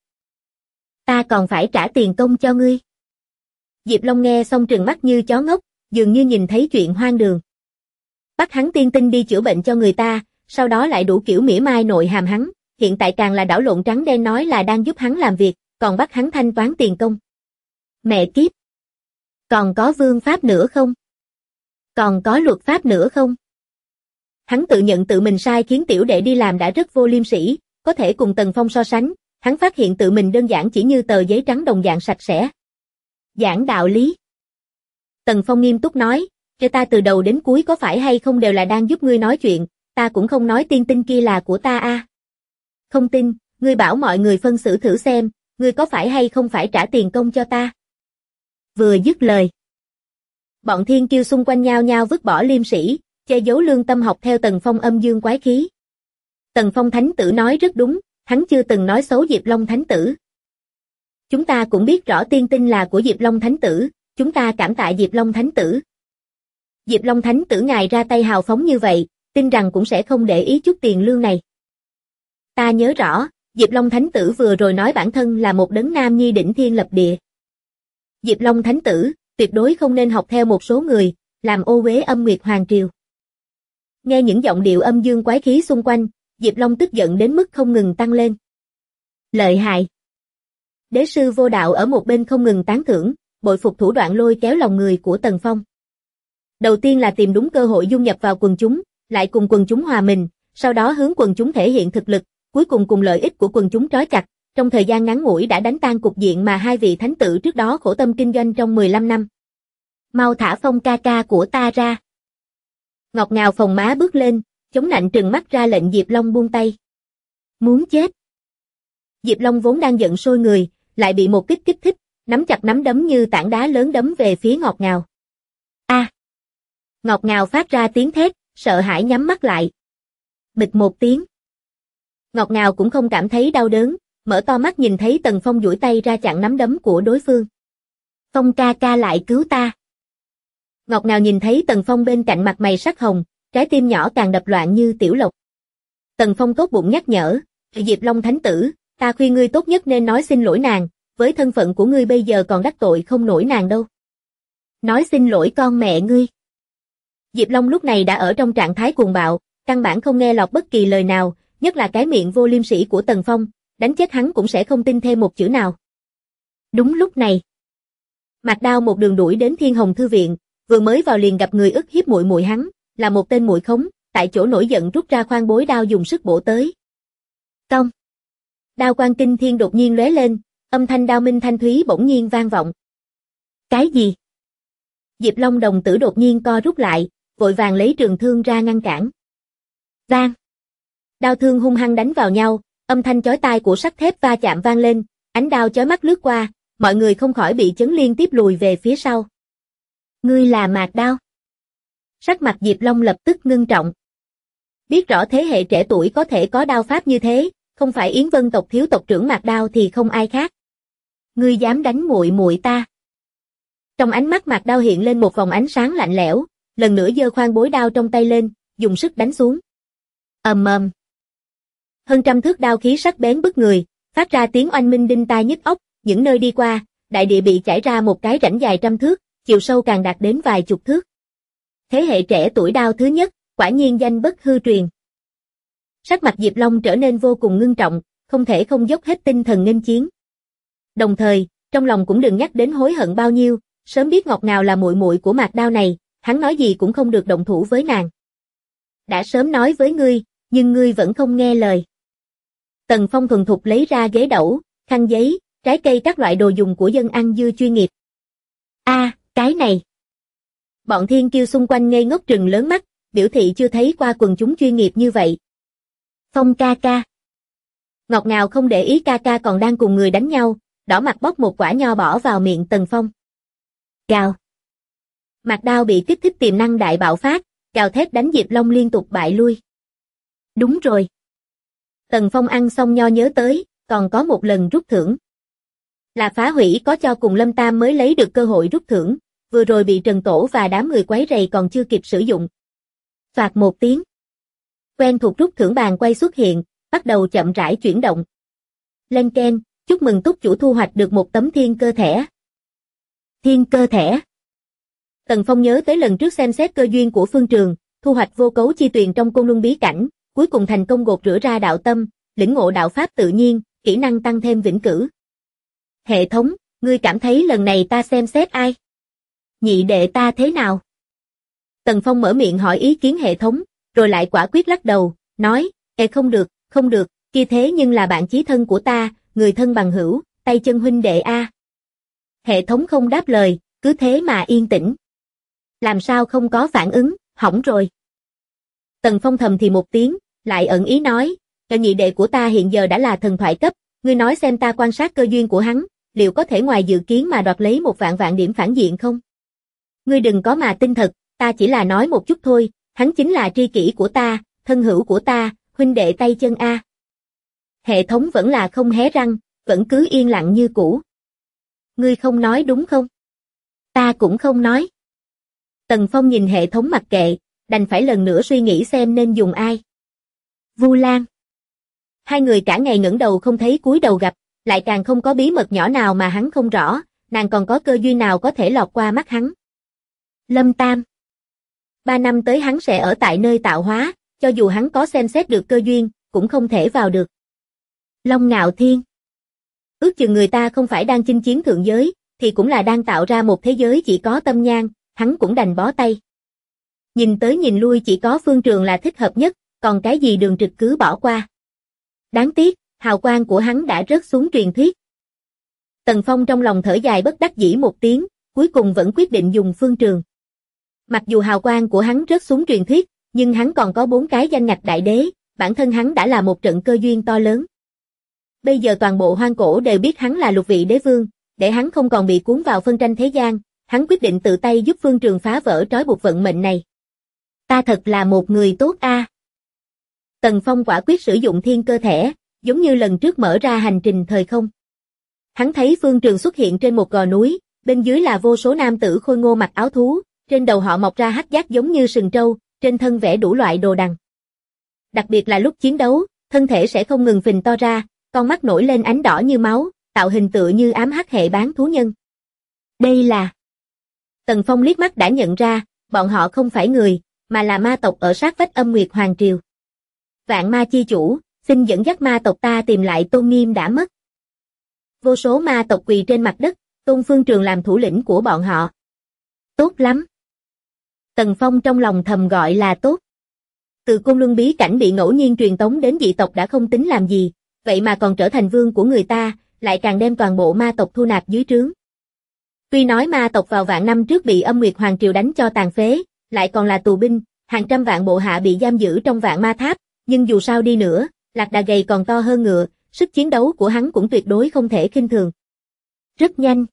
"Ta còn phải trả tiền công cho ngươi?" Diệp Long nghe xong trừng mắt như chó ngốc, dường như nhìn thấy chuyện hoang đường. Bắt hắn tiên tinh đi chữa bệnh cho người ta, sau đó lại đủ kiểu mỉa mai nội hàm hắn, hiện tại càng là đảo lộn trắng đen nói là đang giúp hắn làm việc, còn bắt hắn thanh toán tiền công. Mẹ kiếp! Còn có vương pháp nữa không? Còn có luật pháp nữa không? Hắn tự nhận tự mình sai khiến tiểu đệ đi làm đã rất vô liêm sỉ, có thể cùng Tần Phong so sánh, hắn phát hiện tự mình đơn giản chỉ như tờ giấy trắng đồng dạng sạch sẽ. Giảng đạo lý. Tần Phong nghiêm túc nói, "Cho ta từ đầu đến cuối có phải hay không đều là đang giúp ngươi nói chuyện, ta cũng không nói tiên tinh kia là của ta a." "Không tin, ngươi bảo mọi người phân xử thử xem, ngươi có phải hay không phải trả tiền công cho ta." Vừa dứt lời, bọn thiên kiêu xung quanh nhau nhau vứt bỏ liêm sĩ, che giấu lương tâm học theo Tần Phong âm dương quái khí. Tần Phong Thánh Tử nói rất đúng, hắn chưa từng nói xấu Diệp Long Thánh Tử. Chúng ta cũng biết rõ tiên tinh là của Diệp Long Thánh Tử, chúng ta cảm tạ Diệp Long Thánh Tử. Diệp Long Thánh Tử ngài ra tay hào phóng như vậy, tin rằng cũng sẽ không để ý chút tiền lương này. Ta nhớ rõ, Diệp Long Thánh Tử vừa rồi nói bản thân là một đấng nam nhi đỉnh thiên lập địa. Diệp Long Thánh Tử, tuyệt đối không nên học theo một số người, làm ô uế âm nguyệt hoàng triều. Nghe những giọng điệu âm dương quái khí xung quanh, Diệp Long tức giận đến mức không ngừng tăng lên. Lợi hại. Đế sư Vô Đạo ở một bên không ngừng tán thưởng, bội phục thủ đoạn lôi kéo lòng người của Tần Phong. Đầu tiên là tìm đúng cơ hội dung nhập vào quần chúng, lại cùng quần chúng hòa mình, sau đó hướng quần chúng thể hiện thực lực, cuối cùng cùng lợi ích của quần chúng trói chặt, trong thời gian ngắn ngủi đã đánh tan cục diện mà hai vị thánh tử trước đó khổ tâm kinh doanh trong 15 năm. Mau thả Phong ca ca của ta ra. Ngọt ngào phồng má bước lên, chống nạnh trừng mắt ra lệnh Diệp Long buông tay. Muốn chết. Diệp Long vốn đang giận sôi người, lại bị một kích kích thích, nắm chặt nắm đấm như tảng đá lớn đấm về phía ngọt ngào. A! Ngọt ngào phát ra tiếng thét, sợ hãi nhắm mắt lại. Bịch một tiếng. Ngọt ngào cũng không cảm thấy đau đớn, mở to mắt nhìn thấy Tần Phong duỗi tay ra chặn nắm đấm của đối phương. Phong ca ca lại cứu ta. Ngọt ngào nhìn thấy Tần Phong bên cạnh mặt mày sắc hồng, trái tim nhỏ càng đập loạn như tiểu lộc. Tần Phong tốt bụng nhắc nhở, Diệp Long Thánh Tử, ta khuyên ngươi tốt nhất nên nói xin lỗi nàng, với thân phận của ngươi bây giờ còn đắc tội không nổi nàng đâu. Nói xin lỗi con mẹ ngươi. Diệp Long lúc này đã ở trong trạng thái cuồng bạo, căn bản không nghe lọt bất kỳ lời nào, nhất là cái miệng vô liêm sỉ của Tần Phong, đánh chết hắn cũng sẽ không tin thêm một chữ nào. Đúng lúc này, Mạc Đao một đường đuổi đến Thiên Hồng Thư Viện, vừa mới vào liền gặp người ức hiếp muội muội hắn, là một tên muội khống, tại chỗ nổi giận rút ra khoan bối đao dùng sức bổ tới. Cong. Đao quang kinh thiên đột nhiên lóe lên, âm thanh đao minh thanh thúy bỗng nhiên vang vọng. Cái gì? Diệp Long đồng tử đột nhiên co rút lại, vội vàng lấy trường thương ra ngăn cản. Vang. Đao thương hung hăng đánh vào nhau, âm thanh chói tai của sắt thép va chạm vang lên, ánh đao chói mắt lướt qua, mọi người không khỏi bị chấn liên tiếp lùi về phía sau. Ngươi là Mạc Đao. Sắc mặt Diệp Long lập tức ngưng trọng. Biết rõ thế hệ trẻ tuổi có thể có đao pháp như thế, không phải Yến Vân tộc thiếu tộc trưởng Mạc Đao thì không ai khác. Ngươi dám đánh muội muội ta? Trong ánh mắt Mạc Đao hiện lên một vòng ánh sáng lạnh lẽo, lần nữa giơ khoan bối đao trong tay lên, dùng sức đánh xuống. Ầm ầm. Hơn trăm thước đao khí sắc bén bức người, phát ra tiếng oanh minh đinh tai nhức óc, những nơi đi qua, đại địa bị chảy ra một cái rãnh dài trăm thước, chiều sâu càng đạt đến vài chục thước. Thế hệ trẻ tuổi đao thứ nhất, quả nhiên danh bất hư truyền. Sắc mặt Diệp Long trở nên vô cùng ngưng trọng, không thể không dốc hết tinh thần nghênh chiến. Đồng thời, trong lòng cũng đừng nhắc đến hối hận bao nhiêu, sớm biết Ngọc Ngào là muội muội của Mạc Đao này, hắn nói gì cũng không được động thủ với nàng. Đã sớm nói với ngươi, nhưng ngươi vẫn không nghe lời. Tần Phong thuần thục lấy ra ghế đẩu, khăn giấy, trái cây các loại đồ dùng của dân ăn dưa chuyên nghiệp. Cái này. Bọn thiên kiêu xung quanh ngây ngốc trừng lớn mắt, biểu thị chưa thấy qua quần chúng chuyên nghiệp như vậy. Phong ca ca. Ngọt ngào không để ý ca ca còn đang cùng người đánh nhau, đỏ mặt bóc một quả nho bỏ vào miệng Tần Phong. Gào. Mạc Đao bị kích thích tiềm năng đại bạo phát, gào thét đánh Diệp Long liên tục bại lui. Đúng rồi. Tần Phong ăn xong nho nhớ tới, còn có một lần rút thưởng. Là Phá Hủy có cho cùng Lâm Tam mới lấy được cơ hội rút thưởng, vừa rồi bị Trần Tổ và đám người quấy rầy còn chưa kịp sử dụng. Phạt một tiếng. Quen thuộc rút thưởng bàn quay xuất hiện, bắt đầu chậm rãi chuyển động. Lên keng, chúc mừng túc chủ thu hoạch được một tấm thiên cơ thẻ. Thiên cơ thẻ. Tần Phong nhớ tới lần trước xem xét cơ duyên của Phương Trường, thu hoạch vô cấu chi tuyền trong Côn Luân bí cảnh, cuối cùng thành công gột rửa ra đạo tâm, lĩnh ngộ đạo pháp tự nhiên, kỹ năng tăng thêm vĩnh cửu. Hệ thống, ngươi cảm thấy lần này ta xem xét ai? Nhị đệ ta thế nào? Tần Phong mở miệng hỏi ý kiến hệ thống, rồi lại quả quyết lắc đầu, nói, không được, kia thế nhưng là bạn chí thân của ta, người thân bằng hữu, tay chân huynh đệ a. Hệ thống không đáp lời, cứ thế mà yên tĩnh. Làm sao không có phản ứng, hỏng rồi. Tần Phong thầm thì một tiếng, lại ẩn ý nói, nhị đệ của ta hiện giờ đã là thần thoại cấp, ngươi nói xem ta quan sát cơ duyên của hắn, liệu có thể ngoài dự kiến mà đoạt lấy 1.000.000 điểm phản diện không? Ngươi đừng có mà tin thật, ta chỉ là nói một chút thôi, hắn chính là tri kỷ của ta, thân hữu của ta, huynh đệ tay chân a. Hệ thống vẫn là không hé răng, vẫn cứ yên lặng như cũ. Ngươi không nói đúng không? Ta cũng không nói. Tần Phong nhìn hệ thống mặc kệ, đành phải lần nữa suy nghĩ xem nên dùng ai. Vu Lan. Hai người cả ngày ngẩng đầu không thấy cúi đầu gặp, lại càng không có bí mật nhỏ nào mà hắn không rõ, nàng còn có cơ duyên nào có thể lọt qua mắt hắn. Lâm Tam. 3 năm tới hắn sẽ ở tại nơi tạo hóa, cho dù hắn có xem xét được cơ duyên, cũng không thể vào được. Long Ngạo Thiên. Ước chừng người ta không phải đang chinh chiến thượng giới, thì cũng là đang tạo ra một thế giới chỉ có tâm nhang, hắn cũng đành bó tay. Nhìn tới nhìn lui chỉ có Phương Trường là thích hợp nhất, còn cái gì Đường Trực cứ bỏ qua. Đáng tiếc, hào quang của hắn đã rớt xuống truyền thuyết. Tần Phong trong lòng thở dài bất đắc dĩ một tiếng, cuối cùng vẫn quyết định dùng Phương Trường. Mặc dù hào quang của hắn rớt xuống truyền thuyết, nhưng hắn còn có 4 cái danh ngạch đại đế, bản thân hắn đã là một trận cơ duyên to lớn. Bây giờ toàn bộ hoang cổ đều biết hắn là lục vị đế vương, để hắn không còn bị cuốn vào phân tranh thế gian, hắn quyết định tự tay giúp Phương Trường phá vỡ trói buộc vận mệnh này. Ta thật là một người tốt a. Tần Phong quả quyết sử dụng thiên cơ thẻ, giống như lần trước mở ra hành trình thời không. Hắn thấy Phương Trường xuất hiện trên một gò núi, bên dưới là vô số nam tử khôi ngô mặc áo thú, trên đầu họ mọc ra hắc giác giống như sừng trâu, trên thân vẽ đủ loại đồ đằng. Đặc biệt là lúc chiến đấu, thân thể sẽ không ngừng phình to ra, con mắt nổi lên ánh đỏ như máu, tạo hình tựa như ám hắc hệ bán thú nhân. Đây là... Tần Phong liếc mắt đã nhận ra, bọn họ không phải người, mà là ma tộc ở sát vách Âm Nguyệt Hoàng Triều. Vạn ma chi chủ, xin dẫn dắt ma tộc ta tìm lại tôn nghiêm đã mất. Vô số ma tộc quỳ trên mặt đất, tôn Phương Trường làm thủ lĩnh của bọn họ. Tốt lắm. Tần Phong trong lòng thầm gọi là tốt. Từ Côn Luân bí cảnh bị ngẫu nhiên truyền tống đến dị tộc đã không tính làm gì, vậy mà còn trở thành vương của người ta, lại càng đem toàn bộ ma tộc thu nạp dưới trướng. Tuy nói ma tộc vào vạn năm trước bị Âm Nguyệt Hoàng Triều đánh cho tàn phế, lại còn là tù binh, hàng trăm vạn bộ hạ bị giam giữ trong vạn ma tháp, nhưng dù sao đi nữa, lạc đà gầy còn to hơn ngựa, sức chiến đấu của hắn cũng tuyệt đối không thể khinh thường. Rất nhanh.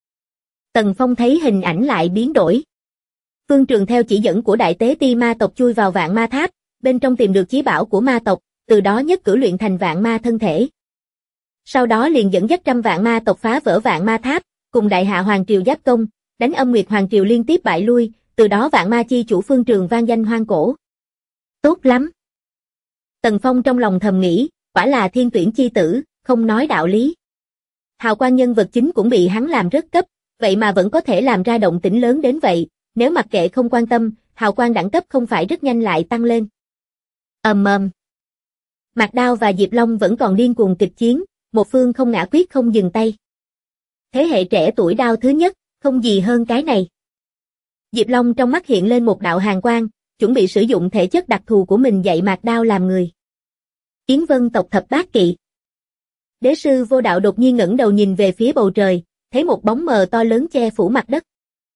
Tần Phong thấy hình ảnh lại biến đổi. Phương Trường theo chỉ dẫn của đại tế ti ma tộc chui vào vạn ma tháp, bên trong tìm được chí bảo của ma tộc, từ đó nhất cử luyện thành vạn ma thân thể. Sau đó liền dẫn dắt trăm vạn ma tộc phá vỡ vạn ma tháp, cùng đại hạ Hoàng Triều giáp công, đánh Âm Nguyệt Hoàng Triều liên tiếp bại lui, từ đó vạn ma chi chủ Phương Trường vang danh hoang cổ. Tốt lắm. Tần Phong trong lòng thầm nghĩ, quả là thiên tuyển chi tử, không nói đạo lý. Hào quang nhân vật chính cũng bị hắn làm rất cấp, vậy mà vẫn có thể làm ra động tĩnh lớn đến vậy, nếu mặc kệ không quan tâm, hào quang đẳng cấp không phải rất nhanh lại tăng lên. Mạc Đao và Diệp Long vẫn còn điên cuồng kịch chiến, một phương không ngã quyết không dừng tay. Thế hệ trẻ tuổi Đao thứ nhất, không gì hơn cái này. Diệp Long trong mắt hiện lên một đạo hàn quang, chuẩn bị sử dụng thể chất đặc thù của mình dạy Mạc Đao làm người. Yến Vân tộc thập bát kỵ. Đế sư Vô Đạo đột nhiên ngẩng đầu nhìn về phía bầu trời, thấy một bóng mờ to lớn che phủ mặt đất.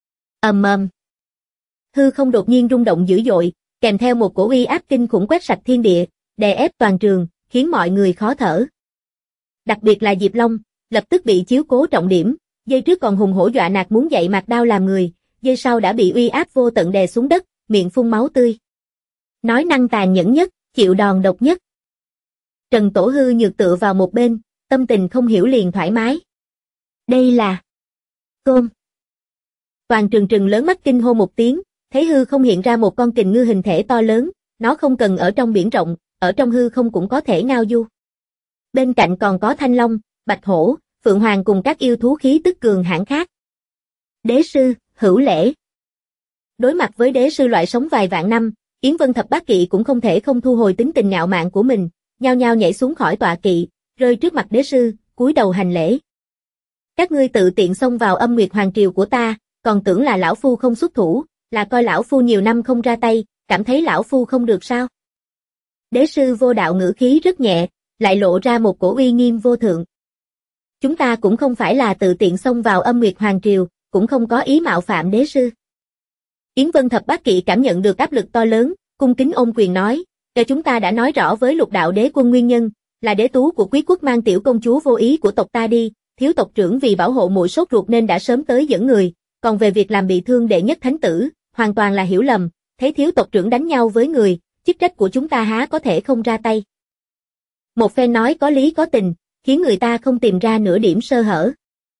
Hư không đột nhiên rung động dữ dội, kèm theo một cổ uy áp kinh khủng quét sạch thiên địa, đè ép toàn trường, khiến mọi người khó thở. Đặc biệt là Diệp Long, lập tức bị chiếu cố trọng điểm, giây trước còn hùng hổ dọa nạt muốn dạy Mạc Đao làm người, giây sau đã bị uy áp vô tận đè xuống đất, miệng phun máu tươi. Nói năng tàn nhẫn nhất, chịu đòn độc nhất. Trần Tổ Hư nhược tựa vào một bên, tâm tình không hiểu liền thoải mái. Đây là Côn. Toàn trường trừng lớn mắt kinh hô một tiếng, thấy hư không hiện ra một con kình ngư hình thể to lớn, nó không cần ở trong biển rộng, ở trong hư không cũng có thể ngao du. Bên cạnh còn có thanh long, bạch hổ, phượng hoàng cùng các yêu thú khí tức cường hãn khác. Đế sư, hữu lễ. Đối mặt với đế sư loại sống vài vạn năm, Yến Vân thập bát kỵ cũng không thể không thu hồi tính tình ngạo mạn của mình, nhao nhao nhảy xuống khỏi tọa kỵ, rơi trước mặt đế sư, cúi đầu hành lễ. Các ngươi tự tiện xông vào Âm Nguyệt Hoàng triều của ta, còn tưởng là lão phu không xuất thủ, là coi lão phu nhiều năm không ra tay, cảm thấy lão phu không được sao? Đế sư Vô Đạo ngữ khí rất nhẹ, lại lộ ra một cổ uy nghiêm vô thượng. Chúng ta cũng không phải là tự tiện xông vào Âm Nguyệt Hoàng triều, cũng không có ý mạo phạm đế sư. Yến Vân thập bát kỵ cảm nhận được áp lực to lớn, cung kính ôm quyền nói, cho chúng ta đã nói rõ với Lục Đạo Đế quân nguyên nhân, là đế tú của quý quốc mang tiểu công chúa vô ý của tộc ta đi, thiếu tộc trưởng vì bảo hộ muội sốt ruột nên đã sớm tới dẫn người, còn về việc làm bị thương đệ nhất thánh tử, hoàn toàn là hiểu lầm, thấy thiếu tộc trưởng đánh nhau với người, chức trách của chúng ta há có thể không ra tay. Một phen nói có lý có tình, khiến người ta không tìm ra nửa điểm sơ hở.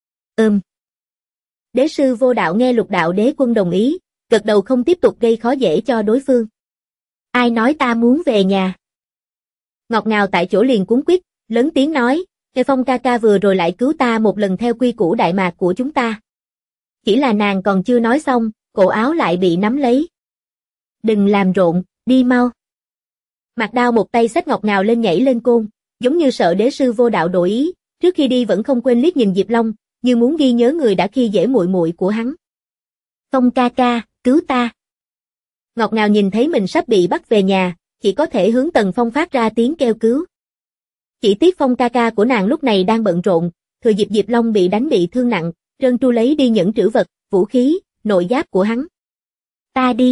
Đế sư Vô Đạo nghe Lục Đạo Đế quân đồng ý, gật đầu không tiếp tục gây khó dễ cho đối phương. Ai nói ta muốn về nhà? Ngọt ngào tại chỗ liền cuống quýt, lớn tiếng nói, Nghe Phong ca ca vừa rồi lại cứu ta một lần theo quy củ đại mạc của chúng ta. Chỉ là nàng còn chưa nói xong, cổ áo lại bị nắm lấy. Đừng làm rộn, đi mau. Mạc Đao một tay xách ngọt ngào lên nhảy lên côn, giống như sợ đế sư Vô Đạo đổi ý, trước khi đi vẫn không quên liếc nhìn Diệp Long, như muốn ghi nhớ người đã khi dễ muội muội của hắn. Phong ca ca, cứu ta. Ngọt ngào nhìn thấy mình sắp bị bắt về nhà, chỉ có thể hướng Tần Phong phát ra tiếng kêu cứu. Chỉ tiếc Phong ca ca của nàng lúc này đang bận rộn, thừa dịp Diệp Long bị đánh bị thương nặng, trơn tru lấy đi những trữ vật, vũ khí, nội giáp của hắn. Ta đi.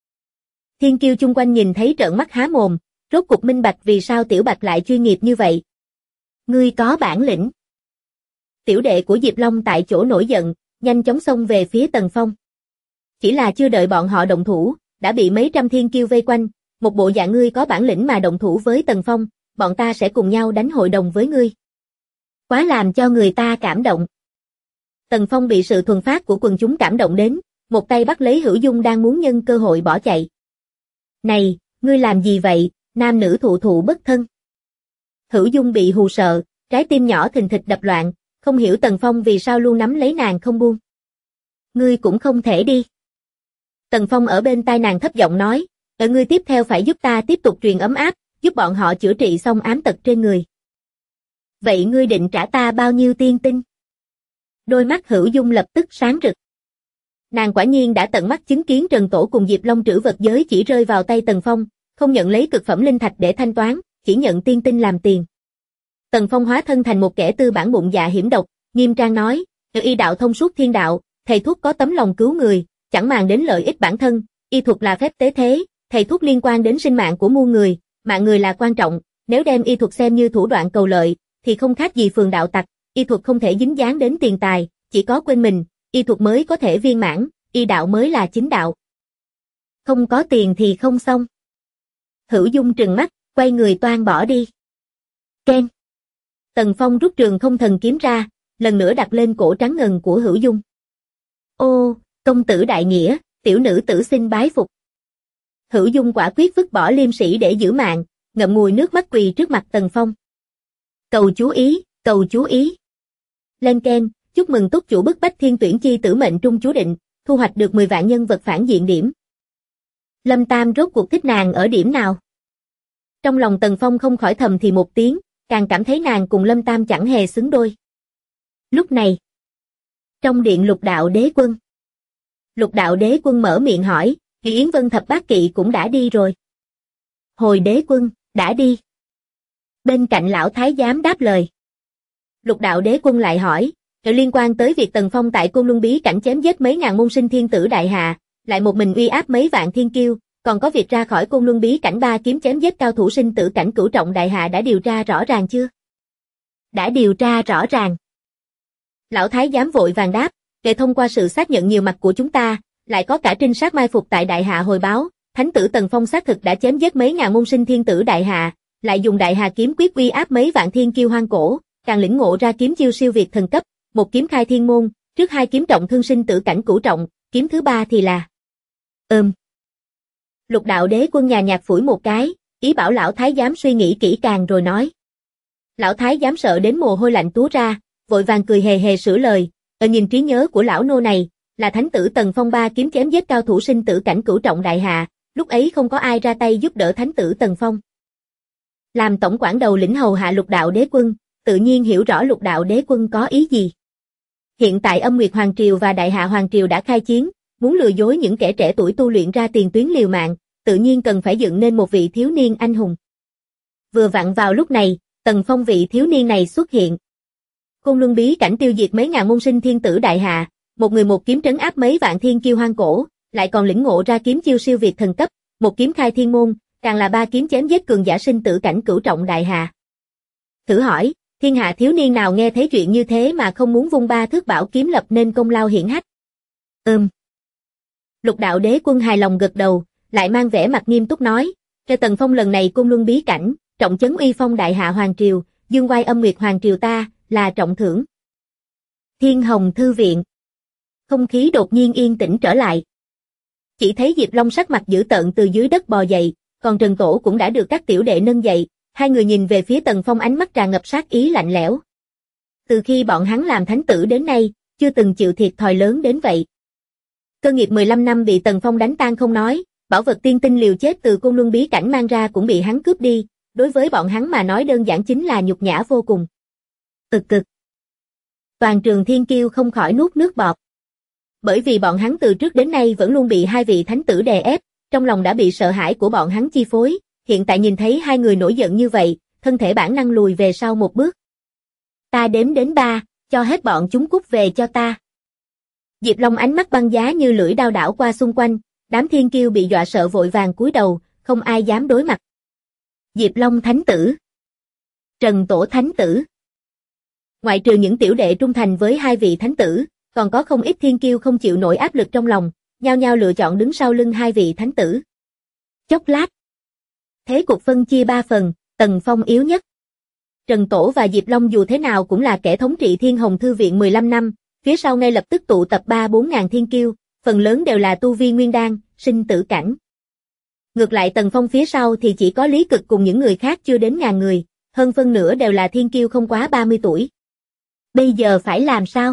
Thiên kiêu chung quanh nhìn thấy trợn mắt há mồm, rốt cục minh bạch vì sao Tiểu Bạch lại chuyên nghiệp như vậy. Ngươi có bản lĩnh. Tiểu đệ của Diệp Long tại chỗ nổi giận, nhanh chóng xông về phía Tần Phong. Chỉ là chưa đợi bọn họ động thủ, đã bị mấy trăm thiên kiêu vây quanh, một bộ dạng ngươi có bản lĩnh mà động thủ với Tần Phong, bọn ta sẽ cùng nhau đánh hội đồng với ngươi. Quá làm cho người ta cảm động. Tần Phong bị sự thuần phát của quần chúng cảm động đến, một tay bắt lấy Hữu Dung đang muốn nhân cơ hội bỏ chạy. Này, ngươi làm gì vậy, nam nữ thụ thụ bất thân. Hữu Dung bị hù sợ, trái tim nhỏ thình thịch đập loạn, không hiểu Tần Phong vì sao luôn nắm lấy nàng không buông. Ngươi cũng không thể đi. Tần Phong ở bên tai nàng thấp giọng nói, ngươi tiếp theo phải giúp ta tiếp tục truyền ấm áp, giúp bọn họ chữa trị xong ám tật trên người. Vậy ngươi định trả ta bao nhiêu tiên tinh? Đôi mắt Hữu Dung lập tức sáng rực. Nàng quả nhiên đã tận mắt chứng kiến Trần Tổ cùng Diệp Long trữ vật giới chỉ rơi vào tay Tần Phong, không nhận lấy cực phẩm linh thạch để thanh toán, chỉ nhận tiên tinh làm tiền. Tần Phong hóa thân thành một kẻ tư bản bụng dạ hiểm độc, nghiêm trang nói, y đạo thông suốt thiên đạo, thầy thuốc có tấm lòng cứu người, chẳng màng đến lợi ích bản thân, y thuật là phép tế thế, thầy thuốc liên quan đến sinh mạng của muôn người, mạng người là quan trọng, nếu đem y thuật xem như thủ đoạn cầu lợi, thì không khác gì phường đạo tặc, y thuật không thể dính dáng đến tiền tài, chỉ có quên mình, y thuật mới có thể viên mãn, y đạo mới là chính đạo. Không có tiền thì không xong. Hữu Dung trừng mắt, quay người toan bỏ đi. Ken. Tần Phong rút Trường Không Thần kiếm ra, lần nữa đặt lên cổ trắng ngần của Hữu Dung. Ô, công tử đại nghĩa, tiểu nữ tử xin bái phục. Hữu Dung quả quyết vứt bỏ liêm sĩ để giữ mạng, ngậm ngùi nước mắt quỳ trước mặt Tần Phong. Cầu chú ý, cầu chú ý. Lên Ken, chúc mừng túc chủ bức bách thiên tuyển chi tử mệnh trung chú định, thu hoạch được 10 vạn nhân vật phản diện điểm. Lâm Tam rốt cuộc thích nàng ở điểm nào? Trong lòng Tần Phong không khỏi thầm thì một tiếng, càng cảm thấy nàng cùng Lâm Tam chẳng hề xứng đôi. Lúc này, trong điện Lục Đạo Đế Quân. Lục Đạo Đế Quân mở miệng hỏi, Yến Vân Thập Bát Kỵ cũng đã đi rồi. Hồi Đế Quân, đã đi. Bên cạnh lão thái giám đáp lời. Lục Đạo Đế Quân lại hỏi, liên quan tới việc Tần Phong tại Côn Luân Bí cảnh chém giết mấy ngàn môn sinh thiên tử đại hạ, lại một mình uy áp mấy vạn thiên kiêu, còn có việc ra khỏi Côn Luân Bí cảnh 3 kiếm chém giết cao thủ sinh tử cảnh cửu trọng đại hạ đã điều tra rõ ràng chưa? Đã điều tra rõ ràng. Lão thái giám vội vàng đáp, để thông qua sự xác nhận nhiều mặt của chúng ta, lại có cả trinh sát mai phục tại đại hạ hồi báo, thánh tử Tần Phong xác thực đã chém giết mấy ngàn môn sinh thiên tử đại hạ, lại dùng đại hà kiếm quyết uy áp mấy vạn thiên kiêu hoang cổ, càng lĩnh ngộ ra kiếm chiêu siêu việt thần cấp, một kiếm khai thiên môn, trước 2 kiếm trọng thương sinh tử cảnh cửu trọng, kiếm thứ 3 thì là Lục Đạo Đế Quân nhà nhạt phủi một cái, ý bảo lão thái giám suy nghĩ kỹ càng rồi nói. Lão thái giám sợ đến mồ hôi lạnh túa ra, vội vàng cười hề hề sửa lời, nhìn trí nhớ của lão nô này, là thánh tử Tần Phong 3 kiếm chém giết cao thủ sinh tử cảnh cửu trọng đại hạ, lúc ấy không có ai ra tay giúp đỡ thánh tử Tần Phong. Làm tổng quản đầu lĩnh hầu hạ Lục Đạo Đế Quân, tự nhiên hiểu rõ Lục Đạo Đế Quân có ý gì. Hiện tại Âm Nguyệt Hoàng Triều và Đại Hạ Hoàng Triều đã khai chiến, muốn lừa dối những kẻ trẻ tuổi tu luyện ra tiền tuyến liều mạng, tự nhiên cần phải dựng nên một vị thiếu niên anh hùng. Vừa vặn vào lúc này, Tần Phong vị thiếu niên này xuất hiện. Côn Luân Bí cảnh tiêu diệt mấy ngàn môn sinh thiên tử đại hạ, một người một kiếm trấn áp mấy vạn thiên kiêu hoang cổ, lại còn lĩnh ngộ ra kiếm chiêu siêu việt thần cấp, một kiếm khai thiên môn, càng là 3 kiếm chém giết cường giả sinh tử cảnh cửu trọng đại hạ. Thử hỏi, thiên hạ thiếu niên nào nghe thấy chuyện như thế mà không muốn vung 3 thước bảo kiếm lập nên công lao hiển hách? Lục Đạo Đế Quân hài lòng gật đầu, lại mang vẻ mặt nghiêm túc nói, cho Tần Phong lần này Côn Luân Bí cảnh, trọng chấn uy phong Đại Hạ Hoàng Triều, dương oai Âm Nguyệt Hoàng Triều ta, là trọng thưởng. Thiên Hồng Thư Viện. Không khí đột nhiên yên tĩnh trở lại. Chỉ thấy Diệp Long sắc mặt dữ tợn từ dưới đất bò dậy, còn Trần Tổ cũng đã được các tiểu đệ nâng dậy, hai người nhìn về phía Tần Phong ánh mắt tràn ngập sát ý lạnh lẽo. Từ khi bọn hắn làm thánh tử đến nay, chưa từng chịu thiệt thòi lớn đến vậy. Cơ nghiệp 15 năm bị Tần Phong đánh tan không nói, bảo vật tiên tinh liều chết từ Côn Luân Bí cảnh mang ra cũng bị hắn cướp đi, đối với bọn hắn mà nói đơn giản chính là nhục nhã vô cùng. Cực. Toàn trường thiên kiêu không khỏi nuốt nước bọt. Bởi vì bọn hắn từ trước đến nay vẫn luôn bị hai vị thánh tử đè ép, trong lòng đã bị sợ hãi của bọn hắn chi phối, hiện tại nhìn thấy hai người nổi giận như vậy, thân thể bản năng lùi về sau một bước. Ta đếm đến 3, cho hết bọn chúng cút về cho ta. Diệp Long ánh mắt băng giá như lưỡi đao đảo qua xung quanh, đám thiên kiêu bị dọa sợ vội vàng cúi đầu, không ai dám đối mặt. Diệp Long thánh tử, Trần Tổ thánh tử. Ngoại trừ những tiểu đệ trung thành với hai vị thánh tử, còn có không ít thiên kiêu không chịu nổi áp lực trong lòng, nhao nhao lựa chọn đứng sau lưng hai vị thánh tử. Chốc lát, thế cục phân chia 3 phần, Tần Phong yếu nhất. Trần Tổ và Diệp Long dù thế nào cũng là kẻ thống trị Thiên Hồng Thư Viện 15 năm, phía sau ngay lập tức tụ tập 3-4 ngàn thiên kiêu, phần lớn đều là tu vi nguyên đan, sinh tử cảnh. Ngược lại Tần Phong phía sau thì chỉ có Lý Cực cùng những người khác chưa đến ngàn người, hơn phân nửa đều là thiên kiêu không quá 30 tuổi. Bây giờ phải làm sao?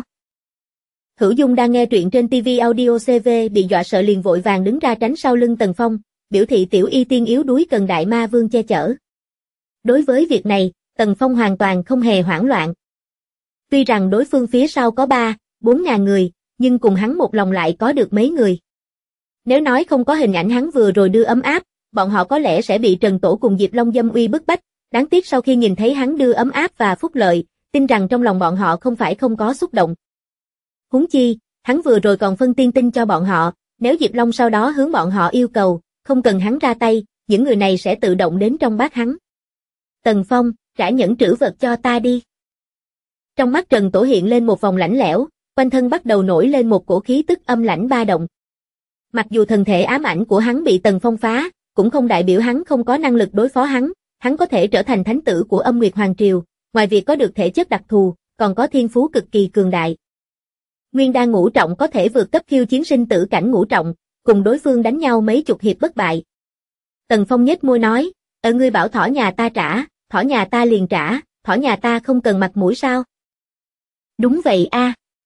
Hữu Dung đang nghe truyện trên TV Audio CV bị dọa sợ liền vội vàng đứng ra tránh sau lưng Tần Phong, biểu thị tiểu y tiên yếu đuối cần đại ma vương che chở. Đối với việc này, Tần Phong hoàn toàn không hề hoảng loạn. Tuy rằng đối phương phía sau có 3-4 ngàn người, nhưng cùng hắn một lòng lại có được mấy người. Nếu nói không có hình ảnh hắn vừa rồi đưa ấm áp, bọn họ có lẽ sẽ bị Trần Tổ cùng Diệp Long dâm uy bức bách, đáng tiếc sau khi nhìn thấy hắn đưa ấm áp và phúc lợi, tin rằng trong lòng bọn họ không phải không có xúc động. Huống chi, hắn vừa rồi còn phân tiên tinh cho bọn họ, nếu Diệp Long sau đó hướng bọn họ yêu cầu, không cần hắn ra tay, những người này sẽ tự động đến trong bát hắn. Tần Phong, trả nhẫn trữ vật cho ta đi. Trong mắt Trần Tổ hiện lên một vòng lạnh lẽo, quanh thân bắt đầu nổi lên một cổ khí tức âm lãnh ba động. Mặc dù thần thể ám ảnh của hắn bị Tần Phong phá, cũng không đại biểu hắn không có năng lực đối phó hắn có thể trở thành thánh tử của Âm Nguyệt Hoàng Triều, ngoài việc có được thể chất đặc thù, còn có thiên phú cực kỳ cường đại. Nguyên đan ngũ trọng có thể vượt cấp khiêu chiến sinh tử cảnh ngũ trọng, cùng đối phương đánh nhau mấy chục hiệp bất bại. Tần Phong nhếch môi nói, ngươi bảo thỏ nhà ta trả, thỏ nhà ta liền trả, thỏ nhà ta không cần mặt mũi sao? Đúng vậy a.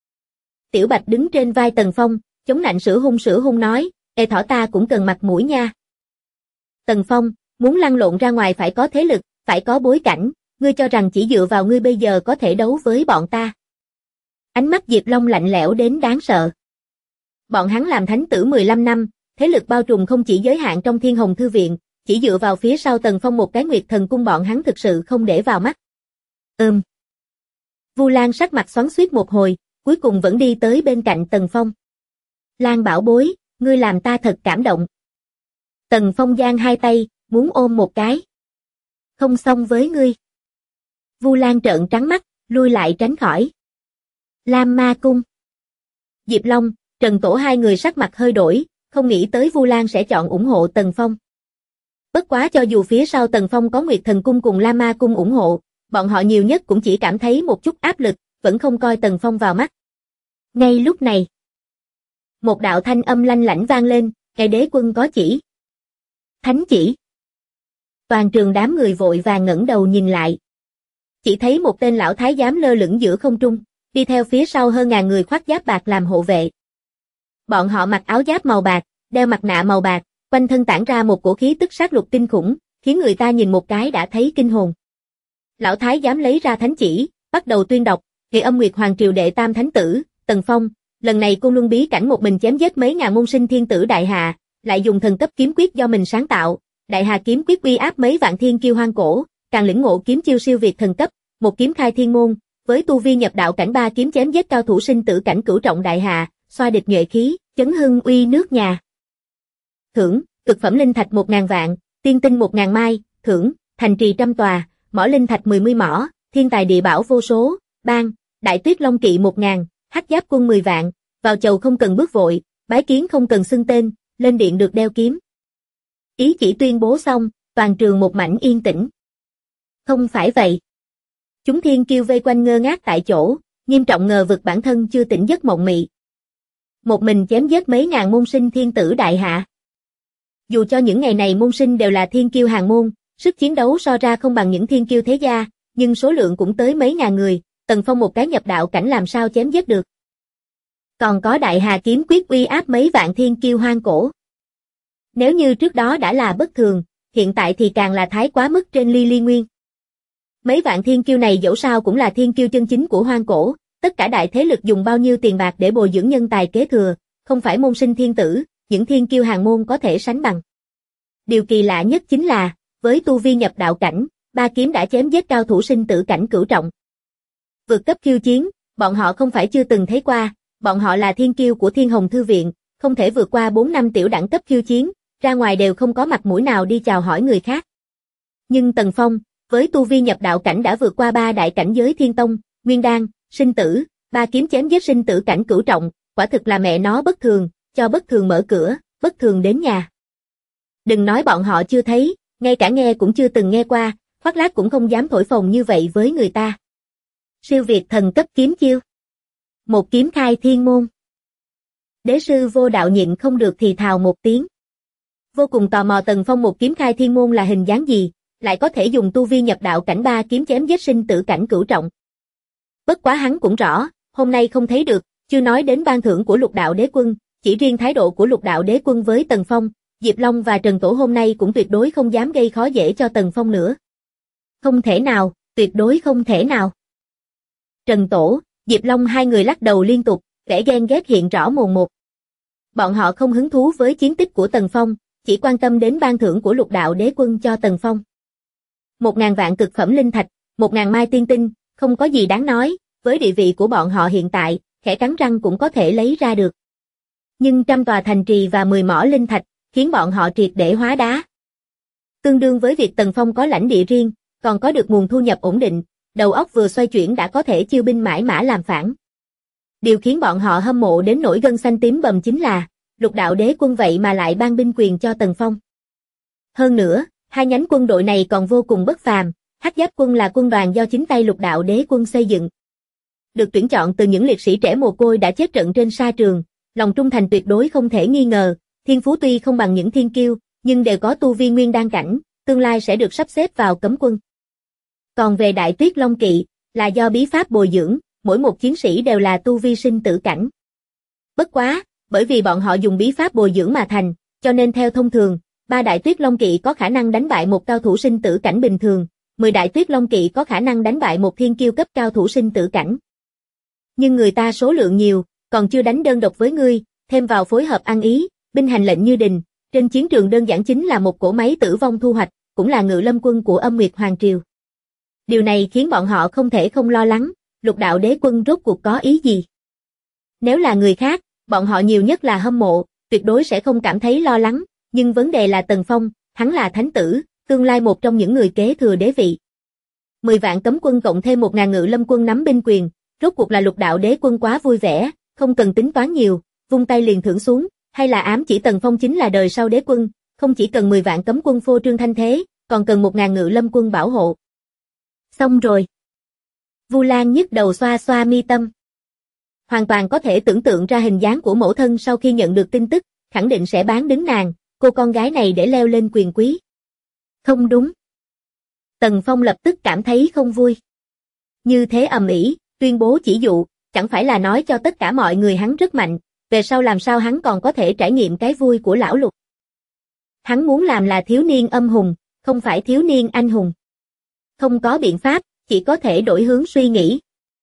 Tiểu Bạch đứng trên vai Tần Phong, chống nạnh sữa hung nói, ê thỏ ta cũng cần mặt mũi nha. Tần Phong, muốn lăn lộn ra ngoài phải có thế lực, phải có bối cảnh, ngươi cho rằng chỉ dựa vào ngươi bây giờ có thể đấu với bọn ta. Ánh mắt Diệp Long lạnh lẽo đến đáng sợ. Bọn hắn làm thánh tử 15 năm, thế lực bao trùm không chỉ giới hạn trong Thiên Hồng Thư Viện, chỉ dựa vào phía sau Tần Phong một cái Nguyệt Thần Cung bọn hắn thực sự không để vào mắt. Vu Lan sắc mặt xoắn xuýt một hồi, cuối cùng vẫn đi tới bên cạnh Tần Phong. Lan bảo bối, ngươi làm ta thật cảm động. Tần Phong giang hai tay, muốn ôm một cái. Không xong với ngươi. Vu Lan trợn trắng mắt, lui lại tránh khỏi. Lam Ma Cung. Diệp Long, Trần Tổ hai người sắc mặt hơi đổi, không nghĩ tới Vu Lan sẽ chọn ủng hộ Tần Phong. Bất quá cho dù phía sau Tần Phong có Nguyệt Thần Cung cùng Lam Ma Cung ủng hộ, bọn họ nhiều nhất cũng chỉ cảm thấy một chút áp lực, vẫn không coi Tần Phong vào mắt. Ngay lúc này, một đạo thanh âm lanh lảnh vang lên, Ngài Đế Quân có chỉ. Thánh chỉ. Toàn trường đám người vội vàng ngẩng đầu nhìn lại. Chỉ thấy một tên lão thái giám lơ lửng giữa không trung, đi theo phía sau hơn ngàn người khoác giáp bạc làm hộ vệ. Bọn họ mặc áo giáp màu bạc, đeo mặt nạ màu bạc, quanh thân tản ra một cổ khí tức sát lục kinh khủng, khiến người ta nhìn một cái đã thấy kinh hồn. Lão thái giám lấy ra thánh chỉ, bắt đầu tuyên đọc, Nghệ Âm Nguyệt Hoàng triều đệ tam thánh tử, Tần Phong, lần này Côn Luân bí cảnh một mình chém giết mấy ngàn môn sinh thiên tử đại hạ, lại dùng thần cấp kiếm quyết do mình sáng tạo, đại hà kiếm quyết uy áp mấy vạn thiên kiêu hoang cổ, càng lĩnh ngộ kiếm chiêu siêu việt thần cấp, một kiếm khai thiên môn, với tu vi nhập đạo cảnh 3 kiếm chém giết cao thủ sinh tử cảnh cửu trọng đại hạ, xoa địch nhuệ khí, chấn hưng uy nước nhà. Thưởng, cực phẩm linh thạch 1000 vạn, tiên tinh 1000 mai, thưởng, thành trì 100 tòa, mỏ linh thạch 10 mỏ, thiên tài địa bảo vô số, ban, đại tuyết long kỵ 1000, hắc giáp quân 10 vạn, vào chầu không cần bước vội, bái kiến không cần xưng tên, lên điện được đeo kiếm. Ý chỉ tuyên bố xong, toàn trường một mảnh yên tĩnh. Không phải vậy. Chúng thiên kiêu vây quanh ngơ ngác tại chỗ, nghiêm trọng ngờ vực bản thân chưa tỉnh giấc mộng mị. Một mình chém giết mấy ngàn môn sinh thiên tử đại hạ. Dù cho những ngày này môn sinh đều là thiên kiêu hàng môn, sức chiến đấu so ra không bằng những thiên kiêu thế gia, nhưng số lượng cũng tới mấy ngàn người, Tần Phong một cái nhập đạo cảnh làm sao chém giết được. Còn có đại hà kiếm quyết uy áp mấy vạn thiên kiêu hoang cổ. Nếu như trước đó đã là bất thường, hiện tại thì càng là thái quá mức trên ly ly nguyên. Mấy vạn thiên kiêu này dẫu sao cũng là thiên kiêu chân chính của hoang cổ, tất cả đại thế lực dùng bao nhiêu tiền bạc để bồi dưỡng nhân tài kế thừa, không phải môn sinh thiên tử, những thiên kiêu hàng môn có thể sánh bằng. Điều kỳ lạ nhất chính là, với tu vi nhập đạo cảnh, 3 kiếm đã chém giết cao thủ sinh tử cảnh cửu trọng. Vượt cấp khiêu chiến, bọn họ không phải chưa từng thấy qua, bọn họ là thiên kiêu của Thiên Hồng Thư Viện, không thể vượt qua 4 năm tiểu đẳng cấp khiêu chiến, ra ngoài đều không có mặt mũi nào đi chào hỏi người khác. Nhưng Tần Phong, với tu vi nhập đạo cảnh đã vượt qua 3 đại cảnh giới Thiên Tông, Nguyên Đan, sinh tử, 3 kiếm chém giết sinh tử cảnh cửu trọng, quả thực là mẹ nó bất thường, cho bất thường mở cửa, bất thường đến nhà. Đừng nói bọn họ chưa thấy, ngay cả nghe cũng chưa từng nghe qua, khoác lác cũng không dám thổi phồng như vậy với người ta. Siêu việt thần cấp kiếm chiêu. Một kiếm khai thiên môn. Đế sư Vô Đạo nhịn không được thì thào một tiếng. Vô cùng tò mò Tần Phong một kiếm khai thiên môn là hình dáng gì, lại có thể dùng tu vi nhập đạo cảnh 3 kiếm chém giết sinh tử cảnh cửu trọng. Bất quá hắn cũng rõ, hôm nay không thấy được, chưa nói đến ban thưởng của Lục Đạo Đế Quân, chỉ riêng thái độ của Lục Đạo Đế Quân với Tần Phong, Diệp Long và Trần Tổ hôm nay cũng tuyệt đối không dám gây khó dễ cho Tần Phong nữa. Không thể nào, tuyệt đối không thể nào. Trần Tổ, Diệp Long hai người lắc đầu liên tục, vẻ ghen ghét hiện rõ mồn một. Bọn họ không hứng thú với chiến tích của Tần Phong, chỉ quan tâm đến ban thưởng của Lục Đạo Đế Quân cho Tần Phong. 1000 vạn cực phẩm linh thạch, 1000 mai tiên tinh, không có gì đáng nói, với địa vị của bọn họ hiện tại, khẽ cắn răng cũng có thể lấy ra được. Nhưng 100 tòa thành trì và 10 mỏ linh thạch, khiến bọn họ triệt để hóa đá. Tương đương với việc Tần Phong có lãnh địa riêng, còn có được nguồn thu nhập ổn định, đầu óc vừa xoay chuyển đã có thể chiêu binh mãi mã làm phản. Điều khiến bọn họ hâm mộ đến nỗi gân xanh tím bầm chính là, Lục Đạo Đế Quân vậy mà lại ban binh quyền cho Tần Phong. Hơn nữa, hai nhánh quân đội này còn vô cùng bất phàm, Hắc Giáp quân là quân đoàn do chính tay Lục Đạo Đế Quân xây dựng. Được tuyển chọn từ những liệt sĩ trẻ mồ côi đã chết trận trên sa trường, lòng trung thành tuyệt đối không thể nghi ngờ, thiên phú tuy không bằng những thiên kiêu, nhưng đều có tu vi nguyên đan cảnh, tương lai sẽ được sắp xếp vào cấm quân. Còn về Đại Tuyết Long Kỵ, là do bí pháp bồi dưỡng, mỗi một chiến sĩ đều là tu vi sinh tử cảnh. Bất quá, bởi vì bọn họ dùng bí pháp bồi dưỡng mà thành, cho nên theo thông thường, 3 đại tuyết long kỵ có khả năng đánh bại một cao thủ sinh tử cảnh bình thường, 10 đại tuyết long kỵ có khả năng đánh bại một thiên kiêu cấp cao thủ sinh tử cảnh. Nhưng người ta số lượng nhiều, còn chưa đánh đơn độc với ngươi, thêm vào phối hợp ăn ý, binh hành lệnh như đình, trên chiến trường đơn giản chính là một cỗ máy tử vong thu hoạch, cũng là ngự lâm quân của Âm Nguyệt Hoàng Triều. Điều này khiến bọn họ không thể không lo lắng, Lục Đạo Đế Quân rốt cuộc có ý gì. Nếu là người khác, bọn họ nhiều nhất là hâm mộ, tuyệt đối sẽ không cảm thấy lo lắng, nhưng vấn đề là Tần Phong, hắn là thánh tử, tương lai một trong những người kế thừa đế vị. 10 vạn cấm quân cộng thêm 1000 ngự lâm quân nắm binh quyền, rốt cuộc là Lục Đạo Đế Quân quá vui vẻ, không cần tính toán nhiều, vung tay liền thưởng xuống, hay là ám chỉ Tần Phong chính là đời sau đế quân, không chỉ cần 10 vạn cấm quân phô trương thanh thế, còn cần 1000 ngự lâm quân bảo hộ. Xong rồi. Vu Lan nhức đầu xoa xoa mi tâm. Hoàn toàn có thể tưởng tượng ra hình dáng của mẫu thân sau khi nhận được tin tức, khẳng định sẽ bán đứng nàng, cô con gái này để leo lên quyền quý. Không đúng. Tần Phong lập tức cảm thấy không vui. Như thế ầm ĩ, tuyên bố chỉ dụ, chẳng phải là nói cho tất cả mọi người hắn rất mạnh, về sau làm sao hắn còn có thể trải nghiệm cái vui của lão Lục. Hắn muốn làm là thiếu niên âm hùng, không phải thiếu niên anh hùng. Không có biện pháp, chỉ có thể đổi hướng suy nghĩ.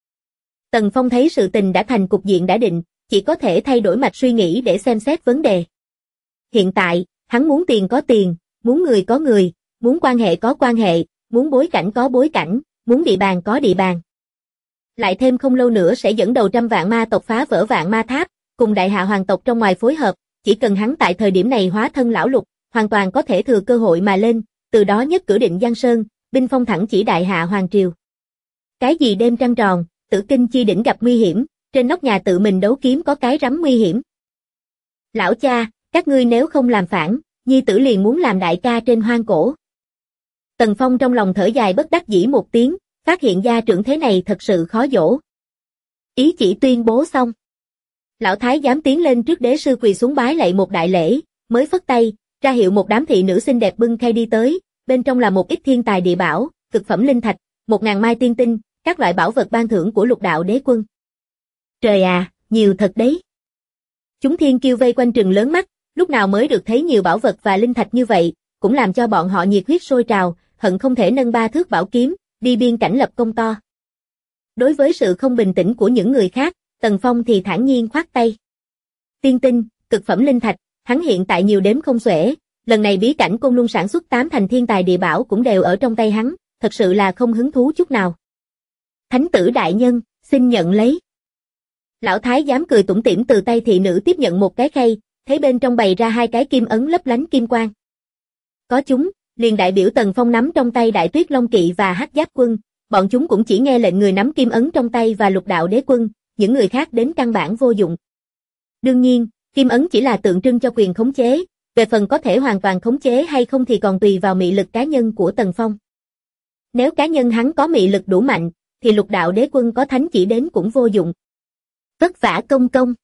Tần Phong thấy sự tình đã thành cục diện đã định, chỉ có thể thay đổi mạch suy nghĩ để xem xét vấn đề. Hiện tại, hắn muốn tiền có tiền, muốn người có người, muốn quan hệ có quan hệ, muốn bối cảnh có bối cảnh, muốn địa bàn có địa bàn. Lại thêm không lâu nữa sẽ dẫn đầu 100 vạn ma tộc phá vỡ vạn ma tháp, cùng đại hạ hoàng tộc trong ngoài phối hợp, chỉ cần hắn tại thời điểm này hóa thân lão Lục, hoàn toàn có thể thừa cơ hội mà lên, từ đó nhất cử định Giang Sơn, binh phong thẳng chỉ đại hạ hoàng triều. Cái gì đêm trăng tròn, Tử Kinh chi đỉnh gặp nguy hiểm, trên nóc nhà tự mình đấu kiếm có cái rắm nguy hiểm. Lão cha, các ngươi nếu không làm phản, nhi tử liền muốn làm đại ca trên hoang cổ. Tần Phong trong lòng thở dài bất đắc dĩ một tiếng, phát hiện gia trưởng thế này thật sự khó dỗ. Ý chỉ tuyên bố xong. Lão thái giám tiến lên trước đế sư quỳ xuống bái lạy một đại lễ, mới phất tay, ra hiệu một đám thị nữ xinh đẹp bưng khay đi tới, bên trong là một ít thiên tài địa bảo, cực phẩm linh thạch, 1000 mai tiên tinh, các loại bảo vật ban thưởng của Lục Đạo Đế Quân. Trời à, nhiều thật đấy. Chúng thiên kiêu vây quanh trừng lớn mắt, lúc nào mới được thấy nhiều bảo vật và linh thạch như vậy, cũng làm cho bọn họ nhiệt huyết sôi trào, hận không thể nâng 3 thước bảo kiếm, đi biên cảnh lập công to. Đối với sự không bình tĩnh của những người khác, Tần Phong thì thản nhiên khoát tay. Tiên tinh, cực phẩm linh thạch, hắn hiện tại nhiều đếm không xuể, lần này bí cảnh Côn Luân sản xuất 8 thành thiên tài địa bảo cũng đều ở trong tay hắn, thật sự là không hứng thú chút nào. Thánh tử đại nhân, xin nhận lấy. Lão thái giám cười tủm tỉm từ tay thị nữ tiếp nhận một cái khay, thấy bên trong bày ra 2 cái kim ấn lấp lánh kim quang. Có chúng, liền đại biểu Tần Phong nắm trong tay Đại Tuyết Long Kỵ và Hắc Giáp Quân, bọn chúng cũng chỉ nghe lệnh người nắm kim ấn trong tay và Lục Đạo Đế Quân, những người khác đến căn bản vô dụng. Đương nhiên, kim ấn chỉ là tượng trưng cho quyền khống chế, về phần có thể hoàn toàn khống chế hay không thì còn tùy vào mị lực cá nhân của Tần Phong. Nếu cá nhân hắn có mị lực đủ mạnh, thì Lục Đạo Đế Quân có thánh chỉ đến cũng vô dụng. Vất vả công công.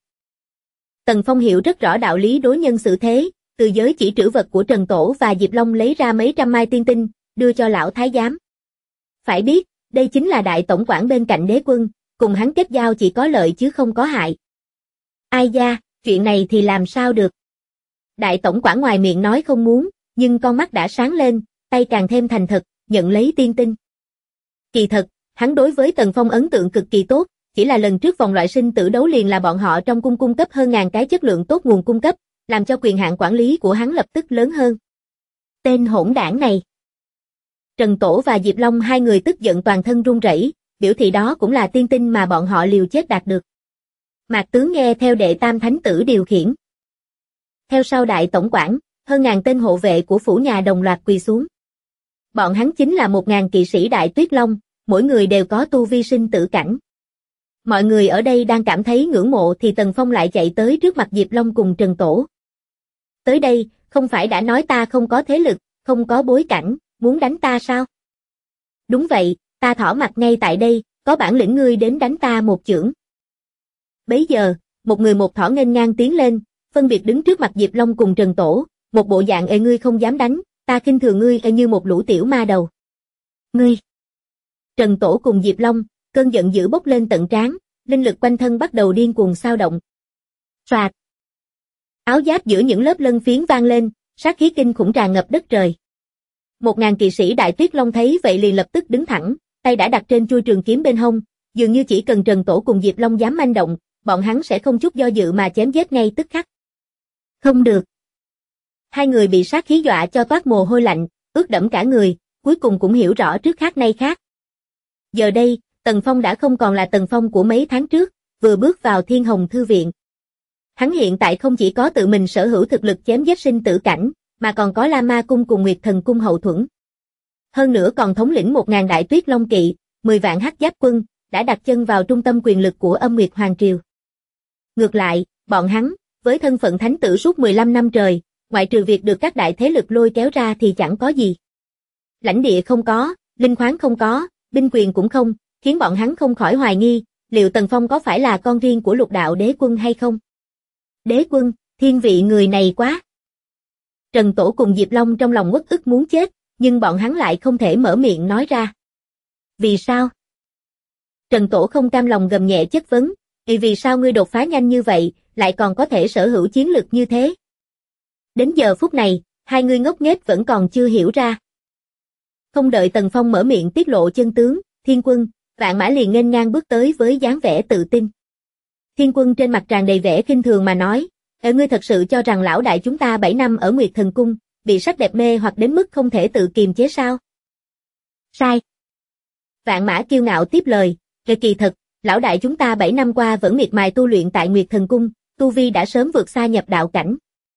Tần Phong hiểu rất rõ đạo lý đối nhân xử thế, từ giới chỉ trữ vật của Trần Tổ và Diệp Long lấy ra mấy trăm mai tiên tinh, đưa cho lão thái giám. Phải biết, đây chính là đại tổng quản bên cạnh đế quân, cùng hắn kết giao chỉ có lợi chứ không có hại. Ai da, chuyện này thì làm sao được. Đại tổng quản ngoài miệng nói không muốn, nhưng con mắt đã sáng lên, tay càng thêm thành thật, nhận lấy tiên tinh. Kỳ thật, hắn đối với Tần Phong ấn tượng cực kỳ tốt, chỉ là lần trước vòng loại sinh tử đấu liền là bọn họ trong cung cấp hơn 1000 cái chất lượng tốt nguồn cung cấp, làm cho quyền hạn quản lý của hắn lập tức lớn hơn. Tên hỗn đảng này. Trần Tổ và Diệp Long hai người tức giận toàn thân run rẩy, biểu thị đó cũng là tiên tinh mà bọn họ liều chết đạt được. Mạc tướng nghe theo đệ tam thánh tử điều khiển. Theo sau đại tổng quản, hơn 1000 tên hộ vệ của phủ nhà đồng loạt quỳ xuống. Bọn hắn chính là 1000 kỵ sĩ Đại Tuyết Long, mỗi người đều có tu vi sinh tử cảnh. Mọi người ở đây đang cảm thấy ngưỡng mộ thì Tần Phong lại chạy tới trước mặt Diệp Long cùng Trần Tổ. Tới đây, không phải đã nói ta không có thế lực, không có bối cảnh, muốn đánh ta sao? Đúng vậy, ta thỏ mặt ngay tại đây, có bản lĩnh ngươi đến đánh ta một chưởng. Bấy giờ, một người một thỏ nghênh ngang tiến lên, phân biệt đứng trước mặt Diệp Long cùng Trần Tổ, một bộ dạng ê ngươi không dám đánh, ta khinh thường ngươi như một lũ tiểu ma đầu. Ngươi! Trần Tổ cùng Diệp Long, cơn giận dữ bốc lên tận trán, linh lực quanh thân bắt đầu điên cuồng xao động. Soạt. Áo giáp giữa những lớp lân phiến vang lên, sát khí kinh khủng tràn ngập đất trời. 1000 kỵ sĩ Đại Tuyết Long thấy vậy liền lập tức đứng thẳng, tay đã đặt trên chuôi trường kiếm bên hông, dường như chỉ cần Trần Tổ cùng Diệp Long dám manh động, bọn hắn sẽ không chút do dự mà chém giết ngay tức khắc. Không được. Hai người bị sát khí dọa cho toát mồ hôi lạnh, ướt đẫm cả người, cuối cùng cũng hiểu rõ trước khác nay khác. Giờ đây, Tần Phong đã không còn là Tần Phong của mấy tháng trước, vừa bước vào Thiên Hồng Thư Viện. Hắn hiện tại không chỉ có tự mình sở hữu thực lực chém giết sinh tử cảnh, mà còn có La Ma Cung cùng Nguyệt Thần Cung hậu thuẫn. Hơn nữa còn thống lĩnh 1000 Đại Tuyết Long kỵ, 10 vạn hắc giáp quân, đã đặt chân vào trung tâm quyền lực của Âm Nguyệt Hoàng Triều. Ngược lại, bọn hắn, với thân phận thánh tử suốt 15 năm trời, ngoại trừ việc được các đại thế lực lôi kéo ra thì chẳng có gì. Lãnh địa không có, linh khoáng không có, binh quyền cũng không, khiến bọn hắn không khỏi hoài nghi, liệu Tần Phong có phải là con riêng của Lục Đạo Đế Quân hay không? Đế Quân, thiên vị người này quá. Trần Tổ cùng Diệp Long trong lòng uất ức muốn chết, nhưng bọn hắn lại không thể mở miệng nói ra. Vì sao? Trần Tổ không cam lòng gầm nhẹ chất vấn, vì sao ngươi đột phá nhanh như vậy, lại còn có thể sở hữu chiến lực như thế? Đến giờ phút này, hai người ngốc nghếch vẫn còn chưa hiểu ra. Không đợi Tần Phong mở miệng tiết lộ chân tướng, Thiên Quân, Vạn Mã liền nghênh ngang bước tới với dáng vẻ tự tin. Thiên Quân trên mặt tràn đầy vẻ khinh thường mà nói, ngươi thật sự cho rằng lão đại chúng ta 7 năm ở Nguyệt Thần Cung, bị sắc đẹp mê hoặc đến mức không thể tự kiềm chế sao? Sai. Vạn Mã kiêu ngạo tiếp lời, kỳ thật, lão đại chúng ta 7 năm qua vẫn miệt mài tu luyện tại Nguyệt Thần Cung, tu vi đã sớm vượt xa nhập đạo cảnh.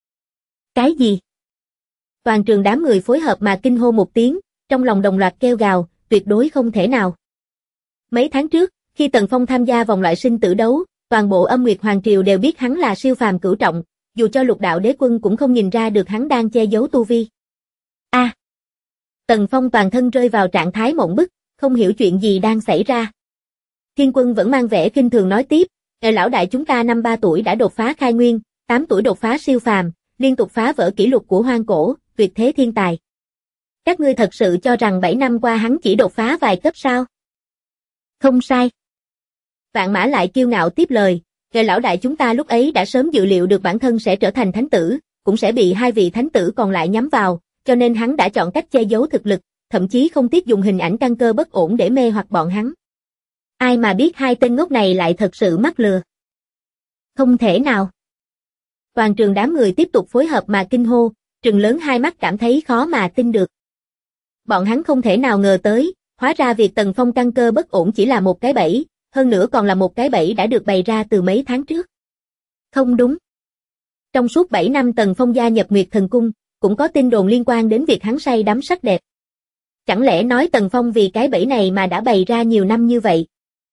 Cái gì? Toàn trường đám người phối hợp mà kinh hô một tiếng, trong lòng đồng loạt kêu gào, tuyệt đối không thể nào. Mấy tháng trước, khi Tần Phong tham gia vòng loại sinh tử đấu, toàn bộ Âm Nguyệt Hoàng Triều đều biết hắn là siêu phàm cửu trọng, dù cho Lục Đạo Đế Quân cũng không nhìn ra được hắn đang che giấu tu vi. Tần Phong toàn thân rơi vào trạng thái mộng bức, không hiểu chuyện gì đang xảy ra. Thiên Quân vẫn mang vẻ khinh thường nói tiếp, lão đại chúng ta năm 3 tuổi đã đột phá khai nguyên, 8 tuổi đột phá siêu phàm, liên tục phá vỡ kỷ lục của hoang cổ, tuyệt thế thiên tài. Các ngươi thật sự cho rằng 7 năm qua hắn chỉ đột phá vài cấp sao? Không sai. Vạn Mã lại kiêu ngạo tiếp lời, lão đại chúng ta lúc ấy đã sớm dự liệu được bản thân sẽ trở thành thánh tử, cũng sẽ bị hai vị thánh tử còn lại nhắm vào, cho nên hắn đã chọn cách che giấu thực lực, thậm chí không tiếc dùng hình ảnh căn cơ bất ổn để mê hoặc bọn hắn. Ai mà biết hai tên ngốc này lại thật sự mắc lừa. Không thể nào. Toàn trường đám người tiếp tục phối hợp mà kinh hô, trừng lớn hai mắt cảm thấy khó mà tin được. Bọn hắn không thể nào ngờ tới, hóa ra việc Tần Phong căn cơ bất ổn chỉ là một cái bẫy, hơn nữa còn là một cái bẫy đã được bày ra từ mấy tháng trước. Không đúng. Trong suốt 7 năm Tần Phong gia nhập Nguyệt Thần Cung, cũng có tin đồn liên quan đến việc hắn say đắm sắc đẹp. Chẳng lẽ nói Tần Phong vì cái bẫy này mà đã bày ra nhiều năm như vậy?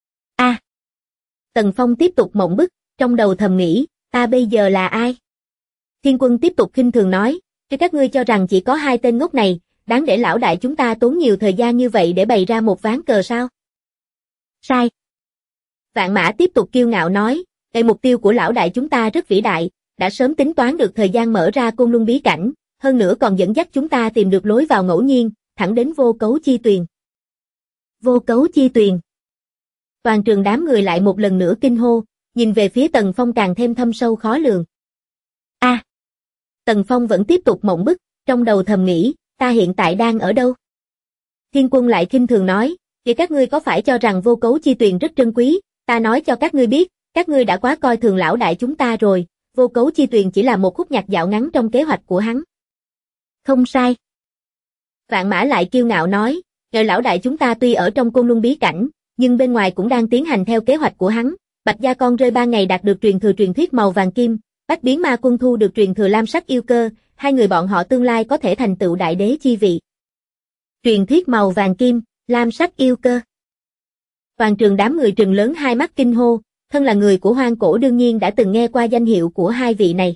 Tần Phong tiếp tục mộng bức, trong đầu thầm nghĩ, ta bây giờ là ai? Thiên Quân tiếp tục khinh thường nói, các ngươi cho rằng chỉ có hai tên ngốc này, đáng để lão đại chúng ta tốn nhiều thời gian như vậy để bày ra một ván cờ sao? Sai. Vạn Mã tiếp tục kiêu ngạo nói, mục tiêu của lão đại chúng ta rất vĩ đại, đã sớm tính toán được thời gian mở ra Côn Luân bí cảnh, hơn nữa còn dẫn dắt chúng ta tìm được lối vào ngẫu nhiên, thẳng đến Vô Cấu Chi Tuyền. Vô Cấu Chi Tuyền. Toàn trường đám người lại một lần nữa kinh hô, nhìn về phía Tần Phong càng thêm thâm sâu khó lường. Tần Phong vẫn tiếp tục mộng bức, trong đầu thầm nghĩ, ta hiện tại đang ở đâu? Thiên Quân lại khinh thường nói, vậy các ngươi có phải cho rằng Vô Cấu Chi Tuyền rất trân quý, ta nói cho các ngươi biết, các ngươi đã quá coi thường lão đại chúng ta rồi, Vô Cấu Chi Tuyền chỉ là một khúc nhạc dạo ngắn trong kế hoạch của hắn. Không sai. Vạn Mã lại kiêu ngạo nói, lão đại chúng ta tuy ở trong Côn Luân bí cảnh, nhưng bên ngoài cũng đang tiến hành theo kế hoạch của hắn. Bạch Gia Con Rơi 3 ngày đạt được truyền thừa truyền thuyết màu vàng kim, Bách Biến Ma Quân thu được truyền thừa lam sắc yêu cơ, hai người bọn họ tương lai có thể thành tựu đại đế chi vị. Truyền thuyết màu vàng kim, lam sắc yêu cơ. Toàn trường đám người trừng lớn hai mắt kinh hô, thân là người của hoang cổ đương nhiên đã từng nghe qua danh hiệu của hai vị này.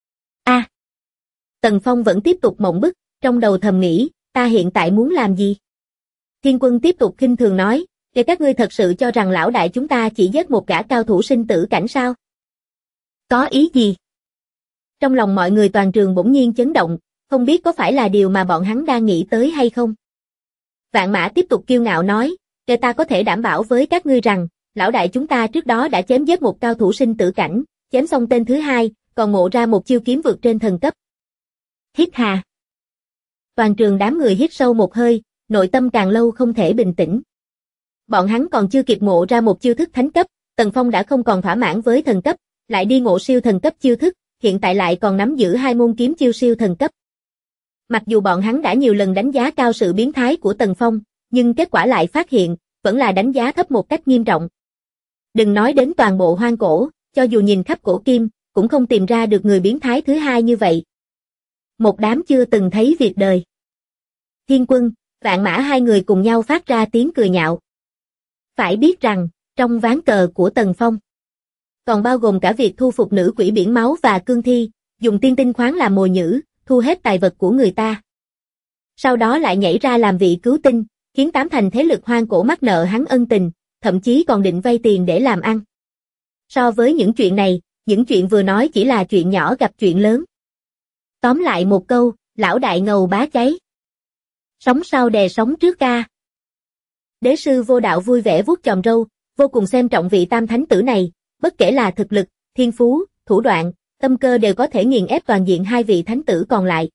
Tần Phong vẫn tiếp tục mộng bức, trong đầu thầm nghĩ, ta hiện tại muốn làm gì? Thiên Quân tiếp tục khinh thường nói, để các ngươi thật sự cho rằng lão đại chúng ta chỉ giết một gã cao thủ sinh tử cảnh sao? Có ý gì? Trong lòng mọi người toàn trường bỗng nhiên chấn động, không biết có phải là điều mà bọn hắn đang nghĩ tới hay không? Vạn Mã tiếp tục kiêu ngạo nói, ta có thể đảm bảo với các ngươi rằng, lão đại chúng ta trước đó đã chém giết một cao thủ sinh tử cảnh, chém xong tên thứ hai, còn ngộ ra một chiêu kiếm vượt trên thần cấp. Hít hà. Toàn trường đám người hít sâu một hơi, nội tâm càng lâu không thể bình tĩnh. Bọn hắn còn chưa kịp ngộ ra một chiêu thức thánh cấp, Tần Phong đã không còn thỏa mãn với thần cấp, lại đi ngộ siêu thần cấp chiêu thức, hiện tại lại còn nắm giữ hai môn kiếm chiêu siêu thần cấp. Mặc dù bọn hắn đã nhiều lần đánh giá cao sự biến thái của Tần Phong, nhưng kết quả lại phát hiện, vẫn là đánh giá thấp một cách nghiêm trọng. Đừng nói đến toàn bộ hoang cổ, cho dù nhìn khắp cổ kim, cũng không tìm ra được người biến thái thứ hai như vậy. Một đám chưa từng thấy việc đời. Thiên Quân, Vạn Mã hai người cùng nhau phát ra tiếng cười nhạo. Phải biết rằng, trong ván cờ của Tần Phong, còn bao gồm cả việc thu phục nữ quỷ biển máu và cương thi, dùng tiên tinh khoáng làm mồi nhử, thu hết tài vật của người ta. Sau đó lại nhảy ra làm vị cứu tinh, khiến tám thành thế lực hoang cổ mắc nợ hắn ân tình, thậm chí còn định vay tiền để làm ăn. So với những chuyện này, những chuyện vừa nói chỉ là chuyện nhỏ gặp chuyện lớn. Tóm lại một câu, lão đại ngầu bá cháy. Sóng sau đè sóng trước ca. Đế sư Vô Đạo vui vẻ vuốt chòm râu, vô cùng xem trọng vị tam thánh tử này, bất kể là thực lực, thiên phú, thủ đoạn, tâm cơ đều có thể nghiền ép toàn diện hai vị thánh tử còn lại.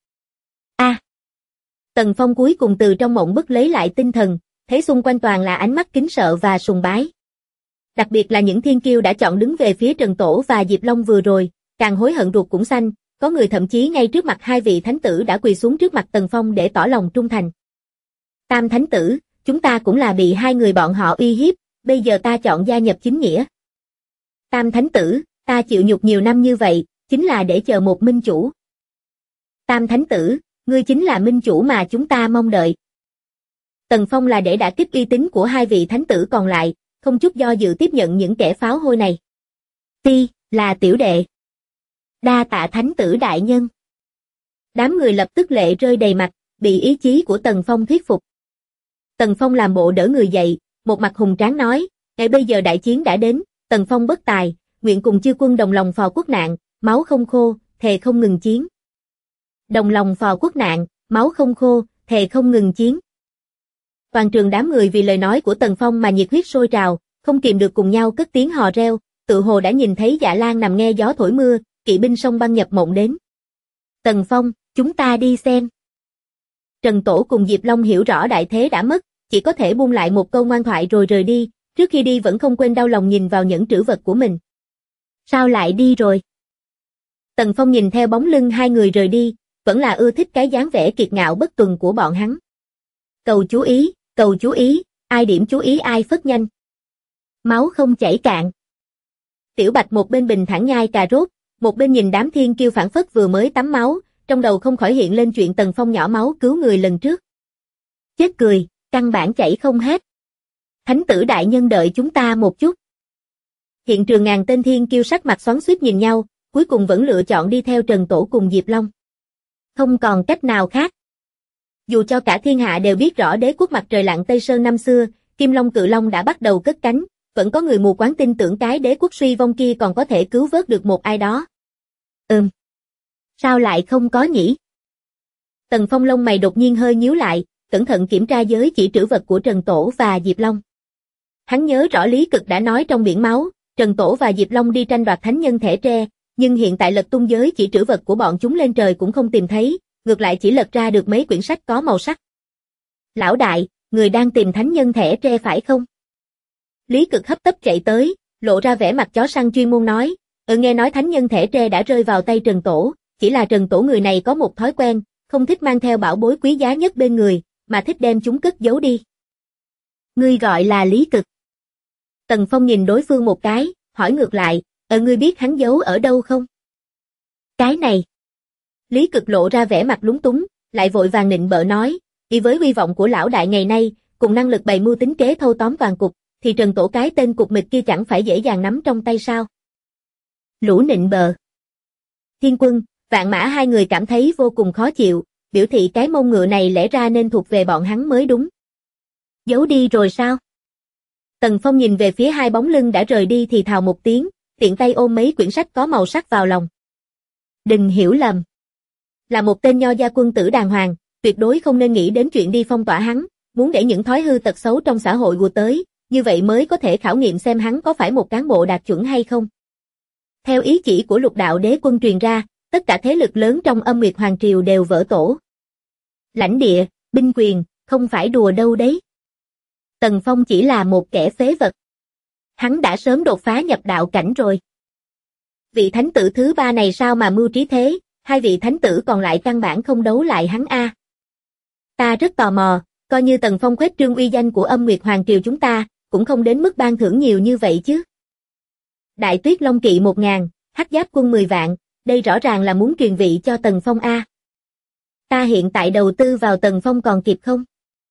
Tần Phong cuối cùng từ trong mộng bức lấy lại tinh thần, thấy xung quanh toàn là ánh mắt kính sợ và sùng bái. Đặc biệt là những thiên kiêu đã chọn đứng về phía Trần Tổ và Diệp Long vừa rồi, càng hối hận ruột cũng xanh, có người thậm chí ngay trước mặt hai vị thánh tử đã quỳ xuống trước mặt Tần Phong để tỏ lòng trung thành. Tam thánh tử, chúng ta cũng là bị hai người bọn họ uy hiếp, bây giờ ta chọn gia nhập chính nghĩa. Tam thánh tử, ta chịu nhục nhiều năm như vậy, chính là để chờ một minh chủ. Tam thánh tử, ngươi chính là minh chủ mà chúng ta mong đợi. Tần Phong là để đả kích uy tín của hai vị thánh tử còn lại, không chút do dự tiếp nhận những kẻ pháo hôi này. Ti, là tiểu đệ. Đa tạ thánh tử đại nhân. Đám người lập tức lệ rơi đầy mặt, bị ý chí của Tần Phong thuyết phục. Tần Phong làm bộ đỡ người dậy, một mặt hùng tráng nói, ngay bây giờ đại chiến đã đến, Tần Phong bất tài, nguyện cùng chư quân đồng lòng phò quốc nạn, máu không khô, thề không ngừng chiến. Đồng lòng phò quốc nạn, máu không khô, thề không ngừng chiến. Toàn trường đám người vì lời nói của Tần Phong mà nhiệt huyết sôi trào, không kìm được cùng nhau cất tiếng hò reo, tự hồ đã nhìn thấy Dạ Lan nằm nghe gió thổi mưa, kỵ binh sông băng nhập mộng đến. Tần Phong, chúng ta đi xem. Trần Tổ cùng Diệp Long hiểu rõ đại thế đã mất, chỉ có thể buông lại một câu ngoan thoại rồi rời đi, trước khi đi vẫn không quên đau lòng nhìn vào những trữ vật của mình. Sao lại đi rồi? Tần Phong nhìn theo bóng lưng hai người rời đi, vẫn là ưa thích cái dáng vẻ kiệt ngạo bất tuần của bọn hắn. Cầu chú ý, ai điểm chú ý ai phất nhanh. Máu không chảy cạn. Tiểu Bạch một bên bình thản nhai cà rốt, một bên nhìn đám thiên kiêu phản phất vừa mới tắm máu, trong đầu không khỏi hiện lên chuyện Tần Phong nhỏ máu cứu người lần trước. Chết cười, căn bản chảy không hết. Thánh tử đại nhân đợi chúng ta một chút. Hiện trường ngàn tên thiên kiêu sắc mặt xoắn xuýt nhìn nhau, cuối cùng vẫn lựa chọn đi theo Trần Tổ cùng Diệp Long. Không còn cách nào khác. Dù cho cả thiên hạ đều biết rõ đế quốc mặt trời lặn Tây Sơn năm xưa, Kim Long Cự Long đã bắt đầu cất cánh, vẫn có người mù quáng tin tưởng cái đế quốc suy vong kia còn có thể cứu vớt được một ai đó. Sao lại không có nhỉ? Tần Phong lông mày đột nhiên hơi nhíu lại, cẩn thận kiểm tra giới chỉ trữ vật của Trần Tổ và Diệp Long. Hắn nhớ rõ Lý Cực đã nói trong biển máu, Trần Tổ và Diệp Long đi tranh đoạt thánh nhân thẻ tre, nhưng hiện tại lật tung giới chỉ trữ vật của bọn chúng lên trời cũng không tìm thấy, ngược lại chỉ lật ra được mấy quyển sách có màu sắc. Lão đại, người đang tìm thánh nhân thẻ tre phải không? Lý Cực hấp tấp chạy tới, lộ ra vẻ mặt chó săn chuyên môn nói, nghe nói thánh nhân thẻ tre đã rơi vào tay Trần Tổ, chỉ là Trần Tổ người này có một thói quen, không thích mang theo bảo bối quý giá nhất bên người, mà thích đem chúng cất giấu đi. Ngươi gọi là Lý Cực. Tần Phong nhìn đối phương một cái, hỏi ngược lại, ngươi biết hắn giấu ở đâu không? Cái này. Lý Cực lộ ra vẻ mặt lúng túng, lại vội vàng nịnh bợ nói, y với hy vọng của lão đại ngày nay, cùng năng lực bày mưu tính kế thâu tóm toàn cục, thì Trần Tổ cái tên cục mịch kia chẳng phải dễ dàng nắm trong tay sao? Lũ nịnh bợ. Thiên Quân, Vạn Mã hai người cảm thấy vô cùng khó chịu, biểu thị cái mông ngựa này lẽ ra nên thuộc về bọn hắn mới đúng. Giấu đi rồi sao? Tần Phong nhìn về phía hai bóng lưng đã rời đi thì thào một tiếng, tiện tay ôm mấy quyển sách có màu sắc vào lòng. Đừng hiểu lầm. Là một tên nho gia quân tử đàng hoàng, tuyệt đối không nên nghĩ đến chuyện đi phong tỏa hắn, muốn để những thói hư tật xấu trong xã hội hùa tới, như vậy mới có thể khảo nghiệm xem hắn có phải một cán bộ đạt chuẩn hay không. Theo ý chỉ của Lục Đạo Đế Quân truyền ra, tất cả thế lực lớn trong Âm Nguyệt Hoàng Triều đều vỡ tổ. Lãnh địa, binh quyền, không phải đùa đâu đấy. Tần Phong chỉ là một kẻ phế vật. Hắn đã sớm đột phá nhập đạo cảnh rồi. Vị thánh tử thứ ba này sao mà mưu trí thế, hai vị thánh tử còn lại căn bản không đấu lại hắn a. Ta rất tò mò, coi như Tần Phong khuếch trương uy danh của Âm Nguyệt Hoàng Triều chúng ta, cũng không đến mức ban thưởng nhiều như vậy chứ. Đại Tuyết Long Kỵ 1000, Hắc Giáp Quân 10 vạn, đây rõ ràng là muốn truyền vị cho Tần Phong a. Ta hiện tại đầu tư vào Tần Phong còn kịp không?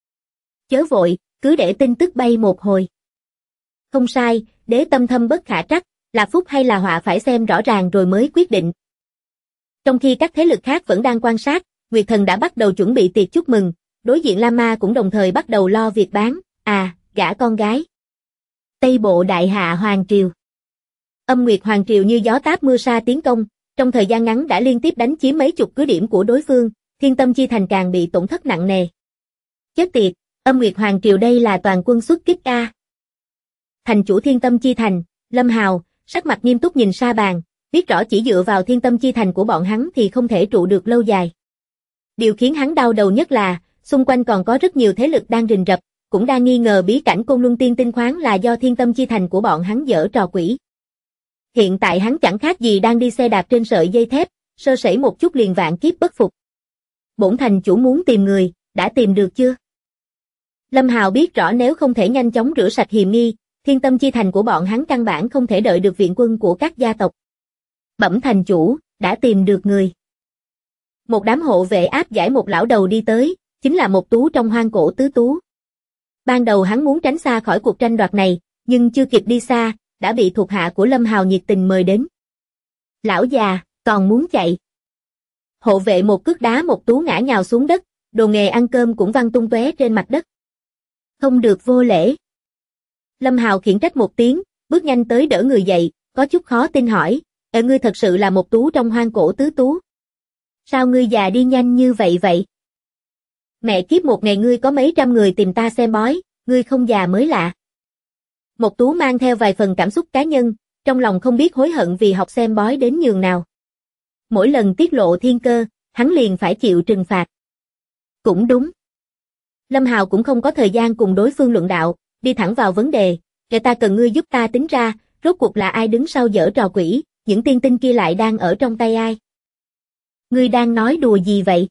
Chớ vội, cứ để tin tức bay một hồi. Không sai, đế tâm thâm bất khả trắc, là phúc hay là họa phải xem rõ ràng rồi mới quyết định. Trong khi các thế lực khác vẫn đang quan sát, Nguyệt Thần đã bắt đầu chuẩn bị tiệc chúc mừng, đối diện La Ma cũng đồng thời bắt đầu lo việc bán, gả con gái. Tây Bộ Đại Hạ Hoàng Triều. Âm Nguyệt Hoàng Triều như gió táp mưa sa tiến công, trong thời gian ngắn đã liên tiếp đánh chiếm mấy chục cứ điểm của đối phương, Thiên Tâm Chi Thành càng bị tổn thất nặng nề. Chết tiệt, Âm Nguyệt Hoàng Triều đây là toàn quân xuất kích a. Thành chủ Thiên Tâm Chi Thành, Lâm Hào, sắc mặt nghiêm túc nhìn sa bàn, biết rõ chỉ dựa vào Thiên Tâm Chi Thành của bọn hắn thì không thể trụ được lâu dài. Điều khiến hắn đau đầu nhất là, xung quanh còn có rất nhiều thế lực đang rình rập, cũng đang nghi ngờ bí cảnh Côn Luân Tiên Tinh khoáng là do Thiên Tâm Chi Thành của bọn hắn giở trò quỷ. Hiện tại hắn chẳng khác gì đang đi xe đạp trên sợi dây thép, sơ sẩy một chút liền vạn kiếp bất phục. Bổn thành chủ muốn tìm người, đã tìm được chưa? Lâm Hào biết rõ nếu không thể nhanh chóng rửa sạch hiềm nghi, Thiên Tâm Chi Thành của bọn hắn căn bản không thể đợi được viện quân của các gia tộc. Bẩm thành chủ, đã tìm được người. Một đám hộ vệ áp giải một lão đầu đi tới, chính là một tú trong hoang cổ tứ tú. Ban đầu hắn muốn tránh xa khỏi cuộc tranh đoạt này, nhưng chưa kịp đi xa, đã bị thuộc hạ của Lâm Hào nhiệt tình mời đến. Lão già, còn muốn chạy. Hộ vệ một cước đá một tú ngã nhào xuống đất, đồ nghề ăn cơm cũng văng tung tóe trên mặt đất. Không được vô lễ. Lâm Hào khiển trách một tiếng, bước nhanh tới đỡ người dậy, có chút khó tin hỏi, ngươi thật sự là một tú trong hoang cổ tứ tú? Sao ngươi già đi nhanh như vậy vậy? Mẹ kiếp, một ngày ngươi có mấy trăm người tìm ta xem bói, ngươi không già mới lạ. Một tú mang theo vài phần cảm xúc cá nhân, trong lòng không biết hối hận vì học xem bói đến nhường nào. Mỗi lần tiết lộ thiên cơ, hắn liền phải chịu trừng phạt. Cũng đúng. Lâm Hào cũng không có thời gian cùng đối phương luận đạo, đi thẳng vào vấn đề, người ta cần ngươi giúp ta tính ra, rốt cuộc là ai đứng sau giở trò quỷ, những tiên tinh kia lại đang ở trong tay ai. Ngươi đang nói đùa gì vậy?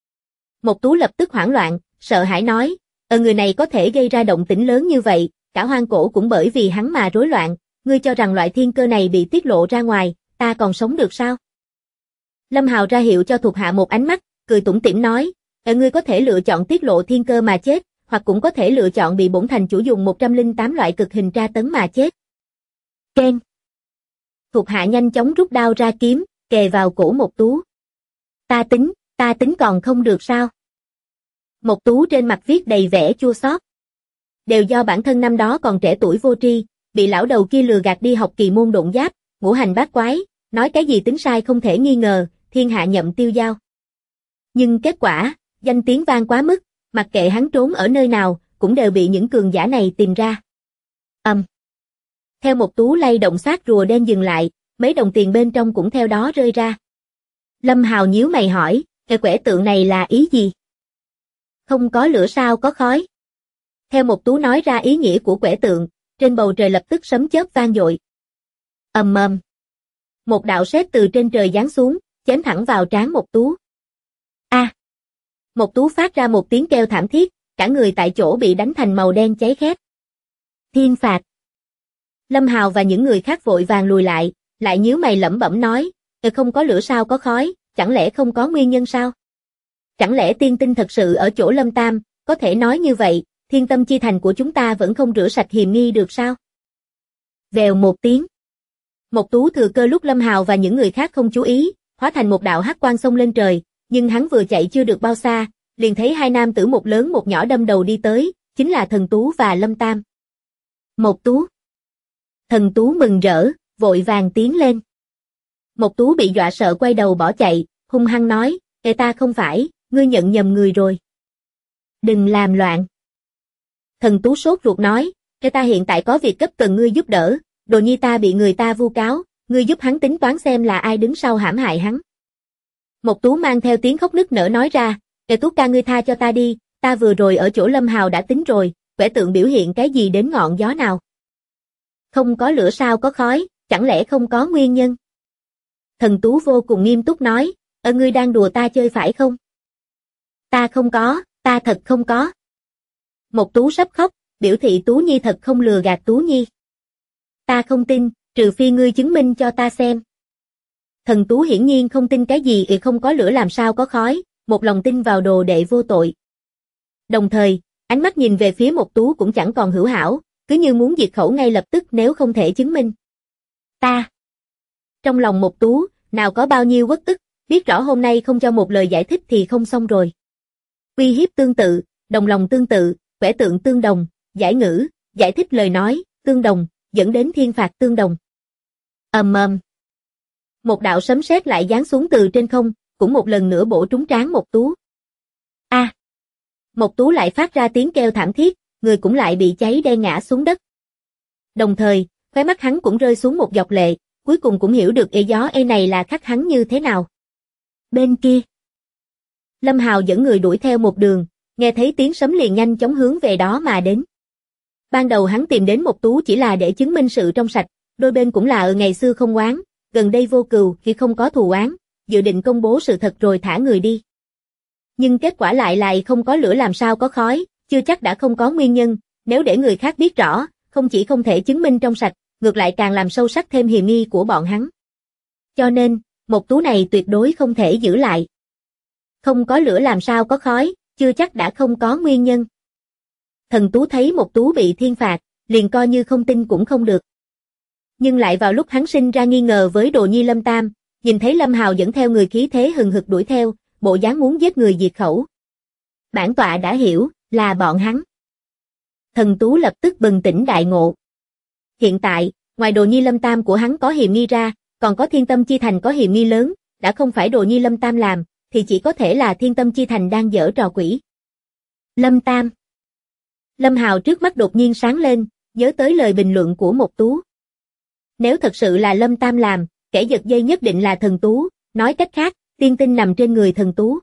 Một tú lập tức hoảng loạn, sợ hãi nói, người này có thể gây ra động tĩnh lớn như vậy, cả hoang cổ cũng bởi vì hắn mà rối loạn, ngươi cho rằng loại thiên cơ này bị tiết lộ ra ngoài, ta còn sống được sao? Lâm Hào ra hiệu cho thuộc hạ một ánh mắt, cười tủm tỉm nói, ngươi có thể lựa chọn tiết lộ thiên cơ mà chết, hoặc cũng có thể lựa chọn bị bổn thành chủ dùng 108 loại cực hình tra tấn mà chết. Keng. Thuộc hạ nhanh chóng rút đao ra kiếm, kề vào cổ một tú. Ta tính còn không được sao? Một tú trên mặt viết đầy vẻ chua xót. Đều do bản thân năm đó còn trẻ tuổi vô tri, bị lão đầu kia lừa gạt đi học kỳ môn độn giáp, ngũ hành bát quái, nói cái gì tính sai không thể nghi ngờ, thiên hạ nhậm tiêu dao. Nhưng kết quả, danh tiếng vang quá mức, mặc kệ hắn trốn ở nơi nào, cũng đều bị những cường giả này tìm ra. Theo một tú lay động xác rùa đen dừng lại, mấy đồng tiền bên trong cũng theo đó rơi ra. Lâm Hào nhíu mày hỏi, cái quẻ tượng này là ý gì? Không có lửa sao có khói? Theo một tú nói ra ý nghĩa của quẻ tượng, trên bầu trời lập tức sấm chớp vang dội. Ầm ầm. Một đạo sét từ trên trời giáng xuống, chém thẳng vào trán một tú. Một tú phát ra một tiếng kêu thảm thiết, cả người tại chỗ bị đánh thành màu đen cháy khét. Thiên phạt. Lâm Hào và những người khác vội vàng lùi lại nhíu mày lẩm bẩm nói, không có lửa sao có khói, chẳng lẽ không có nguyên nhân sao? Chẳng lẽ tiên tinh thật sự ở chỗ Lâm Tam, có thể nói như vậy, Thiên Tâm Chi Thành của chúng ta vẫn không rửa sạch hiềm nghi được sao? Vèo một tiếng. Một tú thừa cơ lúc Lâm Hào và những người khác không chú ý, hóa thành một đạo hắc quang xông lên trời, nhưng hắn vừa chạy chưa được bao xa, liền thấy hai nam tử một lớn một nhỏ đâm đầu đi tới, chính là Thần Tú và Lâm Tam. Một tú. Thần Tú mừng rỡ, vội vàng tiến lên. Một tú bị dọa sợ quay đầu bỏ chạy, hung hăng nói, ta không phải, ngươi nhận nhầm người rồi. Đừng làm loạn. Thần Tú sốt ruột nói, ta hiện tại có việc cấp cần ngươi giúp đỡ, đồ nhi ta bị người ta vu cáo, ngươi giúp hắn tính toán xem là ai đứng sau hãm hại hắn. Mộc Tú mang theo tiếng khóc nức nở nói ra, Tú ca ngươi tha cho ta đi, ta vừa rồi ở chỗ Lâm Hào đã tính rồi, quẻ tượng biểu hiện cái gì đến ngọn gió nào. Không có lửa sao có khói, chẳng lẽ không có nguyên nhân? Thần Tú vô cùng nghiêm túc nói, ngươi đang đùa ta chơi phải không? Ta không có, ta thật không có. Mộc Tú sắp khóc, biểu thị Tú Nhi thật không lừa gạt Tú Nhi. Ta không tin, trừ phi ngươi chứng minh cho ta xem. Thần Tú hiển nhiên không tin cái gì không có lửa làm sao có khói, một lòng tin vào đồ đệ vô tội. Đồng thời, ánh mắt nhìn về phía Mộc Tú cũng chẳng còn hữu hảo, cứ như muốn diệt khẩu ngay lập tức nếu không thể chứng minh. Ta. Trong lòng Mộc Tú, nào có bao nhiêu uất ức, biết rõ hôm nay không cho một lời giải thích thì không xong rồi. Uy hiếp tương tự, đồng lòng tương tự, quẻ tượng tương đồng, giải ngữ, giải thích lời nói, tương đồng, dẫn đến thiên phạt tương đồng. Một đạo sấm sét lại giáng xuống từ trên không, cũng một lần nữa bổ trúng trán Mộc Tú. A! Mộc Tú lại phát ra tiếng kêu thảm thiết, người cũng lại bị cháy đen ngã xuống đất. Đồng thời, khóe mắt hắn cũng rơi xuống một giọt lệ, cuối cùng cũng hiểu được gió này là khắc hắn như thế nào. Bên kia, Lâm Hào dẫn người đuổi theo một đường, nghe thấy tiếng sấm liền nhanh chóng hướng về đó mà đến. Ban đầu hắn tìm đến Mộc Tú chỉ là để chứng minh sự trong sạch, đôi bên cũng là ở ngày xưa không oán, gần đây vô cừu khi không có thù oán, dự định công bố sự thật rồi thả người đi. Nhưng kết quả lại không có lửa làm sao có khói, chưa chắc đã không có nguyên nhân, nếu để người khác biết rõ, không chỉ không thể chứng minh trong sạch, ngược lại càng làm sâu sắc thêm hiềm nghi của bọn hắn. Cho nên, Mộc Tú này tuyệt đối không thể giữ lại. Không có lửa làm sao có khói, chưa chắc đã không có nguyên nhân. Thần Tú thấy Mộc Tú bị thiên phạt, liền coi như không tin cũng không được. Nhưng lại vào lúc hắn sinh ra nghi ngờ với Đồ Nhi Lâm Tam, nhìn thấy Lâm Hào dẫn theo người khí thế hừng hực đuổi theo, bộ dáng muốn giết người diệt khẩu. Bản tọa đã hiểu, là bọn hắn. Thần Tú lập tức bừng tỉnh đại ngộ. Hiện tại, ngoài Đồ Nhi Lâm Tam của hắn có hiềm nghi ra, còn có Thiên Tâm Chi Thành có hiềm nghi lớn, đã không phải Đồ Nhi Lâm Tam làm, thì chỉ có thể là Thiên Tâm Chi Thành đang giở trò quỷ. Lâm Tam. Lâm Hào trước mắt đột nhiên sáng lên, nhớ tới lời bình luận của Mộc Tú. Nếu thật sự là Lâm Tam làm, kẻ giật dây nhất định là Thần Tú, nói cách khác, tiên tinh nằm trên người Thần Tú.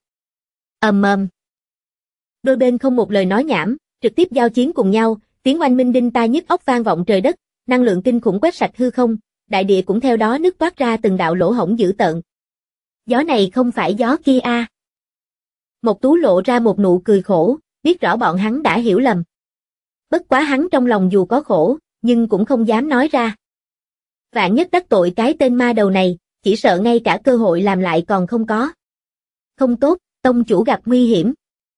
Đôi bên không một lời nói nhảm, trực tiếp giao chiến cùng nhau, tiếng oanh minh đinh tai nhức óc vang vọng trời đất, năng lượng kinh khủng quét sạch hư không, đại địa cũng theo đó nứt toát ra từng đạo lỗ hổng dữ tợn. Gió này không phải gió kia a. Mộc Tú lộ ra một nụ cười khổ, biết rõ bọn hắn đã hiểu lầm. Bất quá hắn trong lòng dù có khổ, nhưng cũng không dám nói ra. Vạn nhất đắc tội cái tên ma đầu này, chỉ sợ ngay cả cơ hội làm lại còn không có. Không tốt, tông chủ gặp nguy hiểm.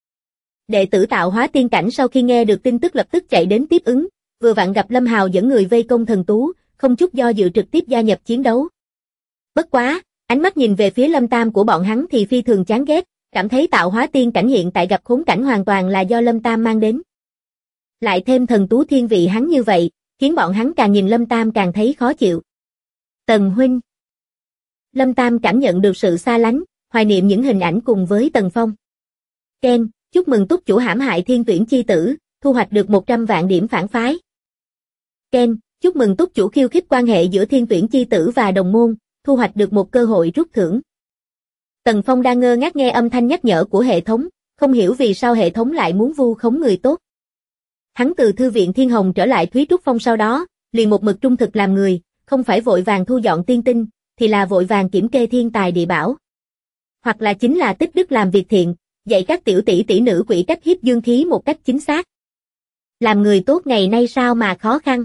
Đệ tử Tạo Hóa Tiên Cảnh sau khi nghe được tin tức lập tức chạy đến tiếp ứng, vừa vặn gặp Lâm Hào dẫn người vây công Thần Tú, không chút do dự trực tiếp gia nhập chiến đấu. Bất quá, ánh mắt nhìn về phía Lâm Tam của bọn hắn thì phi thường chán ghét, cảm thấy Tạo Hóa Tiên Cảnh hiện tại gặp khốn cảnh hoàn toàn là do Lâm Tam mang đến. Lại thêm Thần Tú thiên vị hắn như vậy, khiến bọn hắn càng nhìn Lâm Tam càng thấy khó chịu. Tần huynh. Lâm Tam cảm nhận được sự xa lánh, hoài niệm những hình ảnh cùng với Tần Phong. Ken, chúc mừng túc chủ hãm hại thiên tuyển chi tử, thu hoạch được 100 vạn điểm phản phái. Ken, chúc mừng túc chủ khiêu khích quan hệ giữa thiên tuyển chi tử và đồng môn, thu hoạch được một cơ hội rút thưởng. Tần Phong đang ngơ ngác nghe âm thanh nhắc nhở của hệ thống, không hiểu vì sao hệ thống lại muốn vu khống người tốt. Hắn từ thư viện Thiên Hồng trở lại Thúy Trúc Phong sau đó, liền một mực trung thực làm người, không phải vội vàng thu dọn tiên tinh, thì là vội vàng kiểm kê thiên tài địa bảo. Hoặc là chính là tích đức làm việc thiện, dạy các tiểu tỷ tỷ nữ quỷ cách hiếp dương khí một cách chính xác. Làm người tốt ngày nay sao mà khó khăn.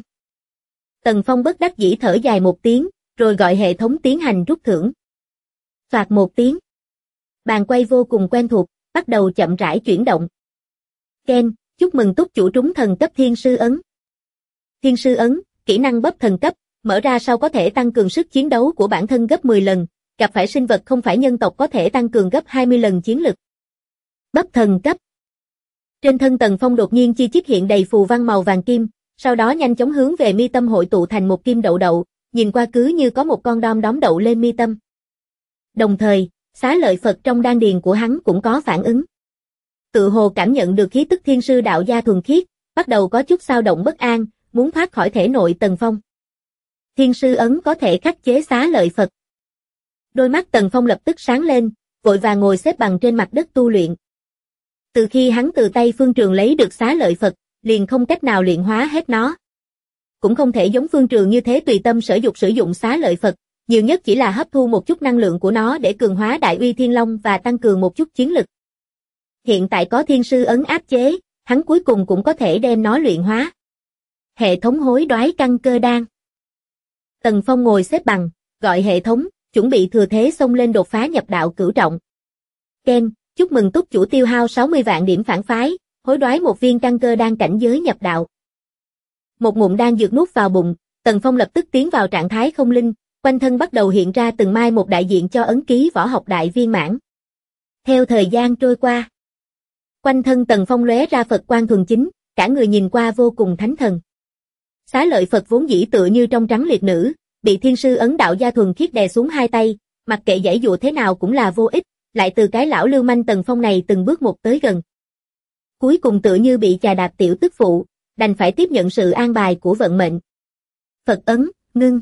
Tần Phong bất đắc dĩ thở dài một tiếng, rồi gọi hệ thống tiến hành rút thưởng. Phạt một tiếng. Bàn quay vô cùng quen thuộc, bắt đầu chậm rãi chuyển động. Ken, chúc mừng túc chủ trúng thần cấp Thiên Sư Ấn. Thiên Sư Ấn, kỹ năng bắp thần cấp, mở ra sau có thể tăng cường sức chiến đấu của bản thân gấp 10 lần, gặp phải sinh vật không phải nhân tộc có thể tăng cường gấp 20 lần chiến lực. Bắp thần cấp. Trên thân Tần Phong đột nhiên chi chít hiện đầy phù văn màu vàng kim, sau đó nhanh chóng hướng về mi tâm hội tụ thành một kim đậu đậu, nhìn qua cứ như có một con đom đóm đậu lên mi tâm. Đồng thời, xá lợi Phật trong đan điền của hắn cũng có phản ứng. Tự hồ cảm nhận được khí tức thiên sư đạo gia thuần khiết, bắt đầu có chút xao động bất an, muốn thoát khỏi thể nội Tần Phong. Thiên sư ấn có thể khắc chế xá lợi Phật. Đôi mắt Tần Phong lập tức sáng lên, vội vàng ngồi xếp bằng trên mặt đất tu luyện. Từ khi hắn từ tay Phương Trường lấy được xá lợi Phật, liền không cách nào luyện hóa hết nó. Cũng không thể giống Phương Trường như thế tùy tâm sở dục sử dụng xá lợi Phật, nhiều nhất chỉ là hấp thu một chút năng lượng của nó để cường hóa Đại Uy Thiên Long và tăng cường một chút chiến lực. Hiện tại có thiên sư ấn áp chế, hắn cuối cùng cũng có thể đem nó luyện hóa. Hệ thống hối đoái căn cơ đan. Tần Phong ngồi xếp bằng, gọi hệ thống, chuẩn bị thừa thế xông lên đột phá nhập đạo cửu trọng. Ken, chúc mừng túc chủ tiêu hao 60 vạn điểm phản phái, hối đoái một viên căn cơ đan cảnh giới nhập đạo. Một ngụm đan dược nuốt vào bụng, Tần Phong lập tức tiến vào trạng thái không linh, quanh thân bắt đầu hiện ra từng mai một đại diện cho ấn ký võ học đại viên mãn. Theo thời gian trôi qua, quanh thân Tần Phong lóe ra Phật quang thuần chính, cả người nhìn qua vô cùng thánh thần. Xá lợi Phật vốn dĩ tựa như trong trắng liệt nữ, bị thiên sư ấn đạo gia thuần khiết đè xuống hai tay, mặc kệ giãy dụa thế nào cũng là vô ích, lại từ cái lão lưu manh Tần Phong này từng bước một tới gần. Cuối cùng tựa như bị chà đạp tiểu tức phụ, đành phải tiếp nhận sự an bài của vận mệnh. Phật ấn, ngưng.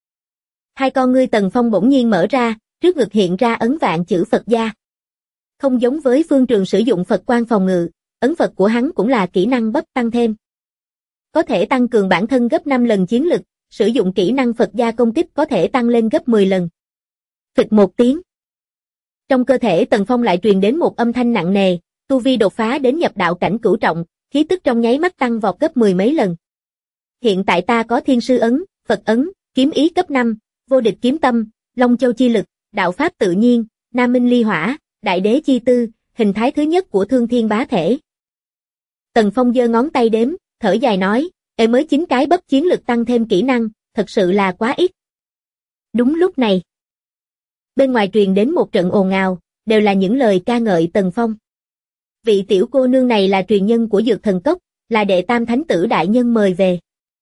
Hai con ngươi Tần Phong bỗng nhiên mở ra, trước ngực hiện ra ấn vạn chữ Phật gia. Không giống với Phương Trường sử dụng Phật quan phòng ngự, ấn Phật của hắn cũng là kỹ năng bắp tăng thêm. Có thể tăng cường bản thân gấp 5 lần chiến lực, sử dụng kỹ năng Phật gia công kích có thể tăng lên gấp 10 lần. Phịch một tiếng. Trong cơ thể Tần Phong lại truyền đến một âm thanh nặng nề, tu vi đột phá đến nhập đạo cảnh cửu trọng, khí tức trong nháy mắt tăng vọt gấp 10 mấy lần. Hiện tại ta có thiên sư ấn, Phật ấn, kiếm ý cấp 5, vô địch kiếm tâm, Long Châu chi lực, đạo pháp tự nhiên, Nam Minh ly hỏa, đại đế chi tư, hình thái thứ nhất của thương thiên bá thể. Tần Phong giơ ngón tay đếm, thở dài nói, mới 9 cái bắp chiến lực tăng thêm kỹ năng, thật sự là quá ít. Đúng lúc này, bên ngoài truyền đến một trận ồn ào, đều là những lời ca ngợi Tần Phong. Vị tiểu cô nương này là truyền nhân của Dược Thần Cốc, là đệ tam thánh tử đại nhân mời về.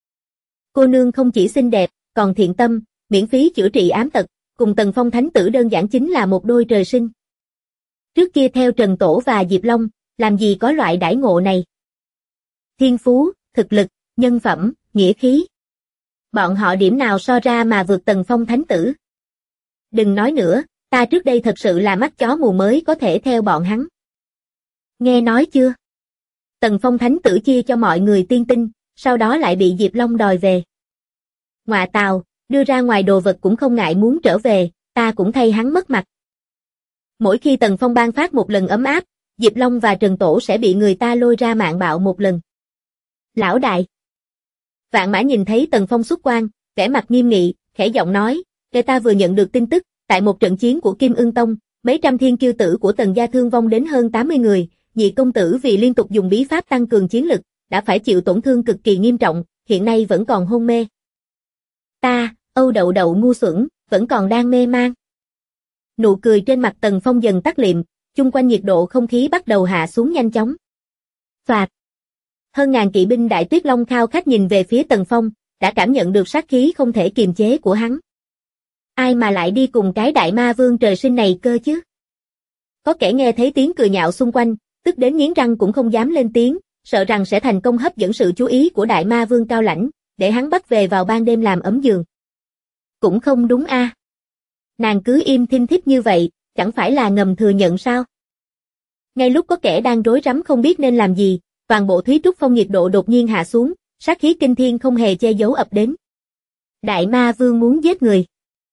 Cô nương không chỉ xinh đẹp, còn thiện tâm, miễn phí chữa trị ám tật, cùng Tần Phong thánh tử đơn giản chính là một đôi trời sinh. Trước kia theo Trần Tổ và Diệp Long, làm gì có loại đãi ngộ này. Thiên phú, thực lực, nhân phẩm, nghĩa khí. Bọn họ điểm nào so ra mà vượt Tần Phong thánh tử. Đừng nói nữa, ta trước đây thật sự là mắt chó mù mới có thể theo bọn hắn. Nghe nói chưa? Tần Phong thánh tử chia cho mọi người tiên tinh, sau đó lại bị Diệp Long đòi về. Ngọa tào, đưa ra ngoài đồ vật cũng không ngại muốn trở về, ta cũng thay hắn mất mặt. Mỗi khi Tần Phong ban phát một lần ấm áp, Diệp Long và Trần Tổ sẽ bị người ta lôi ra mạng bạo một lần. Lão đại. Vạn Mã nhìn thấy Tần Phong xuất quan, vẻ mặt nghiêm nghị, khẽ giọng nói, người ta vừa nhận được tin tức, tại một trận chiến của Kim Ưng Tông, mấy trăm thiên kiêu tử của Tần gia thương vong đến hơn 80 người, nhị công tử vì liên tục dùng bí pháp tăng cường chiến lực, đã phải chịu tổn thương cực kỳ nghiêm trọng, hiện nay vẫn còn hôn mê. Ta, Âu Đậu Đậu ngu xuẩn, vẫn còn đang mê man. Nụ cười trên mặt Tần Phong dần tắt liệm, chung quanh nhiệt độ không khí bắt đầu hạ xuống nhanh chóng. Phạt. Hơn ngàn kỵ binh Đại Tuyết Long khao khát nhìn về phía Tần Phong, đã cảm nhận được sát khí không thể kiềm chế của hắn. Ai mà lại đi cùng cái đại ma vương trời sinh này cơ chứ? Có kẻ nghe thấy tiếng cười nhạo xung quanh, tức đến nghiến răng cũng không dám lên tiếng, sợ rằng sẽ thành công hấp dẫn sự chú ý của đại ma vương cao lãnh, để hắn bắt về vào ban đêm làm ấm giường. Cũng không đúng a. Nàng cứ im thinh thích như vậy, chẳng phải là ngầm thừa nhận sao? Ngay lúc có kẻ đang rối rắm không biết nên làm gì, toàn bộ Thúy Trúc Phong nhiệt độ đột nhiên hạ xuống, sát khí kinh thiên không hề che giấu ập đến. Đại ma vương muốn giết người.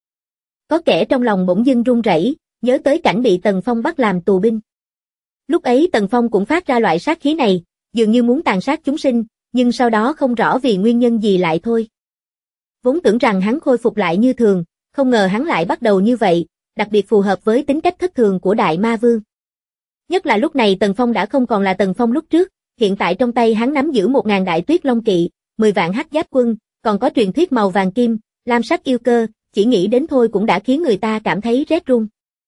Có kẻ trong lòng bỗng dưng run rẩy, nhớ tới cảnh bị Tần Phong bắt làm tù binh. Lúc ấy Tần Phong cũng phát ra loại sát khí này, dường như muốn tàn sát chúng sinh, nhưng sau đó không rõ vì nguyên nhân gì lại thôi. Vốn tưởng rằng hắn khôi phục lại như thường, không ngờ hắn lại bắt đầu như vậy, đặc biệt phù hợp với tính cách thất thường của Đại Ma Vương. Nhất là lúc này Tần Phong đã không còn là Tần Phong lúc trước, hiện tại trong tay hắn nắm giữ 1000 đại tuyết long kỵ, 10 vạn hắc giáp quân, còn có truyền thuyết màu vàng kim, lam sắc yêu cơ, chỉ nghĩ đến thôi cũng đã khiến người ta cảm thấy rét run.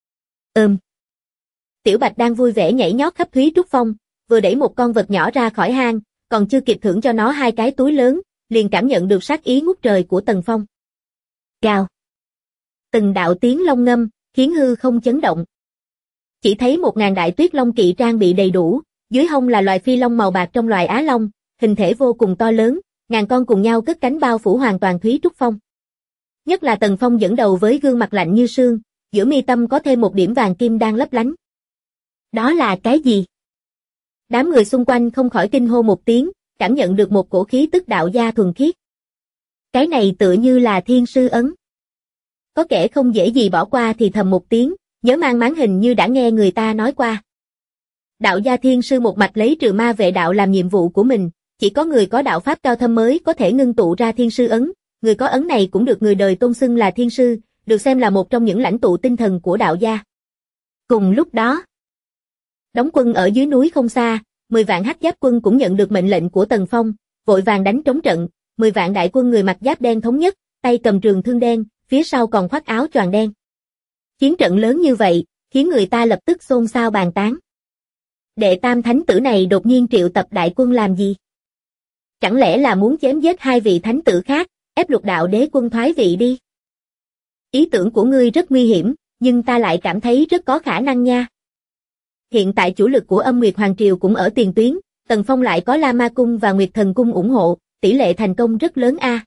Tiểu Bạch đang vui vẻ nhảy nhót khắp Thúy Trúc Phong, vừa đẩy một con vật nhỏ ra khỏi hang, còn chưa kịp thưởng cho nó 2 cái túi lớn, liền cảm nhận được sát ý ngút trời của Tần Phong. Gào. Từng đạo tiếng long ngâm, khiến hư không chấn động. Chỉ thấy 1000 đại tuyết long kỵ trang bị đầy đủ, dưới hông là loài phi long màu bạc trong loài Á Long, hình thể vô cùng to lớn, ngàn con cùng nhau cất cánh bao phủ hoàn toàn Thúy Trúc Phong. Nhất là Tần Phong dẫn đầu với gương mặt lạnh như sương, giữa mi tâm có thêm một điểm vàng kim đang lấp lánh. Đó là cái gì? Đám người xung quanh không khỏi kinh hô một tiếng, cảm nhận được một cổ khí tức đạo gia thuần khiết. Cái này tựa như là thiên sư ấn. Có kẻ không dễ gì bỏ qua thì thầm một tiếng, nhớ mang máng hình như đã nghe người ta nói qua. Đạo gia thiên sư một mạch lấy trừ ma vệ đạo làm nhiệm vụ của mình, chỉ có người có đạo pháp cao thâm mới có thể ngưng tụ ra thiên sư ấn, người có ấn này cũng được người đời tôn xưng là thiên sư, được xem là một trong những lãnh tụ tinh thần của đạo gia. Cùng lúc đó, đóng quân ở dưới núi không xa, 10 vạn hắc giáp quân cũng nhận được mệnh lệnh của Tần Phong, vội vàng đánh trống trận, 10 vạn đại quân người mặc giáp đen thống nhất, tay cầm trường thương đen, phía sau còn khoác áo choàng đen. Chiến trận lớn như vậy, khiến người ta lập tức xôn xao bàn tán. Đệ tam thánh tử này đột nhiên triệu tập đại quân làm gì? Chẳng lẽ là muốn chém giết hai vị thánh tử khác, ép Lục Đạo Đế Quân thoái vị đi? Ý tưởng của ngươi rất nguy hiểm, nhưng ta lại cảm thấy rất có khả năng nha. Hiện tại chủ lực của Âm Nguyệt Hoàng Triều cũng ở tiền tuyến, Tần Phong lại có La Ma Cung và Nguyệt Thần Cung ủng hộ, tỷ lệ thành công rất lớn a.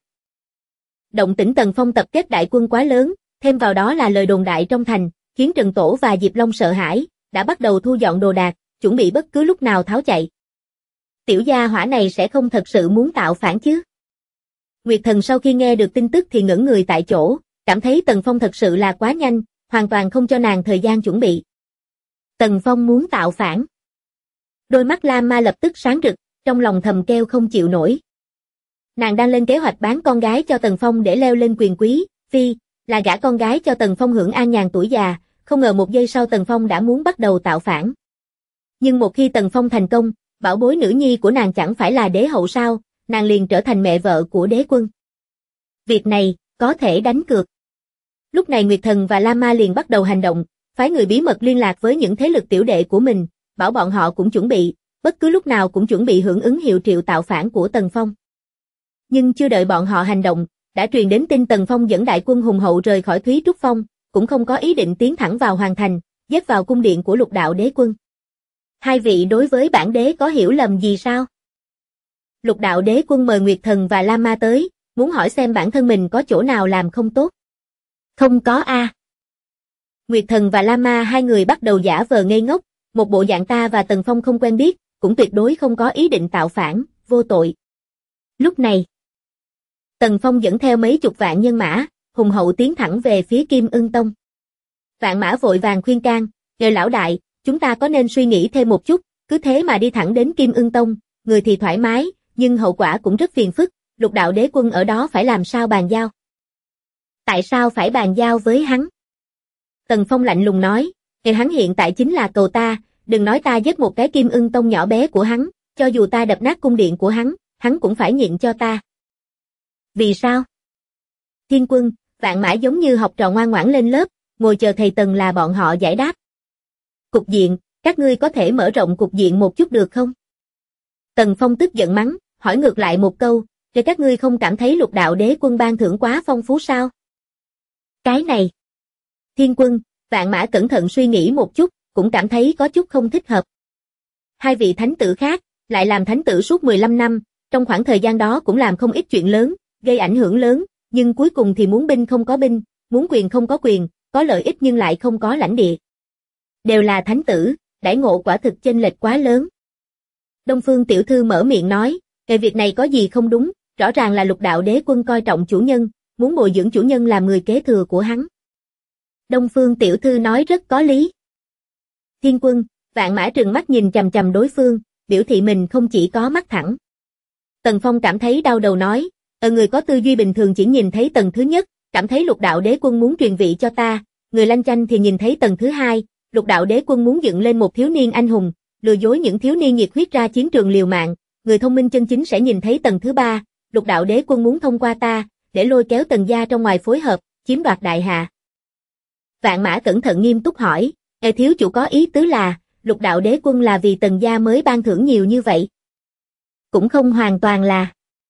Động tĩnh Tần Phong tập kết đại quân quá lớn, thêm vào đó là lời đồn đại trong thành, khiến Trần Tổ và Diệp Long sợ hãi, đã bắt đầu thu dọn đồ đạc, chuẩn bị bất cứ lúc nào tháo chạy. Tiểu gia hỏa này sẽ không thật sự muốn tạo phản chứ? Nguyệt Thần sau khi nghe được tin tức thì ngẩn người tại chỗ, cảm thấy Tần Phong thật sự là quá nhanh, hoàn toàn không cho nàng thời gian chuẩn bị. Tần Phong muốn tạo phản. Đôi mắt Lam Ma lập tức sáng rực, trong lòng thầm kêu không chịu nổi. Nàng đang lên kế hoạch bán con gái cho Tần Phong để leo lên quyền quý, phi, là gả con gái cho Tần Phong hưởng an nhàn tuổi già, không ngờ một giây sau Tần Phong đã muốn bắt đầu tạo phản. Nhưng một khi Tần Phong thành công, bảo bối nữ nhi của nàng chẳng phải là đế hậu sao, nàng liền trở thành mẹ vợ của đế quân. Việc này, có thể đánh cược. Lúc này Nguyệt Thần và Lam Ma liền bắt đầu hành động, phái người bí mật liên lạc với những thế lực tiểu đệ của mình, bảo bọn họ cũng chuẩn bị, bất cứ lúc nào cũng chuẩn bị hưởng ứng hiệu triệu tạo phản của Tần Phong. Nhưng chưa đợi bọn họ hành động, đã truyền đến tin Tần Phong dẫn đại quân hùng hậu rời khỏi Thúy Trúc Phong, cũng không có ý định tiến thẳng vào hoàng thành, dết vào cung điện của Lục Đạo Đế Quân. Hai vị đối với bản đế có hiểu lầm gì sao? Lục Đạo Đế Quân mời Nguyệt Thần và Lam Ma tới, muốn hỏi xem bản thân mình có chỗ nào làm không tốt. Không có a. Nguyệt Thần và Lam Ma hai người bắt đầu giả vờ ngây ngốc, một bộ dạng ta và Tần Phong không quen biết, cũng tuyệt đối không có ý định tạo phản, vô tội. Lúc này, Tần Phong dẫn theo mấy chục vạn nhân mã, hùng hậu tiến thẳng về phía Kim Ưng Tông. Vạn Mã vội vàng khuyên can, "Ngài lão đại, chúng ta có nên suy nghĩ thêm một chút, cứ thế mà đi thẳng đến Kim Ưng Tông, người thì thoải mái, nhưng hậu quả cũng rất phiền phức, Lục Đạo Đế Quân ở đó phải làm sao bàn giao?" Tại sao phải bàn giao với hắn? Tần Phong lạnh lùng nói, "Người hắn hiện tại chính là cầu ta, đừng nói ta giết một cái Kim Ưng Tông nhỏ bé của hắn, cho dù ta đập nát cung điện của hắn cũng phải nhịn cho ta." Vì sao? Thiên Quân, Vạn Mã giống như học trò ngoan ngoãn lên lớp, ngồi chờ thầy Tần là bọn họ giải đáp. Cục diện, các ngươi có thể mở rộng cục diện một chút được không? Tần Phong tức giận mắng, hỏi ngược lại một câu, "Để các ngươi không cảm thấy Lục Đạo Đế Quân ban thưởng quá phong phú sao?" Cái này. Thiên Quân, Vạn Mã cẩn thận suy nghĩ một chút, cũng cảm thấy có chút không thích hợp. Hai vị thánh tử khác, lại làm thánh tử suốt 15 năm, trong khoảng thời gian đó cũng làm không ít chuyện lớn, gây ảnh hưởng lớn, nhưng cuối cùng thì muốn binh không có binh, muốn quyền không có quyền, có lợi ích nhưng lại không có lãnh địa. Đều là thánh tử, đãi ngộ quả thực chênh lệch quá lớn. Đông Phương tiểu thư mở miệng nói, "Cái việc này có gì không đúng, rõ ràng là Lục Đạo Đế Quân coi trọng chủ nhân, muốn bồi dưỡng chủ nhân làm người kế thừa của hắn." Đông Phương tiểu thư nói rất có lý. Thiên Quân, Vạn Mã trừng mắt nhìn chằm chằm đối phương, biểu thị mình không chỉ có mắt thẳng. Tần Phong cảm thấy đau đầu nói, người có tư duy bình thường chỉ nhìn thấy tầng thứ nhất, cảm thấy Lục Đạo Đế Quân muốn truyền vị cho ta, người lanh chanh thì nhìn thấy tầng thứ hai, Lục Đạo Đế Quân muốn dựng lên một thiếu niên anh hùng, lừa dối những thiếu niên nhiệt huyết ra chiến trường liều mạng, người thông minh chân chính sẽ nhìn thấy tầng thứ ba, Lục Đạo Đế Quân muốn thông qua ta, để lôi kéo Tần gia trong ngoài phối hợp, chiếm đoạt đại hạ. Vạn Mã cẩn thận nghiêm túc hỏi, thiếu chủ có ý tứ là, Lục Đạo Đế Quân là vì Tần gia mới ban thưởng nhiều như vậy? Cũng không hoàn toàn là.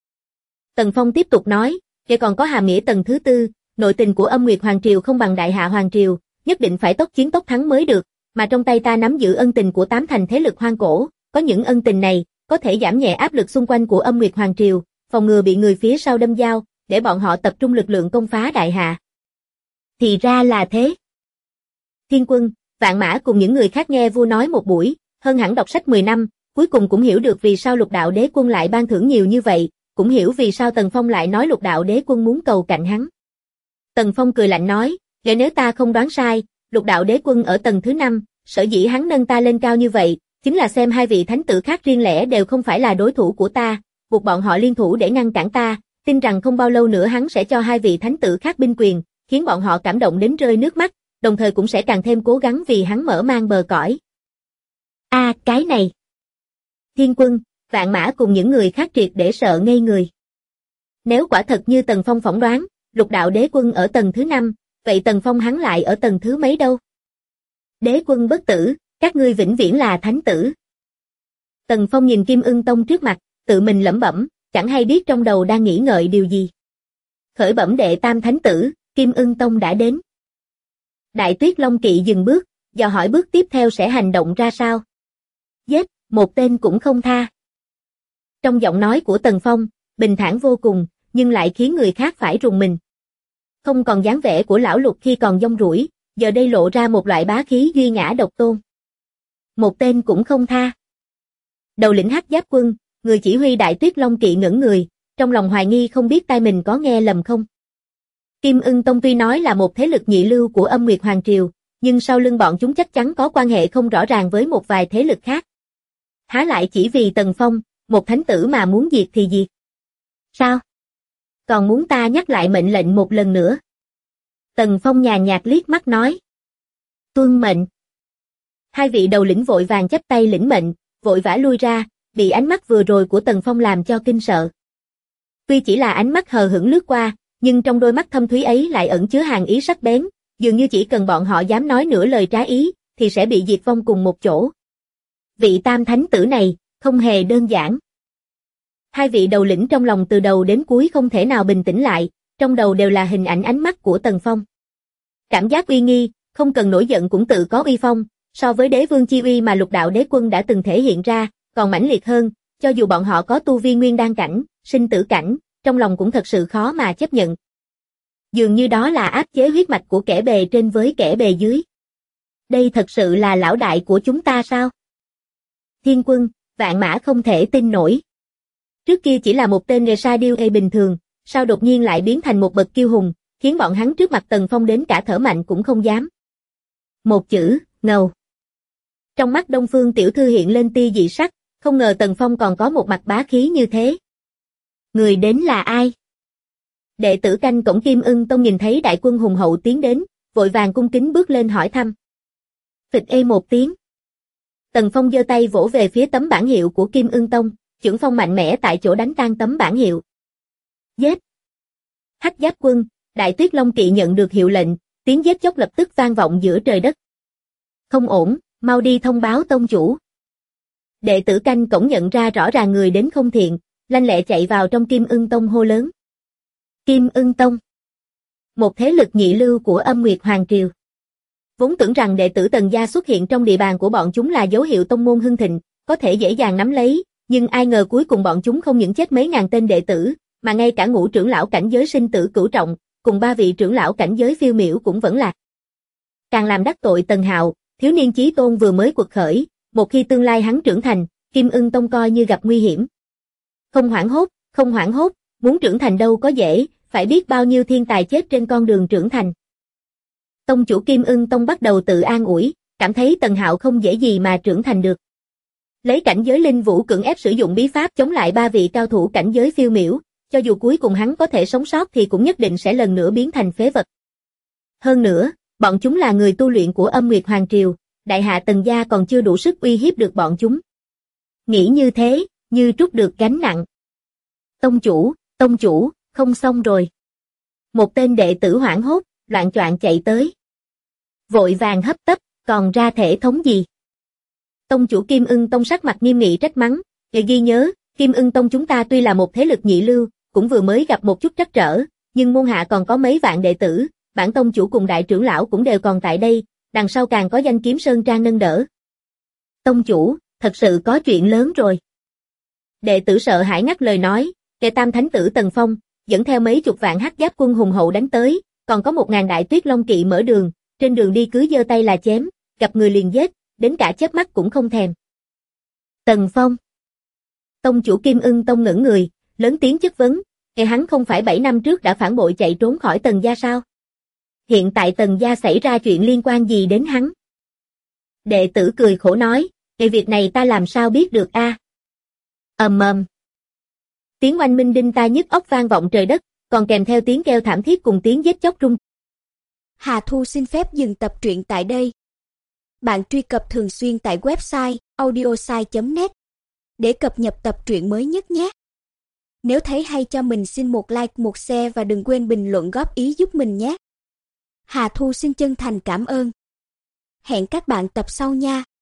Tần Phong tiếp tục nói, còn có hàm nghĩa tầng thứ tư, nội tình của Âm Nguyệt Hoàng Triều không bằng Đại Hạ Hoàng Triều, nhất định phải tốc chiến tốc thắng mới được, mà trong tay ta nắm giữ ân tình của 8 thành thế lực hoang cổ, có những ân tình này, có thể giảm nhẹ áp lực xung quanh của Âm Nguyệt Hoàng Triều, phòng ngừa bị người phía sau đâm dao, để bọn họ tập trung lực lượng công phá đại hạ. Thì ra là thế. Thiên Quân, Vạn Mã cùng những người khác nghe vua nói một buổi, hơn hẳn đọc sách 10 năm, cuối cùng cũng hiểu được vì sao Lục Đạo Đế Quân lại ban thưởng nhiều như vậy, cũng hiểu vì sao Tần Phong lại nói Lục Đạo Đế Quân muốn cầu cạnh hắn. Tần Phong cười lạnh nói, nếu ta không đoán sai, Lục Đạo Đế Quân ở tầng thứ 5, sở dĩ hắn nâng ta lên cao như vậy, chính là xem hai vị thánh tử khác riêng lẻ đều không phải là đối thủ của ta, buộc bọn họ liên thủ để ngăn cản ta, tin rằng không bao lâu nữa hắn sẽ cho hai vị thánh tử khác binh quyền, khiến bọn họ cảm động đến rơi nước mắt, đồng thời cũng sẽ càng thêm cố gắng vì hắn mở mang bờ cõi. Cái này. Thiên Quân, Vạn Mã cùng những người khác triệt để sợ ngây người. Nếu quả thật như Tần Phong phỏng đoán, Lục Đạo Đế Quân ở tầng thứ 5, vậy Tần Phong hắn lại ở tầng thứ mấy đâu? Đế Quân bất tử, các ngươi vĩnh viễn là thánh tử. Tần Phong nhìn Kim Ưng Tông trước mặt, tự mình lẩm bẩm, chẳng hay biết trong đầu đang nghĩ ngợi điều gì. Khởi bẩm đệ tam thánh tử, Kim Ưng Tông đã đến. Đại Tuyết Long Kỵ dừng bước, dò hỏi bước tiếp theo sẽ hành động ra sao. Giết, một tên cũng không tha. Trong giọng nói của Tần Phong, bình thản vô cùng, nhưng lại khiến người khác phải rùng mình. Không còn dáng vẻ của lão Lục khi còn dông rủi, giờ đây lộ ra một loại bá khí duy ngã độc tôn. Một tên cũng không tha. Đầu lĩnh Hắc Giáp Quân, người chỉ huy Đại Tuyết Long Kỵ ngẩn người, trong lòng hoài nghi không biết tai mình có nghe lầm không. Kim Ưng Tông tuy nói là một thế lực nhị lưu của Âm Nguyệt Hoàng Triều, nhưng sau lưng bọn chúng chắc chắn có quan hệ không rõ ràng với một vài thế lực khác. Há lại chỉ vì Tần Phong, một thánh tử mà muốn diệt thì diệt. Sao? Còn muốn ta nhắc lại mệnh lệnh một lần nữa? Tần Phong nhàn nhạt liếc mắt nói. Tuân mệnh. Hai vị đầu lĩnh vội vàng chắp tay lĩnh mệnh, vội vã lui ra, bị ánh mắt vừa rồi của Tần Phong làm cho kinh sợ. Tuy chỉ là ánh mắt hờ hững lướt qua, nhưng trong đôi mắt thâm thúy ấy lại ẩn chứa hàn ý sắc bén, dường như chỉ cần bọn họ dám nói nửa lời trái ý, thì sẽ bị diệt vong cùng một chỗ. Vị tam thánh tử này, không hề đơn giản. Hai vị đầu lĩnh trong lòng từ đầu đến cuối không thể nào bình tĩnh lại, trong đầu đều là hình ảnh ánh mắt của Tần Phong. Cảm giác uy nghi, không cần nổi giận cũng tự có uy phong, so với đế vương chi uy mà Lục Đạo Đế Quân đã từng thể hiện ra, còn mãnh liệt hơn, cho dù bọn họ có tu vi nguyên đan cảnh, sinh tử cảnh, trong lòng cũng thật sự khó mà chấp nhận. Dường như đó là áp chế huyết mạch của kẻ bề trên với kẻ bề dưới. Đây thật sự là lão đại của chúng ta sao? Thiên Quân, Vạn Mã không thể tin nổi. Trước kia chỉ là một tên nghề sa điêu bình thường, sao đột nhiên lại biến thành một bậc kiêu hùng, khiến bọn hắn trước mặt Tần Phong đến cả thở mạnh cũng không dám. Một chữ, ngầu. Trong mắt Đông Phương tiểu thư hiện lên tia dị sắc, không ngờ Tần Phong còn có một mặt bá khí như thế. Người đến là ai? Đệ tử canh cổng Kim Ưng Tông nhìn thấy đại quân hùng hậu tiến đến, vội vàng cung kính bước lên hỏi thăm. Phịch một tiếng. Tần Phong giơ tay vỗ về phía tấm bảng hiệu của Kim Ưng Tông, chưởng phong mạnh mẽ tại chỗ đánh tan tấm bảng hiệu. Giết! Hắc Giáp Quân, Đại Tuyết Long Kỵ nhận được hiệu lệnh, tiếng giết chóc lập tức vang vọng giữa trời đất. Không ổn, mau đi thông báo tông chủ. Đệ tử canh cổng nhận ra rõ ràng người đến không thiện, lanh lẹ chạy vào trong Kim Ưng Tông hô lớn. Kim Ưng Tông, một thế lực nhị lưu của Âm Nguyệt Hoàng Triều. Vốn tưởng rằng đệ tử Tần gia xuất hiện trong địa bàn của bọn chúng là dấu hiệu tông môn hưng thịnh, có thể dễ dàng nắm lấy, nhưng ai ngờ cuối cùng bọn chúng không những chết mấy ngàn tên đệ tử, mà ngay cả ngũ trưởng lão cảnh giới sinh tử cửu trọng, cùng ba vị trưởng lão cảnh giới phiêu miểu cũng vẫn lạc. Càng làm đắc tội Tần Hạo, thiếu niên chí tôn vừa mới quật khởi, một khi tương lai hắn trưởng thành, Kim Ưng Tông coi như gặp nguy hiểm. Không hoảng hốt, muốn trưởng thành đâu có dễ, phải biết bao nhiêu thiên tài chết trên con đường trưởng thành. Tông chủ Kim Ưng Tông bắt đầu tự an ủi, cảm thấy Tần Hạo không dễ gì mà trưởng thành được. Lấy cảnh giới linh vũ cưỡng ép sử dụng bí pháp chống lại ba vị cao thủ cảnh giới phiêu miểu, cho dù cuối cùng hắn có thể sống sót thì cũng nhất định sẽ lần nữa biến thành phế vật. Hơn nữa, bọn chúng là người tu luyện của Âm Nguyệt Hoàng Triều, đại hạ Tần gia còn chưa đủ sức uy hiếp được bọn chúng. Nghĩ như thế, như trút được gánh nặng. Tông chủ, không xong rồi. Một tên đệ tử hoảng hốt, loạng choạng chạy tới. Vội vàng hấp tấp, còn ra thể thống gì? Tông chủ Kim Ưng Tông sắc mặt nghiêm nghị trách mắng, ghi nhớ, Kim Ưng Tông chúng ta tuy là một thế lực nhị lưu, cũng vừa mới gặp một chút trắc trở, nhưng môn hạ còn có mấy vạn đệ tử, bản tông chủ cùng đại trưởng lão cũng đều còn tại đây, đằng sau càng có danh kiếm sơn trang nâng đỡ. Tông chủ, thật sự có chuyện lớn rồi. Đệ tử sợ hãi ngắt lời nói, kẻ tam thánh tử Tần Phong, dẫn theo mấy chục vạn hắc giáp quân hùng hậu đánh tới, còn có 1000 đại tuyết long kỵ mở đường, trên đường đi cứ giơ tay là chém, gặp người liền giết, đến cả chớp mắt cũng không thèm. Tần Phong. Tông chủ Kim Ưng Tông ngẩn người, lớn tiếng chất vấn, hắn không phải 7 năm trước đã phản bội chạy trốn khỏi Tần gia sao? Hiện tại Tần gia xảy ra chuyện liên quan gì đến hắn? Đệ tử cười khổ nói, việc này ta làm sao biết được a? Ầm ầm. Tiếng oanh minh đinh tai nhức óc vang vọng trời đất, còn kèm theo tiếng kêu thảm thiết cùng tiếng giết chóc rung. Hà Thu xin phép dừng tập truyện tại đây. Bạn truy cập thường xuyên tại website audiosai.net để cập nhật tập truyện mới nhất nhé. Nếu thấy hay cho mình xin một like, một share và đừng quên bình luận góp ý giúp mình nhé. Hà Thu xin chân thành cảm ơn. Hẹn các bạn tập sau nha.